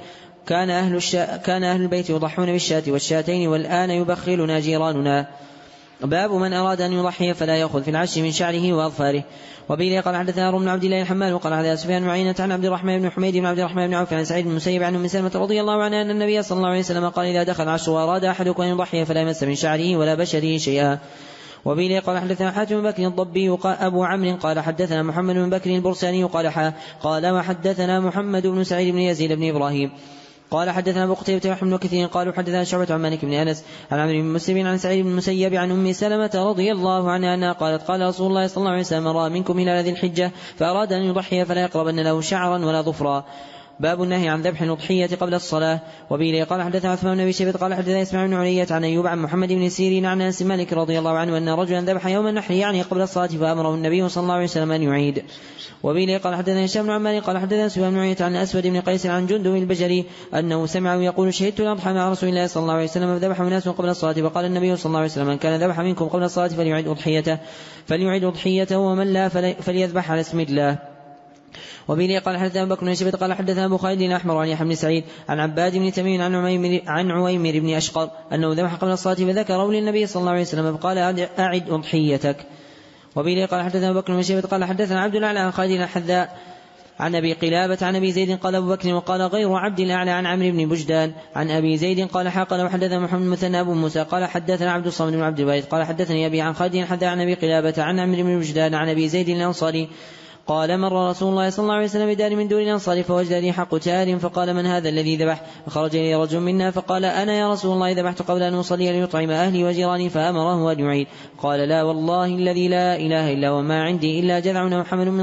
كان أهل البيت يضحون بالشاة والشاتين والآن يبخلنا جيراننا. باب من أراد أن يضحي فلا يأخذ في العش من شعره وأظفاره. وبه قال حدثنا بن عبد الله الحمال وقال حدثنا سفيان بن عيينة عن عبد الرحمن بن حميد بن عبد الرحمن بن عوف عن سعيد بن المسيب عن أم سلمة رضي الله عنها أن النبي صلى الله عليه وسلم قال إذا دخل العشر وأراد أحدكم أن يضحي فلا يمس من شعره ولا بشره شيئا. وبه قال حدثنا حاتم بن بكر الضبي أبو عمرو قال حدثنا محمد بن بكر البرساني قال وحدثنا محمد بن سعيد بن يزيد بن إبراهيم قال حدثنا أبو قتيبة وحمد كثير قالوا حدثنا شعبة عن مالك بن أنس عن عمرو بن مسلم عن سعيد بن المسيب عن أم سلمة رضي الله عنها أنها قالت قال رسول الله صلى الله عليه وسلم رأى منكم هلال ذي الحجة فأراد أن يضحي فلا يقربن له شعرا ولا ظفرا. باب النهي عن ذبح الأضحية قبل الصلاة. وبه قال حدثنا عثمان بن أبي شيبة قال حدثنا إسماعيل بن علية عن أيوب عن محمد بن سيرين عن أنس مالك رضي الله عنه أن رجلا ذبح يوم النحر يعني قبل الصلاة فأمره النبي صلى الله عليه وسلم أن يعيد. وبه قال حدثنا هشام بن عمار قال حدثنا سفيان بن عيينة عن الأسود بن قيس عن جندب البجلي أنه سمعه يقول شهدت الأضحى مع رسول الله صلى الله عليه وسلم فذبح ناس قبل الصلاة فقال النبي صلى الله عليه وسلم من كان ذبح منكم قبل الصلاة فليعيد أضحيته ومن لا فليذبح على اسم الله. وبه قال حدثنا أبو بكر بن شيبة قال حدثنا أبو خالد الأحمر عن يحيى بن سعيد عن عباد بن تميم عن عويمر بن أشقر أنه ذبح قبل الصلاة فذكره للنبي صلى الله عليه وسلم فقال أعد أضحيتك. وبه قال حدثنا أبو بكر بن شيبة قال حدثنا عبد الأعلى عن خالد الحذاء عن أبي قلابة عن أبي زيد قال أبو بكر وقال غير عبد الأعلى عن عمرو بن بجدان عن أبي زيد قال حقنا وحدثنا محمد المثنى أبو موسى قال حدثنا عبد الصمد بن عبد الوارث قال حدثني أبي عن خالد الحذاء عن أبي قلابة عن عمرو بن بجدان عن أبي زيد الأنصاري قال مر رسول الله صلى الله عليه وسلم بدار من دور الأنصار فوجد ريح قتال فقال من هذا الذي ذبح فخرج إليه رجل منا فقال أنا يا رسول الله ذبحت قبل أن أصلي ليطعم أهلي وجيراني فأمره أن يعيد. قال لا والله الذي لا إله إلا وما عندي إلا جذع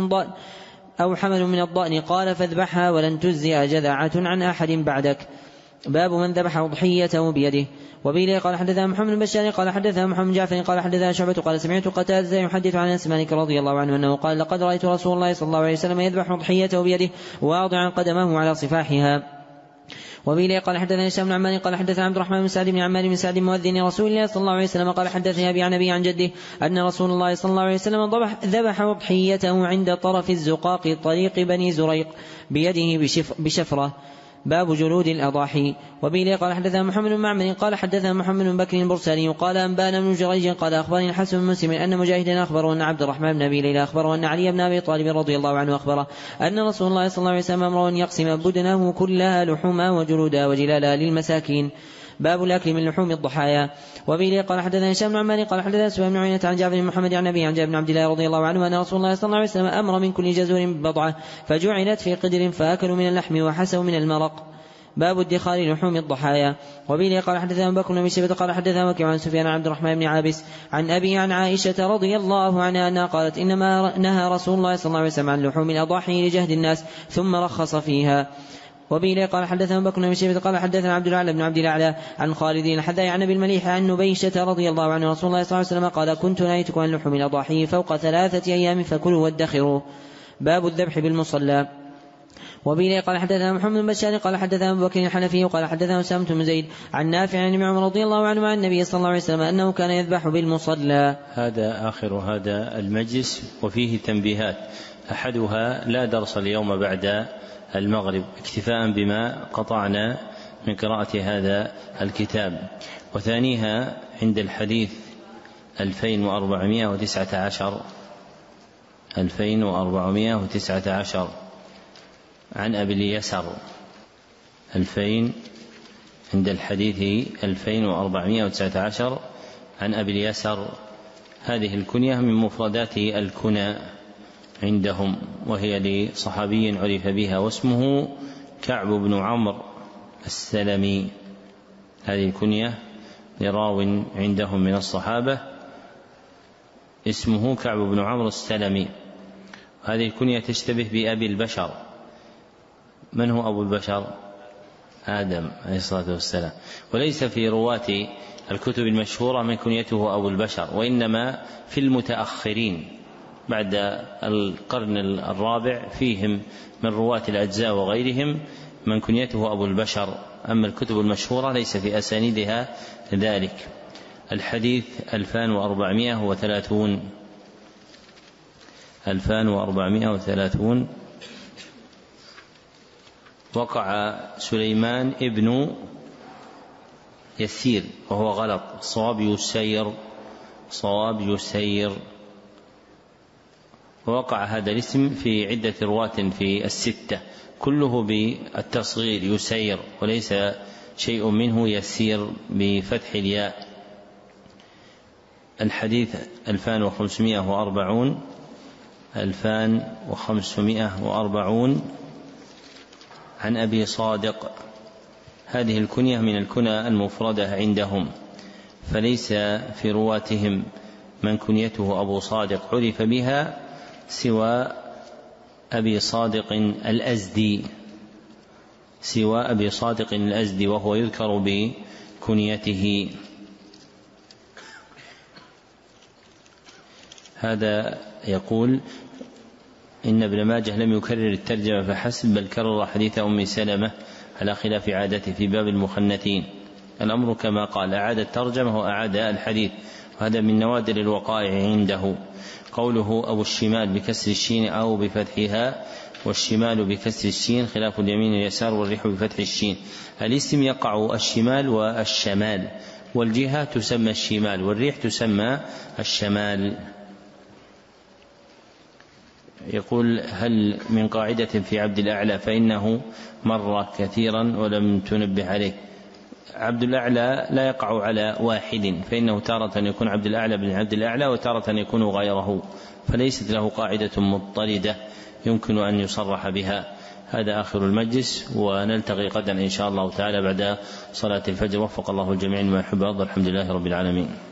أو حمل من الضأن قال فاذبحها ولن تجزئ جذعة عن أحد بعدك. باب من ذبح أضحيته بيده. وبه قال حدثنا محمد بن بشار قال حدثنا محمد بن جعفر قال حدثنا شعبة قال سمعت قتادة يحدث عن أنس مالك رضي الله عنه أنه قال لقد رأيت رسول الله صلى الله عليه وسلم يذبح أضحيته بيده واضعا قدمه على صفاحها. وبه قال حدثنا هشام بن عمار قال حدثنا عبد الرحمن بن سعد بن عمار بن سعد مؤذن رسول الله صلى الله عليه وسلم قال حدثني أبي عن أبي عن جده أن رسول الله صلى الله عليه وسلم ذبح أضحيته عند طرف الزقاق طريق بني زريق بيده بشفرة. باب جلود الأضاحي. وبه قال حدثنا محمد بن معمر قال حدثنا محمد بن بكر البرساني قال أنبانا بن جريج قال أخبرني الحسن بن مسلم أن مجاهدا أخبره أن عبد الرحمن بن أبي ليلى أخبره أن علي بن أبي طالب رضي الله عنه أخبره أن رسول الله صلى الله عليه وسلم أمره أن يقسم بدنه كلها لحوما وجلودا وجلالا للمساكين. باب الأكل من لحوم الضحايا. وبه قال حدثنا هشام بن عمار قال حدثنا سفيان بن عيينة عن جعفر بن محمد عن أبي عن جابر بن عبد الله رضي الله عنه أن رسول الله صلى الله عليه وسلم أمر من كل جزور ببضعة فجعلت في قدر فأكلوا من اللحم وحسوا من المرق. باب ادخار لحوم الضحايا. وبه قال حدثنا أبو بكر بن شيبة قال حدثنا وكيع عن سفيان عبد الرحمن بن عابس عن أبي عن عائشة رضي الله عنها أنها قالت إنما نهى رسول الله صلى الله عليه وسلم عن لحوم الأضاحي لجهد الناس ثم رخص فيها. وبه قال حدثنا أبو بكر بن شيبة قال حدثنا عبد الأعلى بن عبد الأعلى عن خالد الحذاء عن أبي المليح عن نبيشة رضي الله عنه رسول الله صلى الله عليه وسلم قال كنت نهيتكم عن لحوم الأضاحي فوق 3 أيام فكلوا وادخروا. باب الذبح بالمصلى. وبه قال حدثنا محمد بن بشار قال حدثنا أبو بكر الحنفي قال حدثنا أسامة بن زيد عن نافع عن ابن عمر رضي الله عنه عن النبي صلى الله عليه وسلم أنه كان يذبح بالمصلى. هذا آخر هذا المجلس وفيه تنبيهات. أحدها لا درس اليوم بعد المغرب اكتفاء بما قطعنا من قراءة هذا الكتاب. وثانيها عند الحديث 2419 عن أبي اليسر 2000 عند الحديث 2419 عن أبي اليسر. هذه الكنية من مفردات الكنى عندهم وهي لصحابي عرف بها واسمه كعب بن عمرو السلمي. هذه الكنية لراو عندهم من الصحابة اسمه كعب بن عمرو السلمي. هذه الكنية تشتبه بأبي البشر. من هو أبو البشر؟ آدم عليه الصلاة والسلام. وليس في رواة الكتب المشهورة من كنيته أبو البشر، وإنما في المتأخرين بعد القرن الرابع فيهم من رواة الأجزاء وغيرهم من كنيته أبو البشر. أما الكتب المشهورة ليس في أسانيدها ذلك. الحديث 2430 وقع سليمان ابن يسير وهو غلط، صواب يسير. ووقع هذا الاسم في عدة رواة في الستة كله بالتصغير يسير، وليس شيء منه يسير بفتح الياء. الحديث 2540 عن أبي صادق. هذه الكنية من الكنى المفردة عندهم، فليس في رواتهم من كنيته أبو صادق عرف بها سوى أبي صادق الأزدي، وهو يذكر بكنيته. هذا يقول إن ابن ماجه لم يكرر الترجمة فحسب، بل كرر حديث أم سلمة على خلاف عادته في باب المخنثين. الأمر كما قال، أعاد الترجمة وأعاد الحديث، وهذا من نوادر الوقائع عنده. قوله أبو الشمال بكسر الشين أو بفتحها، والشمال بكسر الشين خلاف اليمين واليسار، والريح بفتح الشين. الاسم يقع الشمال والشمال، والجهة تسمى الشمال، والريح تسمى الشمال. يقول هل من قاعدة في عبد الأعلى؟ فإنه مر كثيرا ولم تنبه عليه. عبد الأعلى لا يقع على واحد، فإنه تارة يكون عبد الأعلى بن عبد الأعلى، وتارة يكون غيره، فليست له قاعدة مضطردة يمكن أن يصرح بها. هذا آخر المجلس، ونلتقي غدا إن شاء الله تعالى بعد صلاة الفجر. وفق الله الجميع ما يحب ويرضى. الحمد لله رب العالمين.